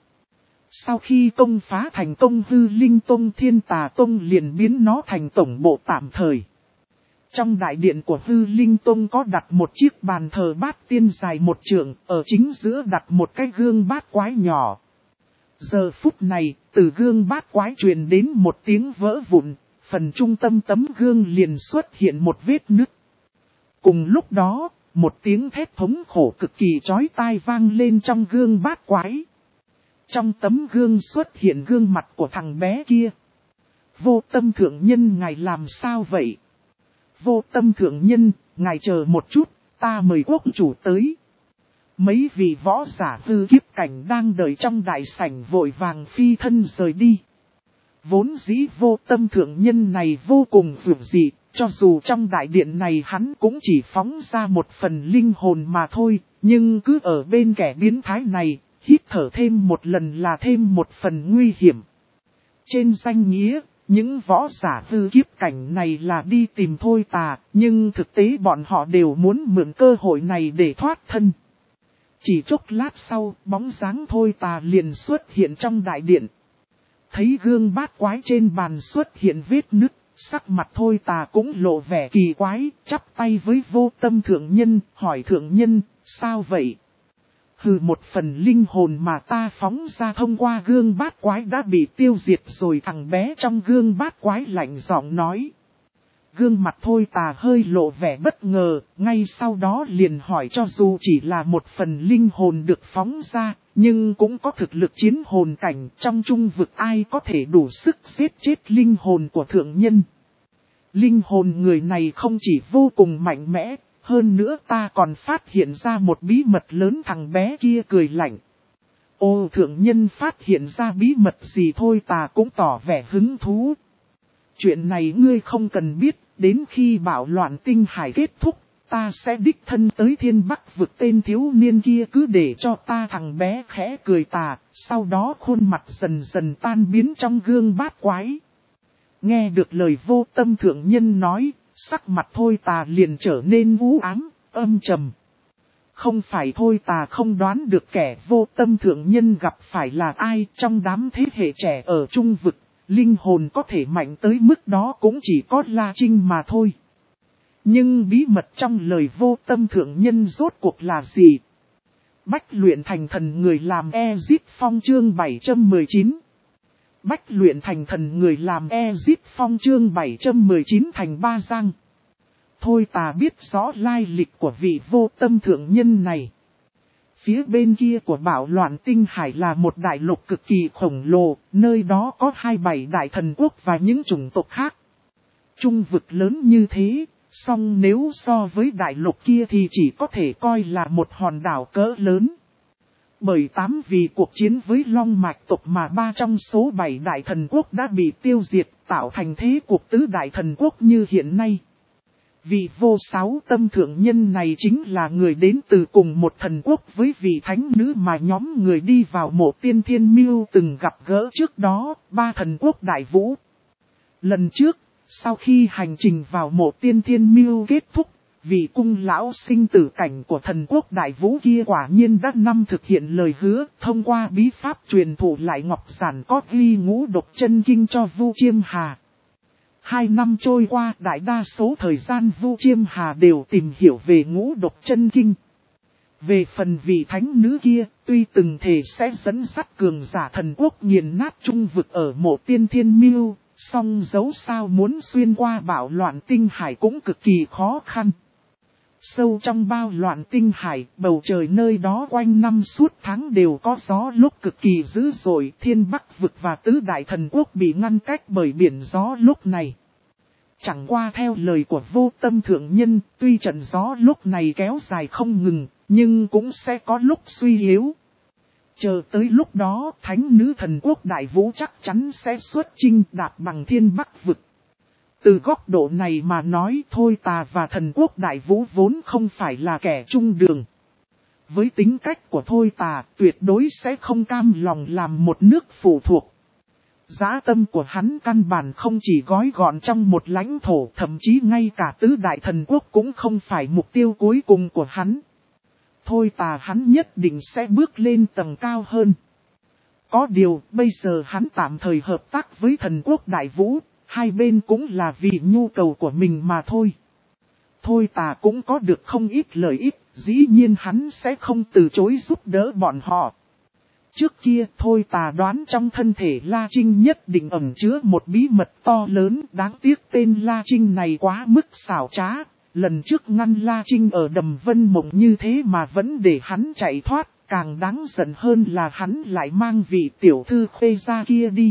Sau khi công phá thành công Hư Linh Tông, Thiên Tà Tông liền biến nó thành tổng bộ tạm thời. Trong đại điện của Hư Linh Tông có đặt một chiếc bàn thờ bát tiên dài một trượng, ở chính giữa đặt một cái gương bát quái nhỏ. Giờ phút này, từ gương bát quái truyền đến một tiếng vỡ vụn, phần trung tâm tấm gương liền xuất hiện một vết nứt. Cùng lúc đó, một tiếng thét thống khổ cực kỳ chói tai vang lên trong gương bát quái. Trong tấm gương xuất hiện gương mặt của thằng bé kia. Vô Tâm thượng nhân, ngài làm sao vậy? Vô Tâm thượng nhân, ngài chờ một chút, ta mời quốc chủ tới. Mấy vị võ giả hư kiếp cảnh đang đợi trong đại sảnh vội vàng phi thân rời đi. Vốn dĩ Vô Tâm thượng nhân này vô cùng dường dị, cho dù trong đại điện này hắn cũng chỉ phóng ra một phần linh hồn mà thôi, nhưng cứ ở bên kẻ biến thái này, hít thở thêm một lần là thêm một phần nguy hiểm. Trên danh nghĩa, những võ giả hư kiếp cảnh này là đi tìm Thôi Tà, nhưng thực tế bọn họ đều muốn mượn cơ hội này để thoát thân. Chỉ chốc lát sau, bóng dáng Thôi Tà liền xuất hiện trong đại điện. Thấy gương bát quái trên bàn xuất hiện vết nứt, sắc mặt Thôi Tà cũng lộ vẻ kỳ quái, chắp tay với Vô Tâm thượng nhân, hỏi thượng nhân, sao vậy? Hừ, một phần linh hồn mà ta phóng ra thông qua gương bát quái đã bị tiêu diệt rồi. Thằng bé trong gương bát quái lạnh giọng nói. Gương mặt Thôi Tà hơi lộ vẻ bất ngờ, ngay sau đó liền hỏi, cho dù chỉ là một phần linh hồn được phóng ra, nhưng cũng có thực lực chiến hồn cảnh, trong trung vực ai có thể đủ sức giết chết linh hồn của thượng nhân. Linh hồn người này không chỉ vô cùng mạnh mẽ, Hơn nữa ta còn phát hiện ra một bí mật lớn. Thằng bé kia cười lạnh. Ô thượng nhân phát hiện ra bí mật gì thôi, ta cũng tỏ vẻ hứng thú. Chuyện này ngươi không cần biết, đến khi bạo loạn tinh hải kết thúc, ta sẽ đích thân tới Thiên Bắc vực. Tên thiếu niên kia cứ để cho ta. Thằng bé khẽ cười tà, sau đó khuôn mặt dần dần tan biến trong gương bát quái. Nghe được lời Vô Tâm thượng nhân nói, sắc mặt Thôi Tà liền trở nên u ám, âm trầm. Không phải Thôi Tà không đoán được kẻ Vô Tâm thượng nhân gặp phải là ai. Trong đám thế hệ trẻ ở Trung vực, linh hồn có thể mạnh tới mức đó cũng chỉ có La Trinh mà thôi. Nhưng bí mật trong lời Vô Tâm thượng nhân rốt cuộc là gì? Bách luyện thành thần người làm Ezip Phong chương bảy trăm mười chín. Bách luyện thành thần người làm Ezip Phong chương bảy trăm mười chín thành Ba Giang. Thôi Tà biết rõ lai lịch của vị Vô Tâm thượng nhân này. Phía bên kia của bạo loạn tinh hải là một đại lục cực kỳ khổng lồ, nơi đó có hai bảy đại thần quốc và những chủng tộc khác. Trung vực lớn như thế, song nếu so với đại lục kia thì chỉ có thể coi là một hòn đảo cỡ lớn. Bởi tám vì cuộc chiến với Long Mạch tộc mà ba trong số bảy đại thần quốc đã bị tiêu diệt, tạo thành thế cuộc tứ đại thần quốc như hiện nay. Vị Vô Sáu Tâm thượng nhân này chính là người đến từ cùng một thần quốc với vị thánh nữ mà nhóm người đi vào Mộ Tiên Thiên Miêu từng gặp gỡ trước đó, ba thần quốc đại vũ. Lần trước, sau khi hành trình vào Mộ Tiên Thiên Miêu kết thúc, vị cung lão sinh tử cảnh của thần quốc đại vũ kia quả nhiên đã năm thực hiện lời hứa, thông qua bí pháp truyền thụ lại ngọc giản có ghi ngũ độc chân kinh cho Vu Chiêm Hà. Hai năm trôi qua, đại đa số thời gian Vu Chiêm Hà đều tìm hiểu về ngũ độc chân kinh. Về phần vị thánh nữ kia, tuy từng thể sẽ dẫn dắt cường giả thần quốc nghiền nát trung vực ở Mộ Tiên Thiên Miêu, song dẫu sao muốn xuyên qua bạo loạn tinh hải cũng cực kỳ khó khăn. Sâu trong bao loạn tinh hải, bầu trời nơi đó quanh năm suốt tháng đều có gió lúc cực kỳ dữ dội. Thiên Bắc vực và tứ đại thần quốc bị ngăn cách bởi biển gió lúc này. Chẳng qua theo lời của Vô Tâm thượng nhân, tuy trận gió lúc này kéo dài không ngừng, nhưng cũng sẽ có lúc suy yếu. Chờ tới lúc đó, thánh nữ thần quốc đại vũ chắc chắn sẽ xuất chinh đạp bằng Thiên Bắc vực. Từ góc độ này mà nói, Thôi Tà và thần quốc đại vũ vốn không phải là kẻ chung đường. Với tính cách của Thôi Tà, tuyệt đối sẽ không cam lòng làm một nước phụ thuộc. Dã tâm của hắn căn bản không chỉ gói gọn trong một lãnh thổ, thậm chí ngay cả tứ đại thần quốc cũng không phải mục tiêu cuối cùng của hắn. Thôi Tà hắn nhất định sẽ bước lên tầng cao hơn. Có điều, bây giờ hắn tạm thời hợp tác với thần quốc đại vũ. Hai bên cũng là vì nhu cầu của mình mà thôi. Thôi Tà cũng có được không ít lợi ích, dĩ nhiên hắn sẽ không từ chối giúp đỡ bọn họ. Trước kia Thôi Tà đoán trong thân thể La Trinh nhất định ẩn chứa một bí mật to lớn, đáng tiếc tên La Trinh này quá mức xảo trá. Lần trước ngăn La Trinh ở Đầm Vân Mộng như thế mà vẫn để hắn chạy thoát, càng đáng giận hơn là hắn lại mang vị tiểu thư Khuê gia kia đi.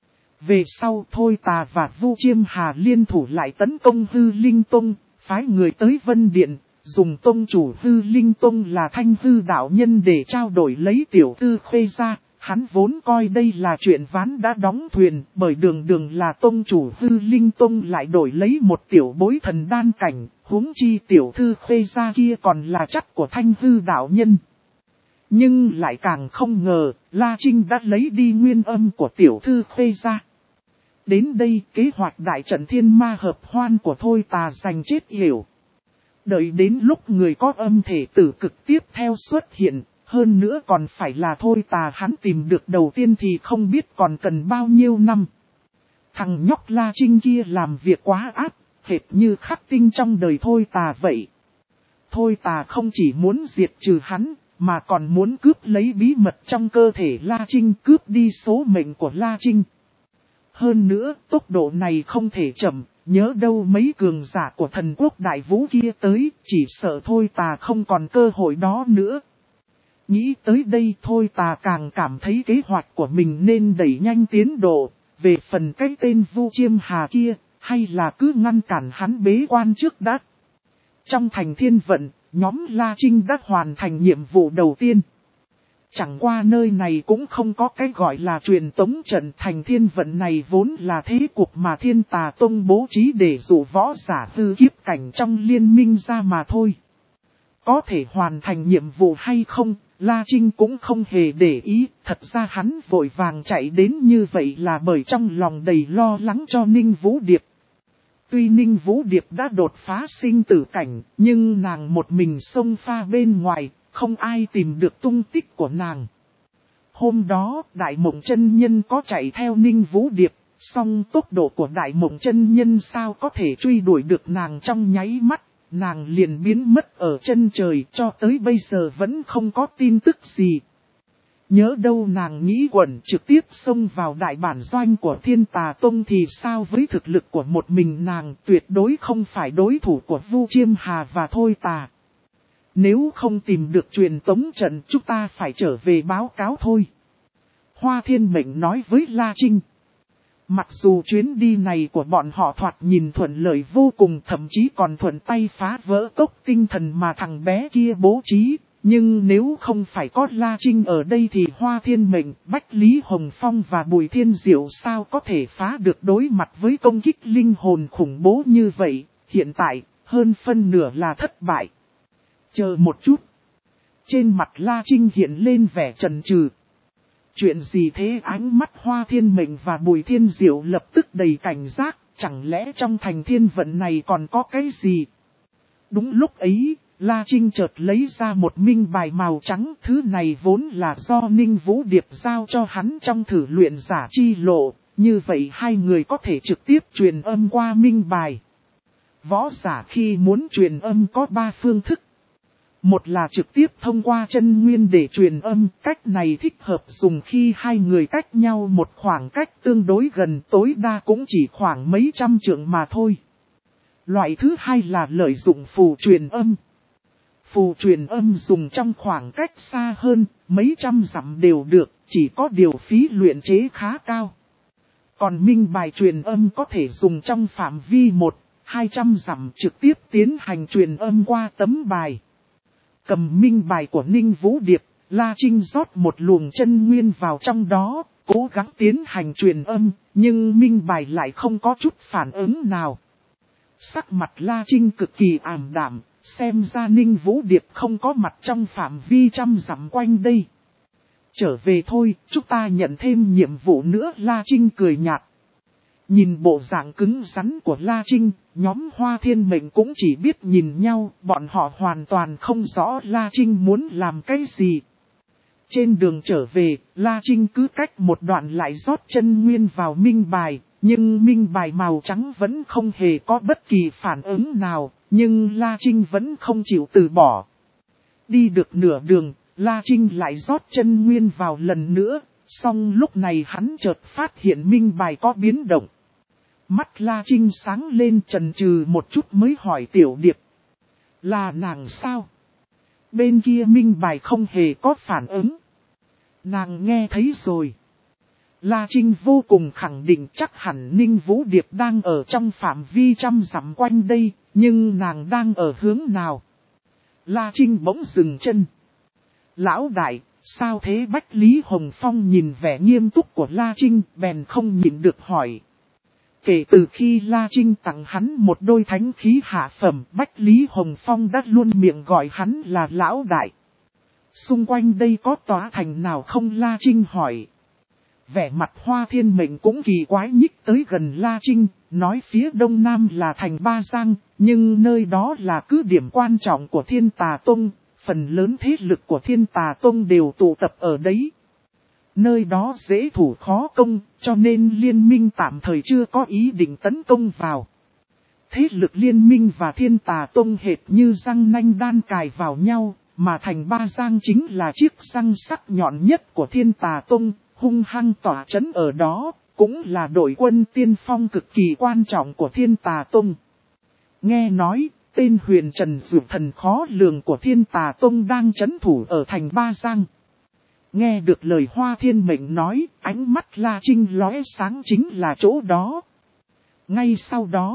Về sau Thôi Tà và Vu Chiêm Hà liên thủ lại tấn công Hư Linh Tông, phái người tới Vân Điện, dùng tông chủ Hư Linh Tông là Thanh Hư đạo nhân để trao đổi lấy tiểu thư Khuê gia. Hắn vốn coi đây là chuyện ván đã đóng thuyền, bởi đường đường là tông chủ Hư Linh Tông lại đổi lấy một tiểu bối thần đan cảnh, huống chi tiểu thư Khuê gia kia còn là chắc của Thanh Hư đạo nhân. Nhưng lại càng không ngờ, La Trinh đã lấy đi nguyên âm của tiểu thư Khuê gia. Đến đây, kế hoạch đại trận thiên ma hợp hoan của Thôi Tà giành chết hiểu. Đợi đến lúc người có âm thể tử cực tiếp theo xuất hiện, hơn nữa còn phải là Thôi Tà hắn tìm được đầu tiên thì không biết còn cần bao nhiêu năm. Thằng nhóc La Trinh kia làm việc quá ác, hệt như khắc tinh trong đời Thôi Tà vậy. Thôi Tà không chỉ muốn diệt trừ hắn, mà còn muốn cướp lấy bí mật trong cơ thể La Trinh, cướp đi số mệnh của La Trinh. Hơn nữa, tốc độ này không thể chậm, nhớ đâu mấy cường giả của thần quốc đại vũ kia tới, chỉ sợ Thôi Tà không còn cơ hội đó nữa. Nghĩ tới đây Thôi Tà càng cảm thấy kế hoạch của mình nên đẩy nhanh tiến độ, về phần cái tên Vu Chiêm Hà kia, hay là cứ ngăn cản hắn bế quan trước đã. Trong thành thiên vận, nhóm La Trinh đã hoàn thành nhiệm vụ đầu tiên. Chẳng qua nơi này cũng không có cái gọi là truyền tống trận, thành thiên vận này vốn là thế cuộc mà Thiên Tà Tông bố trí để dụ võ giả hư kiếp cảnh trong liên minh ra mà thôi. Có thể hoàn thành nhiệm vụ hay không, La Trinh cũng không hề để ý, thật ra hắn vội vàng chạy đến như vậy là bởi trong lòng đầy lo lắng cho Ninh Vũ Điệp. Tuy Ninh Vũ Điệp đã đột phá sinh tử cảnh, nhưng nàng một mình xông pha bên ngoài, không ai tìm được tung tích của nàng. Hôm đó, Đại Mộng Chân Nhân có chạy theo Ninh Vũ Điệp, song tốc độ của Đại Mộng Chân Nhân sao có thể truy đuổi được nàng trong nháy mắt, nàng liền biến mất ở chân trời, cho tới bây giờ vẫn không có tin tức gì. Nhớ đâu nàng nghĩ quẩn trực tiếp xông vào đại bản doanh của Thiên Tà Tông thì sao, với thực lực của một mình nàng tuyệt đối không phải đối thủ của Vu Chiêm Hà và Thôi Tà. Nếu không tìm được truyền tống trận chúng ta phải trở về báo cáo thôi. Hoa Thiên Mệnh nói với La Trinh. Mặc dù chuyến đi này của bọn họ thoạt nhìn thuận lợi vô cùng, thậm chí còn thuận tay phá vỡ cốc tinh thần mà thằng bé kia bố trí. Nhưng nếu không phải có La Trinh ở đây thì Hoa Thiên Mệnh, Bách Lý Hồng Phong và Bùi Thiên Diệu sao có thể phá được, đối mặt với công kích linh hồn khủng bố như vậy. Hiện tại, hơn phân nửa là thất bại. Chờ một chút. Trên mặt La Trinh hiện lên vẻ chần chừ. Chuyện gì thế? Ánh mắt Hoa Thiên Mệnh và Bùi Thiên Diệu lập tức đầy cảnh giác, chẳng lẽ trong thành thiên vận này còn có cái gì? Đúng lúc ấy, La Trinh chợt lấy ra một minh bài màu trắng, thứ này vốn là do Ninh Vũ Điệp giao cho hắn trong thử luyện giả chi lộ, như vậy hai người có thể trực tiếp truyền âm qua minh bài. Võ giả khi muốn truyền âm có ba phương thức. Một là trực tiếp thông qua chân nguyên để truyền âm, cách này thích hợp dùng khi hai người cách nhau một khoảng cách tương đối gần, tối đa cũng chỉ khoảng mấy trăm trượng mà thôi. Loại thứ hai là lợi dụng phù truyền âm. Phù truyền âm dùng trong khoảng cách xa hơn, mấy trăm dặm đều được, chỉ có điều phí luyện chế khá cao. Còn minh bài truyền âm có thể dùng trong phạm vi một, hai trăm dặm trực tiếp tiến hành truyền âm qua tấm bài. Cầm minh bài của Ninh Vũ Điệp, La Trinh rót một luồng chân nguyên vào trong đó, cố gắng tiến hành truyền âm, nhưng minh bài lại không có chút phản ứng nào. Sắc mặt La Trinh cực kỳ ảm đạm, xem ra Ninh Vũ Điệp không có mặt trong phạm vi trăm dặm quanh đây. Trở về thôi, chúng ta nhận thêm nhiệm vụ nữa, La Trinh cười nhạt. Nhìn bộ dạng cứng rắn của La Trinh, nhóm Hoa Thiên Mệnh cũng chỉ biết nhìn nhau, bọn họ hoàn toàn không rõ La Trinh muốn làm cái gì. Trên đường trở về, La Trinh cứ cách một đoạn lại rót chân nguyên vào minh bài, nhưng minh bài màu trắng vẫn không hề có bất kỳ phản ứng nào, nhưng La Trinh vẫn không chịu từ bỏ. Đi được nửa đường, La Trinh lại rót chân nguyên vào lần nữa, song lúc này hắn chợt phát hiện minh bài có biến động. Mắt La Trinh sáng lên, chần chừ một chút mới hỏi Tiểu Điệp. Là nàng sao? Bên kia minh bài không hề có phản ứng. Nàng nghe thấy rồi. La Trinh vô cùng khẳng định chắc hẳn Ninh Vũ Điệp đang ở trong phạm vi trăm dặm quanh đây, nhưng nàng đang ở hướng nào? La Trinh bỗng dừng chân. Lão đại, sao thế? Bách Lý Hồng Phong nhìn vẻ nghiêm túc của La Trinh, bèn không nhịn được hỏi. Kể từ khi La Trinh tặng hắn một đôi thánh khí hạ phẩm, Bách Lý Hồng Phong đã luôn miệng gọi hắn là lão đại. Xung quanh đây có tòa thành nào không? La Trinh hỏi. Vẻ mặt Hoa Thiên Mệnh cũng kỳ quái, nhích tới gần La Trinh, nói phía đông nam là thành Ba Giang, nhưng nơi đó là cứ điểm quan trọng của Thiên Tà Tông, phần lớn thế lực của Thiên Tà Tông đều tụ tập ở đấy. Nơi đó dễ thủ khó công, cho nên liên minh tạm thời chưa có ý định tấn công vào. Thế lực liên minh và Thiên Tà Tông hệt như răng nanh đan cài vào nhau, mà thành Ba Giang chính là chiếc răng sắc nhọn nhất của Thiên Tà Tông, hung hăng tỏa chấn ở đó, cũng là đội quân tiên phong cực kỳ quan trọng của Thiên Tà Tông. Nghe nói, tên Huyền Trần Dược Thần khó lường của Thiên Tà Tông đang trấn thủ ở thành Ba Giang. Nghe được lời Hoa Thiên Mệnh nói, ánh mắt La Trinh lóe sáng, chính là chỗ đó. Ngay sau đó,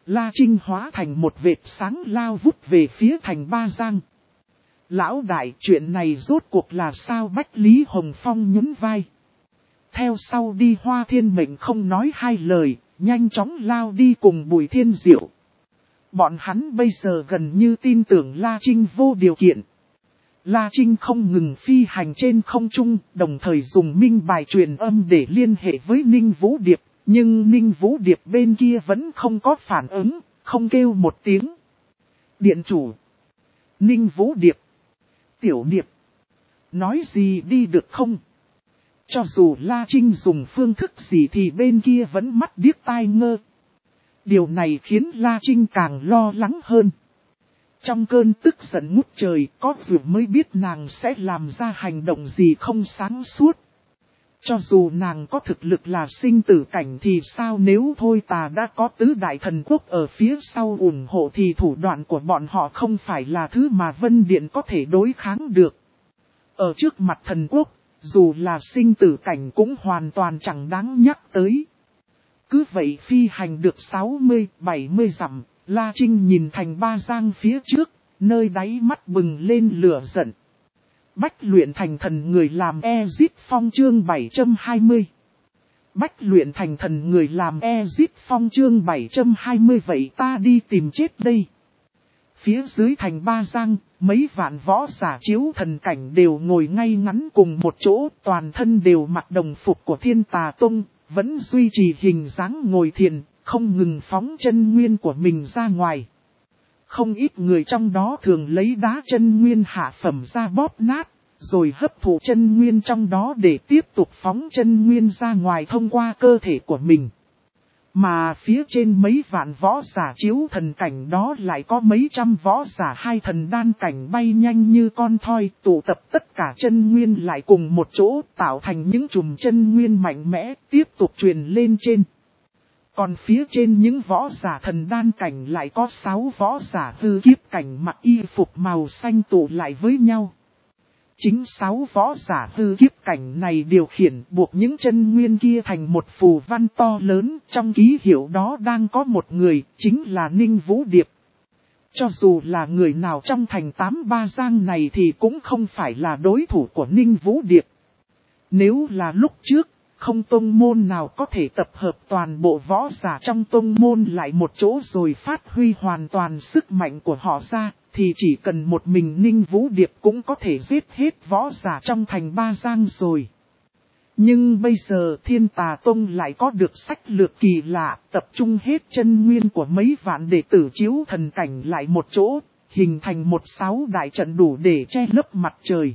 La Trinh hóa thành một vệt sáng lao vút về phía thành Ba Giang. Lão đại, chuyện này rốt cuộc là sao? Bách Lý Hồng Phong nhún vai. Theo sau đi Hoa Thiên Mệnh không nói hai lời, nhanh chóng lao đi cùng Bùi Thiên Diệu. Bọn hắn bây giờ gần như tin tưởng La Trinh vô điều kiện. La Trinh không ngừng phi hành trên không trung, đồng thời dùng minh bài truyền âm để liên hệ với Ninh Vũ Điệp. Nhưng Ninh Vũ Điệp bên kia vẫn không có phản ứng, không kêu một tiếng. Điện chủ. Ninh Vũ Điệp. Tiểu Điệp. Nói gì đi được không? Cho dù La Trinh dùng phương thức gì thì bên kia vẫn mắt điếc tai ngơ. Điều này khiến La Trinh càng lo lắng hơn. Trong cơn tức giận ngút trời, có dù mới biết nàng sẽ làm ra hành động gì không sáng suốt. Cho dù nàng có thực lực là sinh tử cảnh thì sao, nếu Thôi Tà đã có tứ đại thần quốc ở phía sau ủng hộ thì thủ đoạn của bọn họ không phải là thứ mà Vân Điện có thể đối kháng được. Ở trước mặt thần quốc, dù là sinh tử cảnh cũng hoàn toàn chẳng đáng nhắc tới. Cứ vậy phi hành được sáu mươi bảy mươi dặm, La Trinh nhìn thành Ba Giang phía trước, nơi đáy mắt bừng lên lửa giận. Bách luyện thành thần người làm Ezit Phong chương bảy trăm hai mươi. Bách luyện thành thần người làm Ezit Phong chương bảy trăm hai mươi, vậy ta đi tìm chết đây. Phía dưới thành Ba Giang, mấy vạn võ giả chiếu thần cảnh đều ngồi ngay ngắn cùng một chỗ, toàn thân đều mặc đồng phục của Thiên Tà Tông, vẫn duy trì hình dáng ngồi thiền, không ngừng phóng chân nguyên của mình ra ngoài. Không ít người trong đó thường lấy đá chân nguyên hạ phẩm ra bóp nát, rồi hấp thụ chân nguyên trong đó để tiếp tục phóng chân nguyên ra ngoài thông qua cơ thể của mình. Mà phía trên mấy vạn võ giả chiếu thần cảnh đó lại có mấy trăm võ giả hai thần đan cảnh bay nhanh như con thoi, tụ tập tất cả chân nguyên lại cùng một chỗ, tạo thành những chùm chân nguyên mạnh mẽ, tiếp tục truyền lên trên. Còn phía trên những võ giả thần đan cảnh lại có sáu võ giả hư kiếp cảnh mặc y phục màu xanh tụ lại với nhau. Chính sáu võ giả hư kiếp cảnh này điều khiển buộc những chân nguyên kia thành một phù văn to lớn, trong ký hiệu đó đang có một người, chính là Ninh Vũ Điệp. Cho dù là người nào trong thành tám Ba Giang này thì cũng không phải là đối thủ của Ninh Vũ Điệp. Nếu là lúc trước, không tông môn nào có thể tập hợp toàn bộ võ giả trong tông môn lại một chỗ rồi phát huy hoàn toàn sức mạnh của họ ra, thì chỉ cần một mình Ninh Vũ Điệp cũng có thể giết hết võ giả trong thành Ba Giang rồi. Nhưng bây giờ Thiên Tà Tông lại có được sách lược kỳ lạ, tập trung hết chân nguyên của mấy vạn đệ tử chiếu thần cảnh lại một chỗ, hình thành một sáu đại trận đủ để che lấp mặt trời.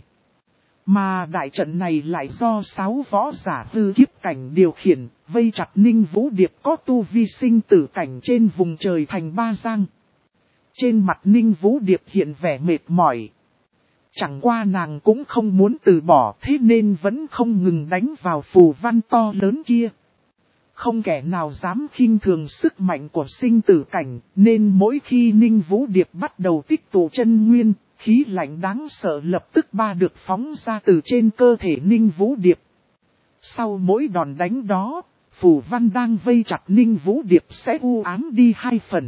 Mà đại trận này lại do sáu võ giả hư kiếp cảnh điều khiển, vây chặt Ninh Vũ Điệp có tu vi sinh tử cảnh trên vùng trời thành Ba Giang. Trên mặt Ninh Vũ Điệp hiện vẻ mệt mỏi. Chẳng qua nàng cũng không muốn từ bỏ, thế nên vẫn không ngừng đánh vào phù văn to lớn kia. Không kẻ nào dám khinh thường sức mạnh của sinh tử cảnh, nên mỗi khi Ninh Vũ Điệp bắt đầu tích tụ chân nguyên, khí lạnh đáng sợ lập tức ba được phóng ra từ trên cơ thể Ninh Vũ Điệp. Sau mỗi đòn đánh đó, phù văn đang vây chặt Ninh Vũ Điệp sẽ u ám đi hai phần.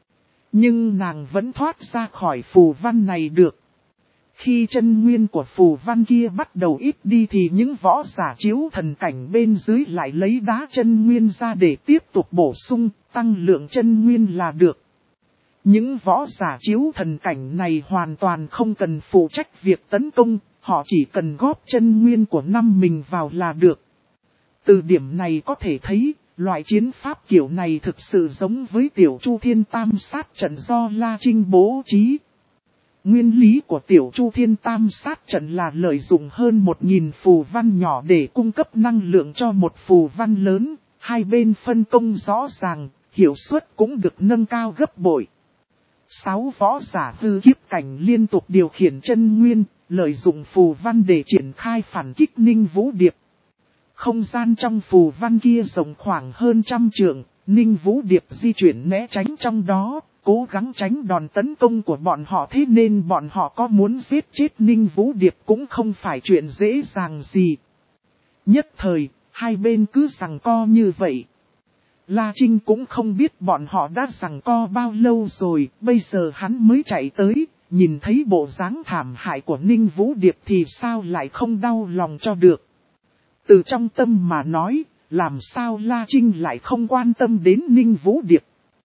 Nhưng nàng vẫn thoát ra khỏi phù văn này được. Khi chân nguyên của phù văn kia bắt đầu ít đi thì những võ giả chiếu thần cảnh bên dưới lại lấy đá chân nguyên ra để tiếp tục bổ sung, tăng lượng chân nguyên là được. Những võ giả chiếu thần cảnh này hoàn toàn không cần phụ trách việc tấn công, họ chỉ cần góp chân nguyên của năm mình vào là được. Từ điểm này có thể thấy, loại chiến pháp kiểu này thực sự giống với Tiểu Chu Thiên Tam Sát trận do La Trinh bố trí. Nguyên lý của Tiểu Chu Thiên Tam Sát trận là lợi dụng hơn một nghìn phù văn nhỏ để cung cấp năng lượng cho một phù văn lớn, hai bên phân công rõ ràng, hiệu suất cũng được nâng cao gấp bội. Sáu võ giả hư kiếp cảnh liên tục điều khiển chân nguyên, lợi dụng phù văn để triển khai phản kích Ninh Vũ Điệp. Không gian trong phù văn kia rộng khoảng hơn trăm trượng, Ninh Vũ Điệp di chuyển né tránh trong đó, cố gắng tránh đòn tấn công của bọn họ, thế nên bọn họ có muốn giết chết Ninh Vũ Điệp cũng không phải chuyện dễ dàng gì. Nhất thời, hai bên cứ giằng co như vậy. La Trinh cũng không biết bọn họ đã giằng co bao lâu rồi, bây giờ hắn mới chạy tới, nhìn thấy bộ dáng thảm hại của Ninh Vũ Điệp thì sao lại không đau lòng cho được. Từ trong tâm mà nói, làm sao La Trinh lại không quan tâm đến Ninh Vũ Điệp.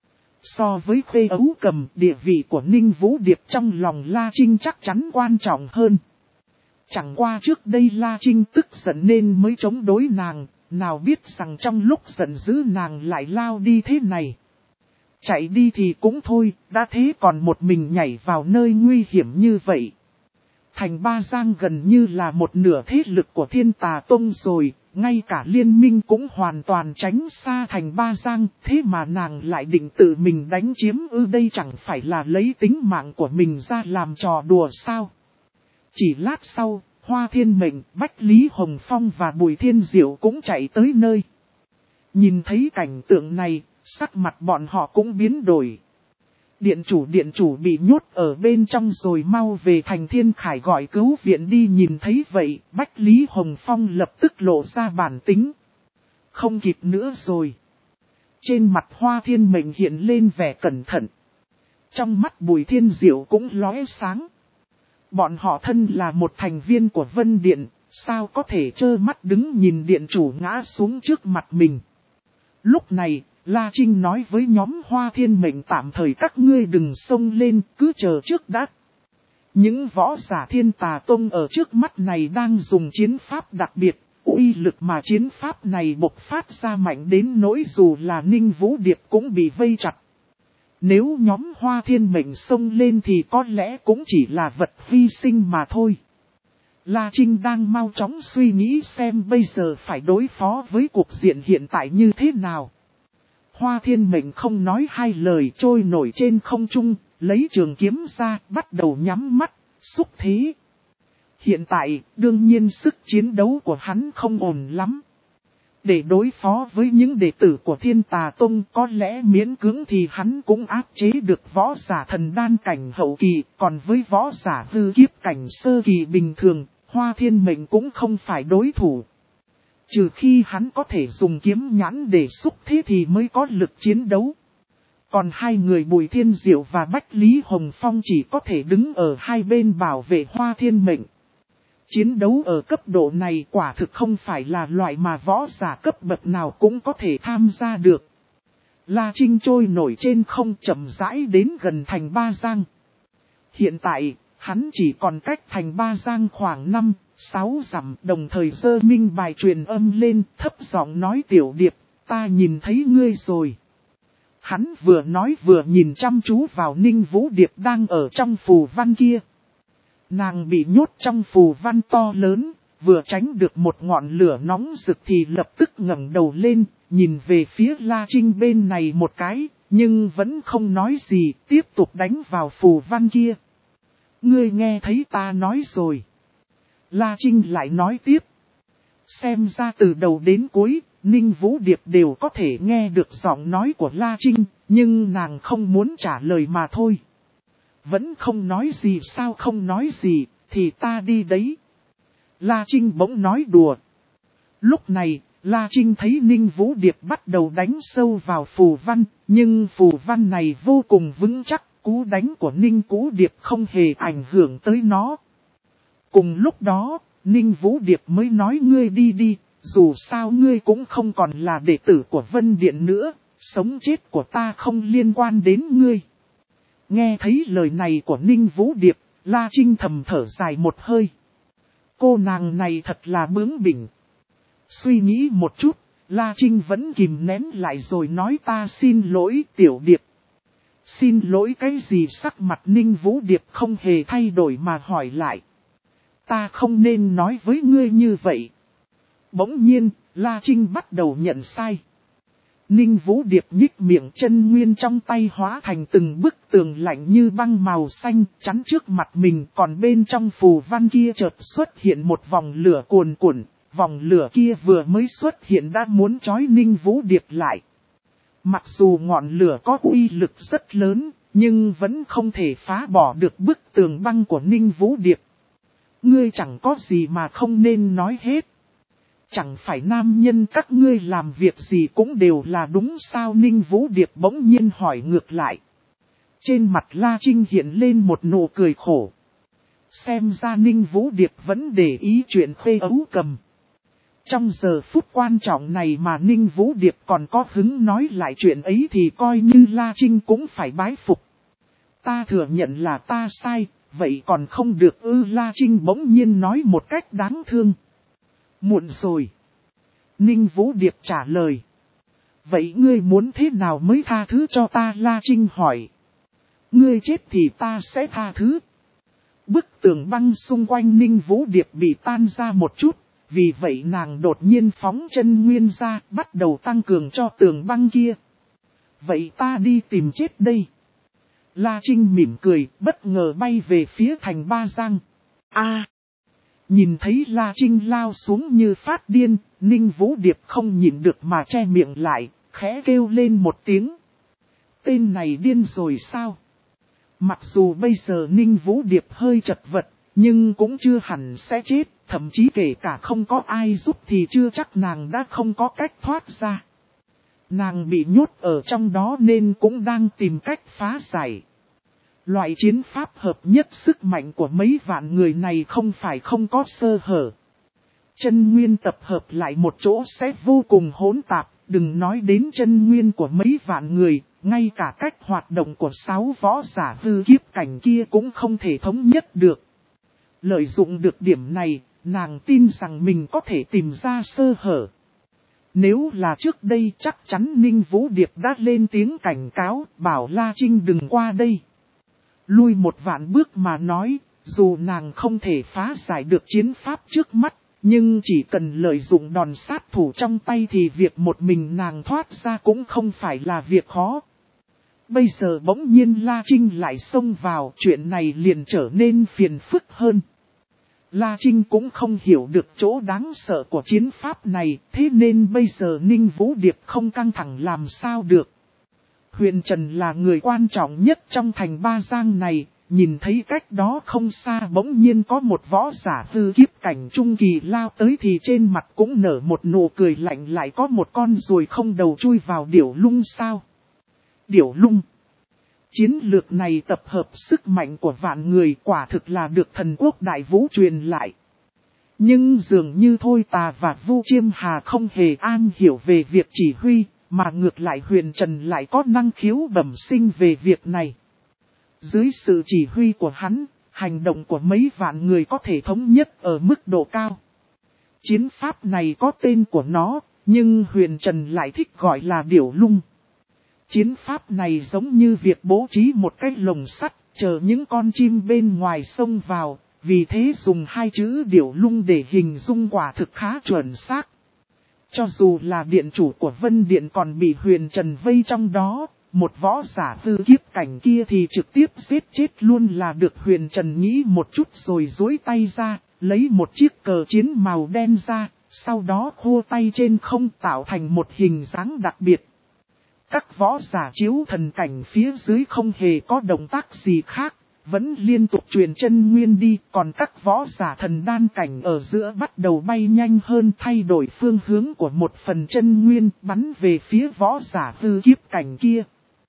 So với Khuê Ấu Cầm, địa vị của Ninh Vũ Điệp trong lòng La Trinh chắc chắn quan trọng hơn. Chẳng qua trước đây La Trinh tức giận nên mới chống đối nàng, nào biết rằng trong lúc giận dữ nàng lại lao đi thế này. Chạy đi thì cũng thôi, đã thế còn một mình nhảy vào nơi nguy hiểm như vậy. Thành Ba Giang gần như là một nửa thế lực của Thiên Tà Tông rồi, ngay cả liên minh cũng hoàn toàn tránh xa Thành Ba Giang, thế mà nàng lại định tự mình đánh chiếm ư, đây chẳng phải là lấy tính mạng của mình ra làm trò đùa sao. Chỉ lát sau, Hoa Thiên Mệnh, Bách Lý Hồng Phong và Bùi Thiên Diệu cũng chạy tới nơi. Nhìn thấy cảnh tượng này, sắc mặt bọn họ cũng biến đổi. Điện chủ điện chủ bị nhốt ở bên trong rồi, mau về thành Thiên Khải gọi cứu viện đi. Nhìn thấy vậy, Bách Lý Hồng Phong lập tức lộ ra bản tính. Không kịp nữa rồi. Trên mặt Hoa Thiên Mệnh hiện lên vẻ cẩn thận. Trong mắt Bùi Thiên Diệu cũng lóe sáng. Bọn họ thân là một thành viên của Vân Điện, sao có thể trơ mắt đứng nhìn điện chủ ngã xuống trước mặt mình. Lúc này, La Trinh nói với nhóm Hoa Thiên Mệnh tạm thời các ngươi đừng xông lên, cứ chờ trước đã. Những võ giả Thiên Tà Tông ở trước mắt này đang dùng chiến pháp đặc biệt, uy lực mà chiến pháp này bộc phát ra mạnh đến nỗi dù là Ninh Vũ Điệp cũng bị vây chặt. Nếu nhóm Hoa Thiên Mệnh xông lên thì có lẽ cũng chỉ là vật hy sinh mà thôi. La Trinh đang mau chóng suy nghĩ xem bây giờ phải đối phó với cuộc diện hiện tại như thế nào. Hoa Thiên Mệnh không nói hai lời trôi nổi trên không trung, lấy trường kiếm ra, bắt đầu nhắm mắt, xúc thế. Hiện tại, đương nhiên sức chiến đấu của hắn không ổn lắm. Để đối phó với những đệ tử của Thiên Tà Tông có lẽ miễn cưỡng thì hắn cũng áp chế được võ giả thần đan cảnh hậu kỳ, còn với võ giả hư kiếp cảnh sơ kỳ bình thường, Hoa Thiên Mệnh cũng không phải đối thủ. Trừ khi hắn có thể dùng kiếm nhãn để xúc thế thì mới có lực chiến đấu. Còn hai người Bùi Thiên Diệu và Bách Lý Hồng Phong chỉ có thể đứng ở hai bên bảo vệ Hoa Thiên Mệnh. Chiến đấu ở cấp độ này quả thực không phải là loại mà võ giả cấp bậc nào cũng có thể tham gia được. La Trinh trôi nổi trên không chậm rãi đến gần thành Ba Giang. Hiện tại, hắn chỉ còn cách thành Ba Giang khoảng năm, sáu dặm, đồng thời giơ minh bài truyền âm lên, thấp giọng nói Tiểu Điệp, ta nhìn thấy ngươi rồi. Hắn vừa nói vừa nhìn chăm chú vào Ninh Vũ Điệp đang ở trong phù văn kia. Nàng bị nhốt trong phù văn to lớn, vừa tránh được một ngọn lửa nóng rực thì lập tức ngẩng đầu lên, nhìn về phía La Trinh bên này một cái, nhưng vẫn không nói gì, tiếp tục đánh vào phù văn kia. Ngươi nghe thấy ta nói rồi. La Trinh lại nói tiếp. Xem ra từ đầu đến cuối, Ninh Vũ Điệp đều có thể nghe được giọng nói của La Trinh, nhưng nàng không muốn trả lời mà thôi. Vẫn không nói gì sao không nói gì, thì ta đi đấy. La Trinh bỗng nói đùa. Lúc này, La Trinh thấy Ninh Vũ Điệp bắt đầu đánh sâu vào phù văn, nhưng phù văn này vô cùng vững chắc, cú đánh của Ninh Vũ Điệp không hề ảnh hưởng tới nó. Cùng lúc đó, Ninh Vũ Điệp mới nói ngươi đi đi, dù sao ngươi cũng không còn là đệ tử của Vân Điện nữa, sống chết của ta không liên quan đến ngươi. Nghe thấy lời này của Ninh Vũ Điệp, La Trinh thầm thở dài một hơi. Cô nàng này thật là bướng bỉnh. Suy nghĩ một chút, La Trinh vẫn kìm nén lại rồi nói ta xin lỗi Tiểu Điệp. Xin lỗi cái gì? Sắc mặt Ninh Vũ Điệp không hề thay đổi mà hỏi lại. Ta không nên nói với ngươi như vậy. Bỗng nhiên, La Trinh bắt đầu nhận sai. Ninh Vũ Điệp nhích miệng, chân nguyên trong tay hóa thành từng bức tường lạnh như băng màu xanh chắn trước mặt mình. Còn bên trong phù văn kia chợt xuất hiện một vòng lửa cuồn cuộn. Vòng lửa kia vừa mới xuất hiện đã muốn trói Ninh Vũ Điệp lại. Mặc dù ngọn lửa có uy lực rất lớn, nhưng vẫn không thể phá bỏ được bức tường băng của Ninh Vũ Điệp. Ngươi chẳng có gì mà không nên nói hết. Chẳng phải nam nhân các ngươi làm việc gì cũng đều là đúng sao? Ninh Vũ Điệp bỗng nhiên hỏi ngược lại. Trên mặt La Trinh hiện lên một nụ cười khổ. Xem ra Ninh Vũ Điệp vẫn để ý chuyện Khuê Ấu Cầm. Trong giờ phút quan trọng này mà Ninh Vũ Điệp còn có hứng nói lại chuyện ấy thì coi như La Trinh cũng phải bái phục. Ta thừa nhận là ta sai, vậy còn không được ư? La Trinh bỗng nhiên nói một cách đáng thương. Muộn rồi. Ninh Vũ Điệp trả lời. Vậy ngươi muốn thế nào mới tha thứ cho ta? La Trinh hỏi. Ngươi chết thì ta sẽ tha thứ. Bức tường băng xung quanh Ninh Vũ Điệp bị tan ra một chút, vì vậy nàng đột nhiên phóng chân nguyên ra, bắt đầu tăng cường cho tường băng kia. Vậy ta đi tìm chết đây. La Trinh mỉm cười, bất ngờ bay về phía thành Ba Giang. A, nhìn thấy La Trinh lao xuống như phát điên, Ninh Vũ Điệp không nhịn được mà che miệng lại, khẽ kêu lên một tiếng. Tên này điên rồi sao? Mặc dù bây giờ Ninh Vũ Điệp hơi chật vật, nhưng cũng chưa hẳn sẽ chết, thậm chí kể cả không có ai giúp thì chưa chắc nàng đã không có cách thoát ra. Nàng bị nhốt ở trong đó nên cũng đang tìm cách phá giải. Loại chiến pháp hợp nhất sức mạnh của mấy vạn người này không phải không có sơ hở. Chân nguyên tập hợp lại một chỗ sẽ vô cùng hỗn tạp, đừng nói đến chân nguyên của mấy vạn người, ngay cả cách hoạt động của sáu võ giả hư kiếp cảnh kia cũng không thể thống nhất được. Lợi dụng được điểm này, nàng tin rằng mình có thể tìm ra sơ hở. Nếu là trước đây chắc chắn Ninh Vũ Điệp đã lên tiếng cảnh cáo, bảo La Trinh đừng qua đây. Lui một vạn bước mà nói, dù nàng không thể phá giải được chiến pháp trước mắt, nhưng chỉ cần lợi dụng đòn sát thủ trong tay thì việc một mình nàng thoát ra cũng không phải là việc khó. Bây giờ bỗng nhiên La Trinh lại xông vào, chuyện này liền trở nên phiền phức hơn. La Trinh cũng không hiểu được chỗ đáng sợ của chiến pháp này, thế nên bây giờ Ninh Vũ Điệp không căng thẳng làm sao được. Huyền Trần là người quan trọng nhất trong thành Ba Giang này, nhìn thấy cách đó không xa bỗng nhiên có một võ giả hư kiếp cảnh trung kỳ lao tới thì trên mặt cũng nở một nụ cười lạnh, lại có một con ruồi không đầu chui vào điểu lung sao. Điểu lung. Chiến lược này tập hợp sức mạnh của vạn người, quả thực là được thần quốc đại vũ truyền lại. Nhưng dường như Thôi Tà và Vu Chiêm Hà không hề am hiểu về việc chỉ huy, mà ngược lại Huyền Trần lại có năng khiếu bẩm sinh về việc này. Dưới sự chỉ huy của hắn, hành động của mấy vạn người có thể thống nhất ở mức độ cao. Chiến pháp này có tên của nó, nhưng Huyền Trần lại thích gọi là điểu lung. Chiến pháp này giống như việc bố trí một cái lồng sắt, chờ những con chim bên ngoài xông vào, vì thế dùng hai chữ điểu lung để hình dung quả thực khá chuẩn xác. Cho dù là điện chủ của Vân Điện còn bị Huyền Trần vây trong đó, một võ giả hư kiếp cảnh kia thì trực tiếp giết chết luôn là được. Huyền Trần nghĩ một chút rồi duỗi tay ra, lấy một chiếc cờ chiến màu đen ra, sau đó khô tay trên không tạo thành một hình dáng đặc biệt. Các võ giả chiếu thần cảnh phía dưới không hề có động tác gì khác, vẫn liên tục truyền chân nguyên đi, còn các võ giả thần đan cảnh ở giữa bắt đầu bay nhanh hơn, thay đổi phương hướng của một phần chân nguyên bắn về phía võ giả hư kiếp cảnh kia.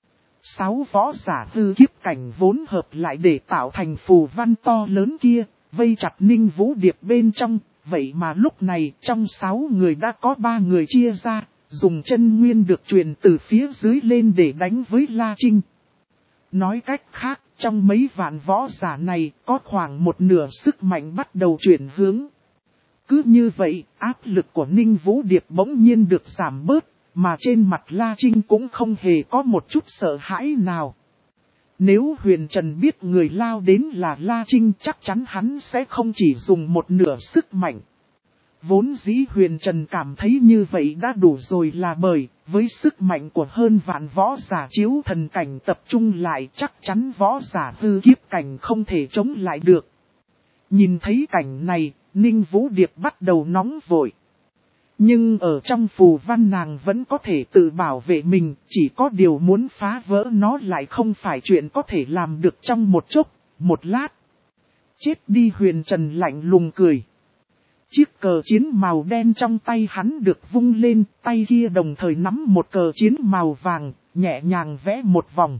Sáu võ giả hư kiếp cảnh vốn hợp lại để tạo thành phù văn to lớn kia, vây chặt Ninh Vũ Điệp bên trong, vậy mà lúc này trong sáu người đã có ba người chia ra, dùng chân nguyên được truyền từ phía dưới lên để đánh với La Trinh. Nói cách khác, trong mấy vạn võ giả này có khoảng một nửa sức mạnh bắt đầu chuyển hướng. Cứ như vậy, áp lực của Ninh Vũ Điệp bỗng nhiên được giảm bớt, mà trên mặt La Trinh cũng không hề có một chút sợ hãi nào. Nếu Huyền Trần biết người lao đến là La Trinh chắc chắn hắn sẽ không chỉ dùng một nửa sức mạnh. Vốn dĩ Huyền Trần cảm thấy như vậy đã đủ rồi, là bởi, với sức mạnh của hơn vạn võ giả chiếu thần cảnh tập trung lại chắc chắn võ giả hư kiếp cảnh không thể chống lại được. Nhìn thấy cảnh này, Ninh Vũ Điệp bắt đầu nóng vội. Nhưng ở trong phù văn nàng vẫn có thể tự bảo vệ mình, chỉ có điều muốn phá vỡ nó lại không phải chuyện có thể làm được trong một chốc, một lát. Chết đi, Huyền Trần lạnh lùng cười. Chiếc cờ chiến màu đen trong tay hắn được vung lên, tay kia đồng thời nắm một cờ chiến màu vàng, nhẹ nhàng vẽ một vòng.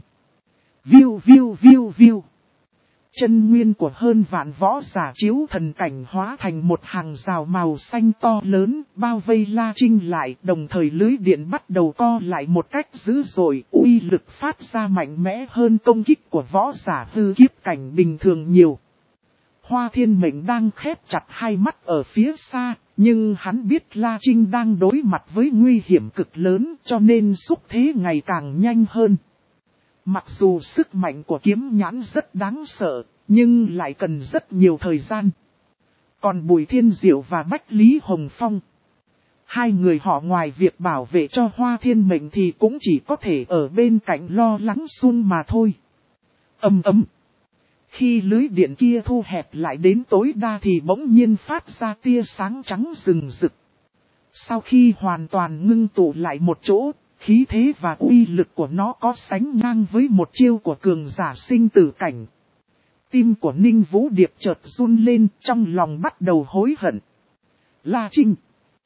Viu viu viu viu. Chân nguyên của hơn vạn võ giả chiếu thần cảnh hóa thành một hàng rào màu xanh to lớn, bao vây La Trinh lại, đồng thời lưới điện bắt đầu co lại một cách dữ dội, uy lực phát ra mạnh mẽ hơn công kích của võ giả hư kiếp cảnh bình thường nhiều. Hoa Thiên Mệnh đang khép chặt hai mắt ở phía xa, nhưng hắn biết La Trinh đang đối mặt với nguy hiểm cực lớn cho nên xúc thế ngày càng nhanh hơn. Mặc dù sức mạnh của kiếm nhãn rất đáng sợ, nhưng lại cần rất nhiều thời gian. Còn Bùi Thiên Diệu và Bách Lý Hồng Phong, hai người họ ngoài việc bảo vệ cho Hoa Thiên Mệnh thì cũng chỉ có thể ở bên cạnh lo lắng xuông mà thôi. Ầm ầm. Khi lưới điện kia thu hẹp lại đến tối đa thì bỗng nhiên phát ra tia sáng trắng rừng rực. Sau khi hoàn toàn ngưng tụ lại một chỗ, khí thế và uy lực của nó có sánh ngang với một chiêu của cường giả sinh tử cảnh. Tim của Ninh Vũ Điệp chợt run lên, trong lòng bắt đầu hối hận. La Trinh.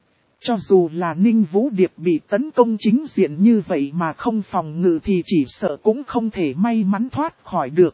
Cho dù là Ninh Vũ Điệp bị tấn công chính diện như vậy mà không phòng ngự thì chỉ sợ cũng không thể may mắn thoát khỏi được.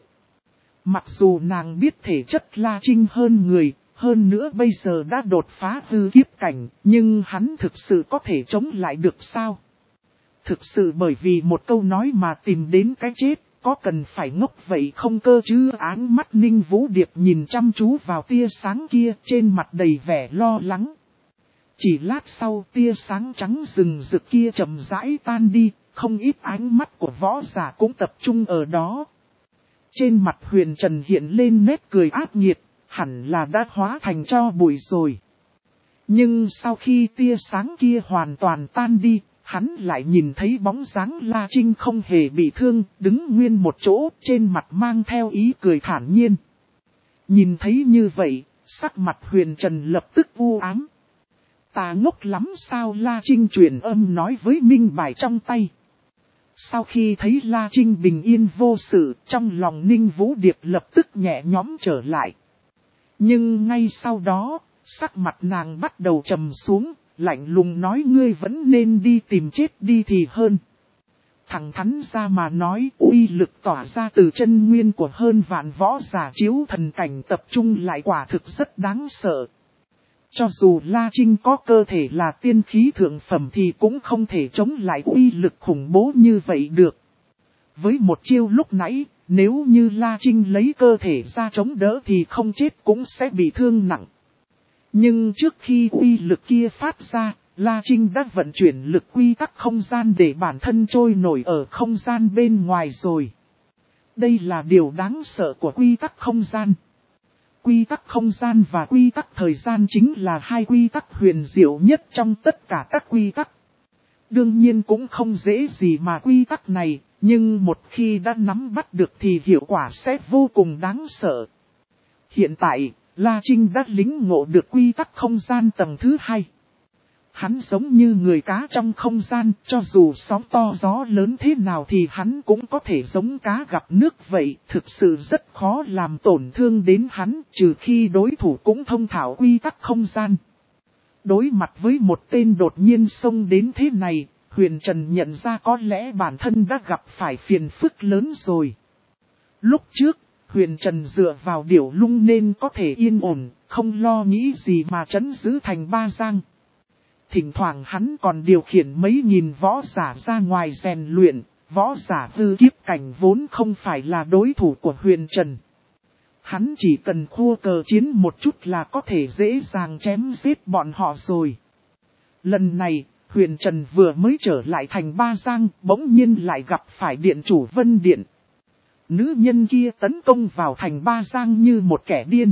Mặc dù nàng biết thể chất La Trinh hơn người, hơn nữa bây giờ đã đột phá hư kiếp cảnh, nhưng hắn thực sự có thể chống lại được sao? Thực sự bởi vì một câu nói mà tìm đến cái chết, có cần phải ngốc vậy không cơ chứ? Áng mắt Ninh Vũ Điệp nhìn chăm chú vào tia sáng kia, trên mặt đầy vẻ lo lắng. Chỉ lát sau tia sáng trắng rừng rực kia chậm rãi tan đi, không ít ánh mắt của võ giả cũng tập trung ở đó. Trên mặt Huyền Trần hiện lên nét cười ác nghiệt, hẳn là đã hóa thành tro bụi rồi. Nhưng sau khi tia sáng kia hoàn toàn tan đi, hắn lại nhìn thấy bóng dáng La Trinh không hề bị thương, đứng nguyên một chỗ, trên mặt mang theo ý cười thản nhiên. Nhìn thấy như vậy, sắc mặt Huyền Trần lập tức u ám. Ta ngốc lắm sao? La Trinh truyền âm nói với minh bài trong tay. Sau khi thấy La Trinh bình yên vô sự, trong lòng Ninh Vũ Điệp lập tức nhẹ nhõm trở lại. Nhưng ngay sau đó, sắc mặt nàng bắt đầu trầm xuống, lạnh lùng nói ngươi vẫn nên đi tìm chết đi thì hơn. Thẳng thắn ra mà nói, uy lực tỏa ra từ chân nguyên của hơn vạn võ giả chiếu thần cảnh tập trung lại quả thực rất đáng sợ. Cho dù La Trinh có cơ thể là tiên khí thượng phẩm thì cũng không thể chống lại uy lực khủng bố như vậy được. Với một chiêu lúc nãy, nếu như La Trinh lấy cơ thể ra chống đỡ thì không chết cũng sẽ bị thương nặng. Nhưng trước khi uy lực kia phát ra, La Trinh đã vận chuyển lực quy tắc không gian để bản thân trôi nổi ở không gian bên ngoài rồi. Đây là điều đáng sợ của quy tắc không gian. Quy tắc không gian và quy tắc thời gian chính là hai quy tắc huyền diệu nhất trong tất cả các quy tắc. Đương nhiên cũng không dễ gì mà quy tắc này, nhưng một khi đã nắm bắt được thì hiệu quả sẽ vô cùng đáng sợ. Hiện tại, La Trinh đã lĩnh ngộ được quy tắc không gian tầng thứ hai. Hắn giống như người cá trong không gian, cho dù sóng to gió lớn thế nào thì hắn cũng có thể giống cá gặp nước vậy, thực sự rất khó làm tổn thương đến hắn, trừ khi đối thủ cũng thông thạo quy tắc không gian. Đối mặt với một tên đột nhiên xông đến thế này, Huyền Trần nhận ra có lẽ bản thân đã gặp phải phiền phức lớn rồi. Lúc trước, Huyền Trần dựa vào điểu lung nên có thể yên ổn, không lo nghĩ gì mà trấn giữ thành Ba Giang. Thỉnh thoảng hắn còn điều khiển mấy nghìn võ giả ra ngoài rèn luyện, võ giả hư kiếp cảnh vốn không phải là đối thủ của Huyền Trần. Hắn chỉ cần khua cờ chiến một chút là có thể dễ dàng chém giết bọn họ rồi. Lần này, Huyền Trần vừa mới trở lại thành Ba Giang, bỗng nhiên lại gặp phải điện chủ Vân Điện. Nữ nhân kia tấn công vào thành Ba Giang như một kẻ điên.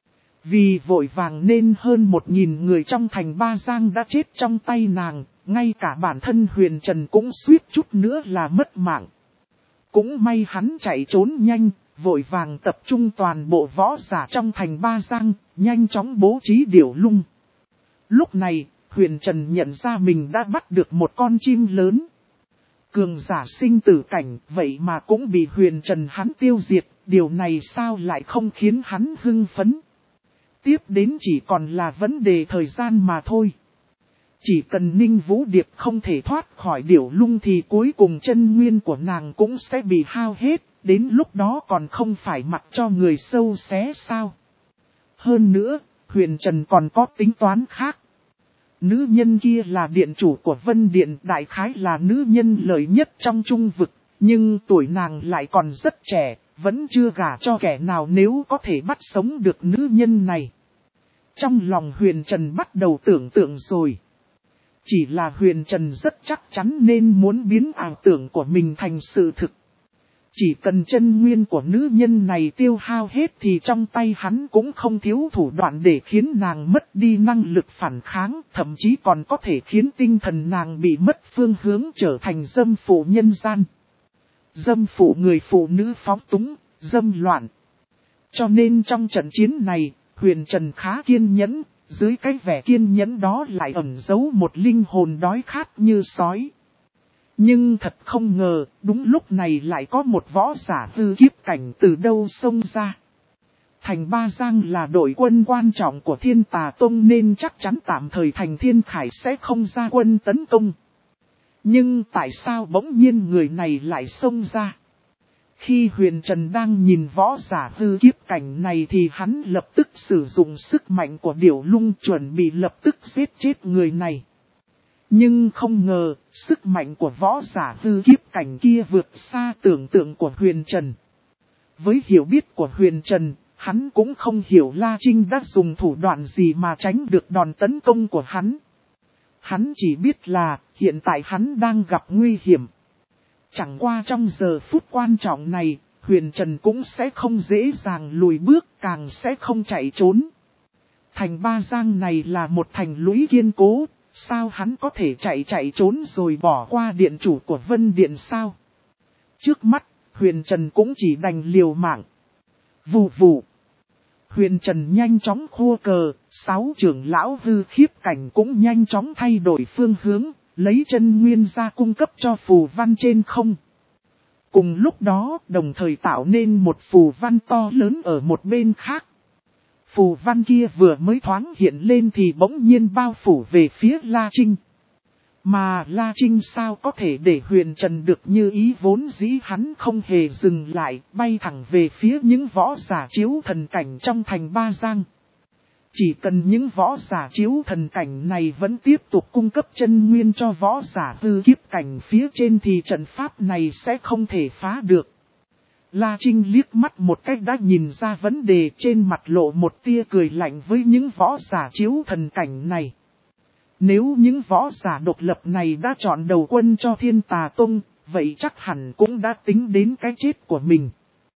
Vì vội vàng nên hơn một nghìn người trong thành Ba Giang đã chết trong tay nàng, ngay cả bản thân Huyền Trần cũng suýt chút nữa là mất mạng. Cũng may hắn chạy trốn nhanh, vội vàng tập trung toàn bộ võ giả trong thành Ba Giang, nhanh chóng bố trí điểu lung. Lúc này, Huyền Trần nhận ra mình đã bắt được một con chim lớn. Cường giả sinh tử cảnh, vậy mà cũng bị Huyền Trần hắn tiêu diệt, điều này sao lại không khiến hắn hưng phấn. Tiếp đến chỉ còn là vấn đề thời gian mà thôi. Chỉ cần Ninh Vũ Điệp không thể thoát khỏi điểu lung thì cuối cùng chân nguyên của nàng cũng sẽ bị hao hết, đến lúc đó còn không phải mặc cho người sâu xé sao. Hơn nữa, Huyền Trần còn có tính toán khác. Nữ nhân kia là điện chủ của Vân Điện, đại khái là nữ nhân lợi nhất trong trung vực, nhưng tuổi nàng lại còn rất trẻ, vẫn chưa gả cho kẻ nào nếu có thể bắt sống được nữ nhân này. Trong lòng Huyền Trần bắt đầu tưởng tượng rồi. Chỉ là Huyền Trần rất chắc chắn nên muốn biến ảo tưởng của mình thành sự thực. Chỉ cần chân nguyên của nữ nhân này tiêu hao hết thì trong tay hắn cũng không thiếu thủ đoạn để khiến nàng mất đi năng lực phản kháng, thậm chí còn có thể khiến tinh thần nàng bị mất phương hướng trở thành dâm phụ nhân gian. Dâm phụ người phụ nữ phóng túng, dâm loạn. Cho nên trong trận chiến này, Huyền Trần khá kiên nhẫn, dưới cái vẻ kiên nhẫn đó lại ẩn giấu một linh hồn đói khát như sói. Nhưng thật không ngờ, đúng lúc này lại có một võ giả hư kiếp cảnh từ đâu xông ra. Thành Ba Giang là đội quân quan trọng của Thiên Tà Tông nên chắc chắn tạm thời Thành Thiên Khải sẽ không ra quân tấn công. Nhưng tại sao bỗng nhiên người này lại xông ra? Khi Huyền Trần đang nhìn võ giả hư kiếp cảnh này thì hắn lập tức sử dụng sức mạnh của điểu lung chuẩn bị lập tức giết chết người này. Nhưng không ngờ, sức mạnh của võ giả hư kiếp cảnh kia vượt xa tưởng tượng của Huyền Trần. Với hiểu biết của Huyền Trần, hắn cũng không hiểu La Trinh đã dùng thủ đoạn gì mà tránh được đòn tấn công của hắn. Hắn chỉ biết là, hiện tại hắn đang gặp nguy hiểm. Chẳng qua trong giờ phút quan trọng này, Huyền Trần cũng sẽ không dễ dàng lùi bước, càng sẽ không chạy trốn. Thành Ba Giang này là một thành lũy kiên cố, sao hắn có thể chạy chạy trốn rồi bỏ qua điện chủ của Vân Điện sao? Trước mắt, Huyền Trần cũng chỉ đành liều mạng. Vù vù. Huyền Trần nhanh chóng khua cờ, sáu trưởng lão hư khiếp cảnh cũng nhanh chóng thay đổi phương hướng, lấy chân nguyên ra cung cấp cho phù văn trên không. Cùng lúc đó, đồng thời tạo nên một phù văn to lớn ở một bên khác. Phù văn kia vừa mới thoáng hiện lên thì bỗng nhiên bao phủ về phía La Trinh. Mà La Trinh sao có thể để Huyền Trần được như ý, vốn dĩ hắn không hề dừng lại, bay thẳng về phía những võ giả chiếu thần cảnh trong thành Ba Giang. Chỉ cần những võ giả chiếu thần cảnh này vẫn tiếp tục cung cấp chân nguyên cho võ giả hư kiếp cảnh phía trên thì trận pháp này sẽ không thể phá được. La Trinh liếc mắt một cách đã nhìn ra vấn đề, trên mặt lộ một tia cười lạnh với những võ giả chiếu thần cảnh này. Nếu những võ giả độc lập này đã chọn đầu quân cho Thiên Tà Tông, vậy chắc hẳn cũng đã tính đến cái chết của mình.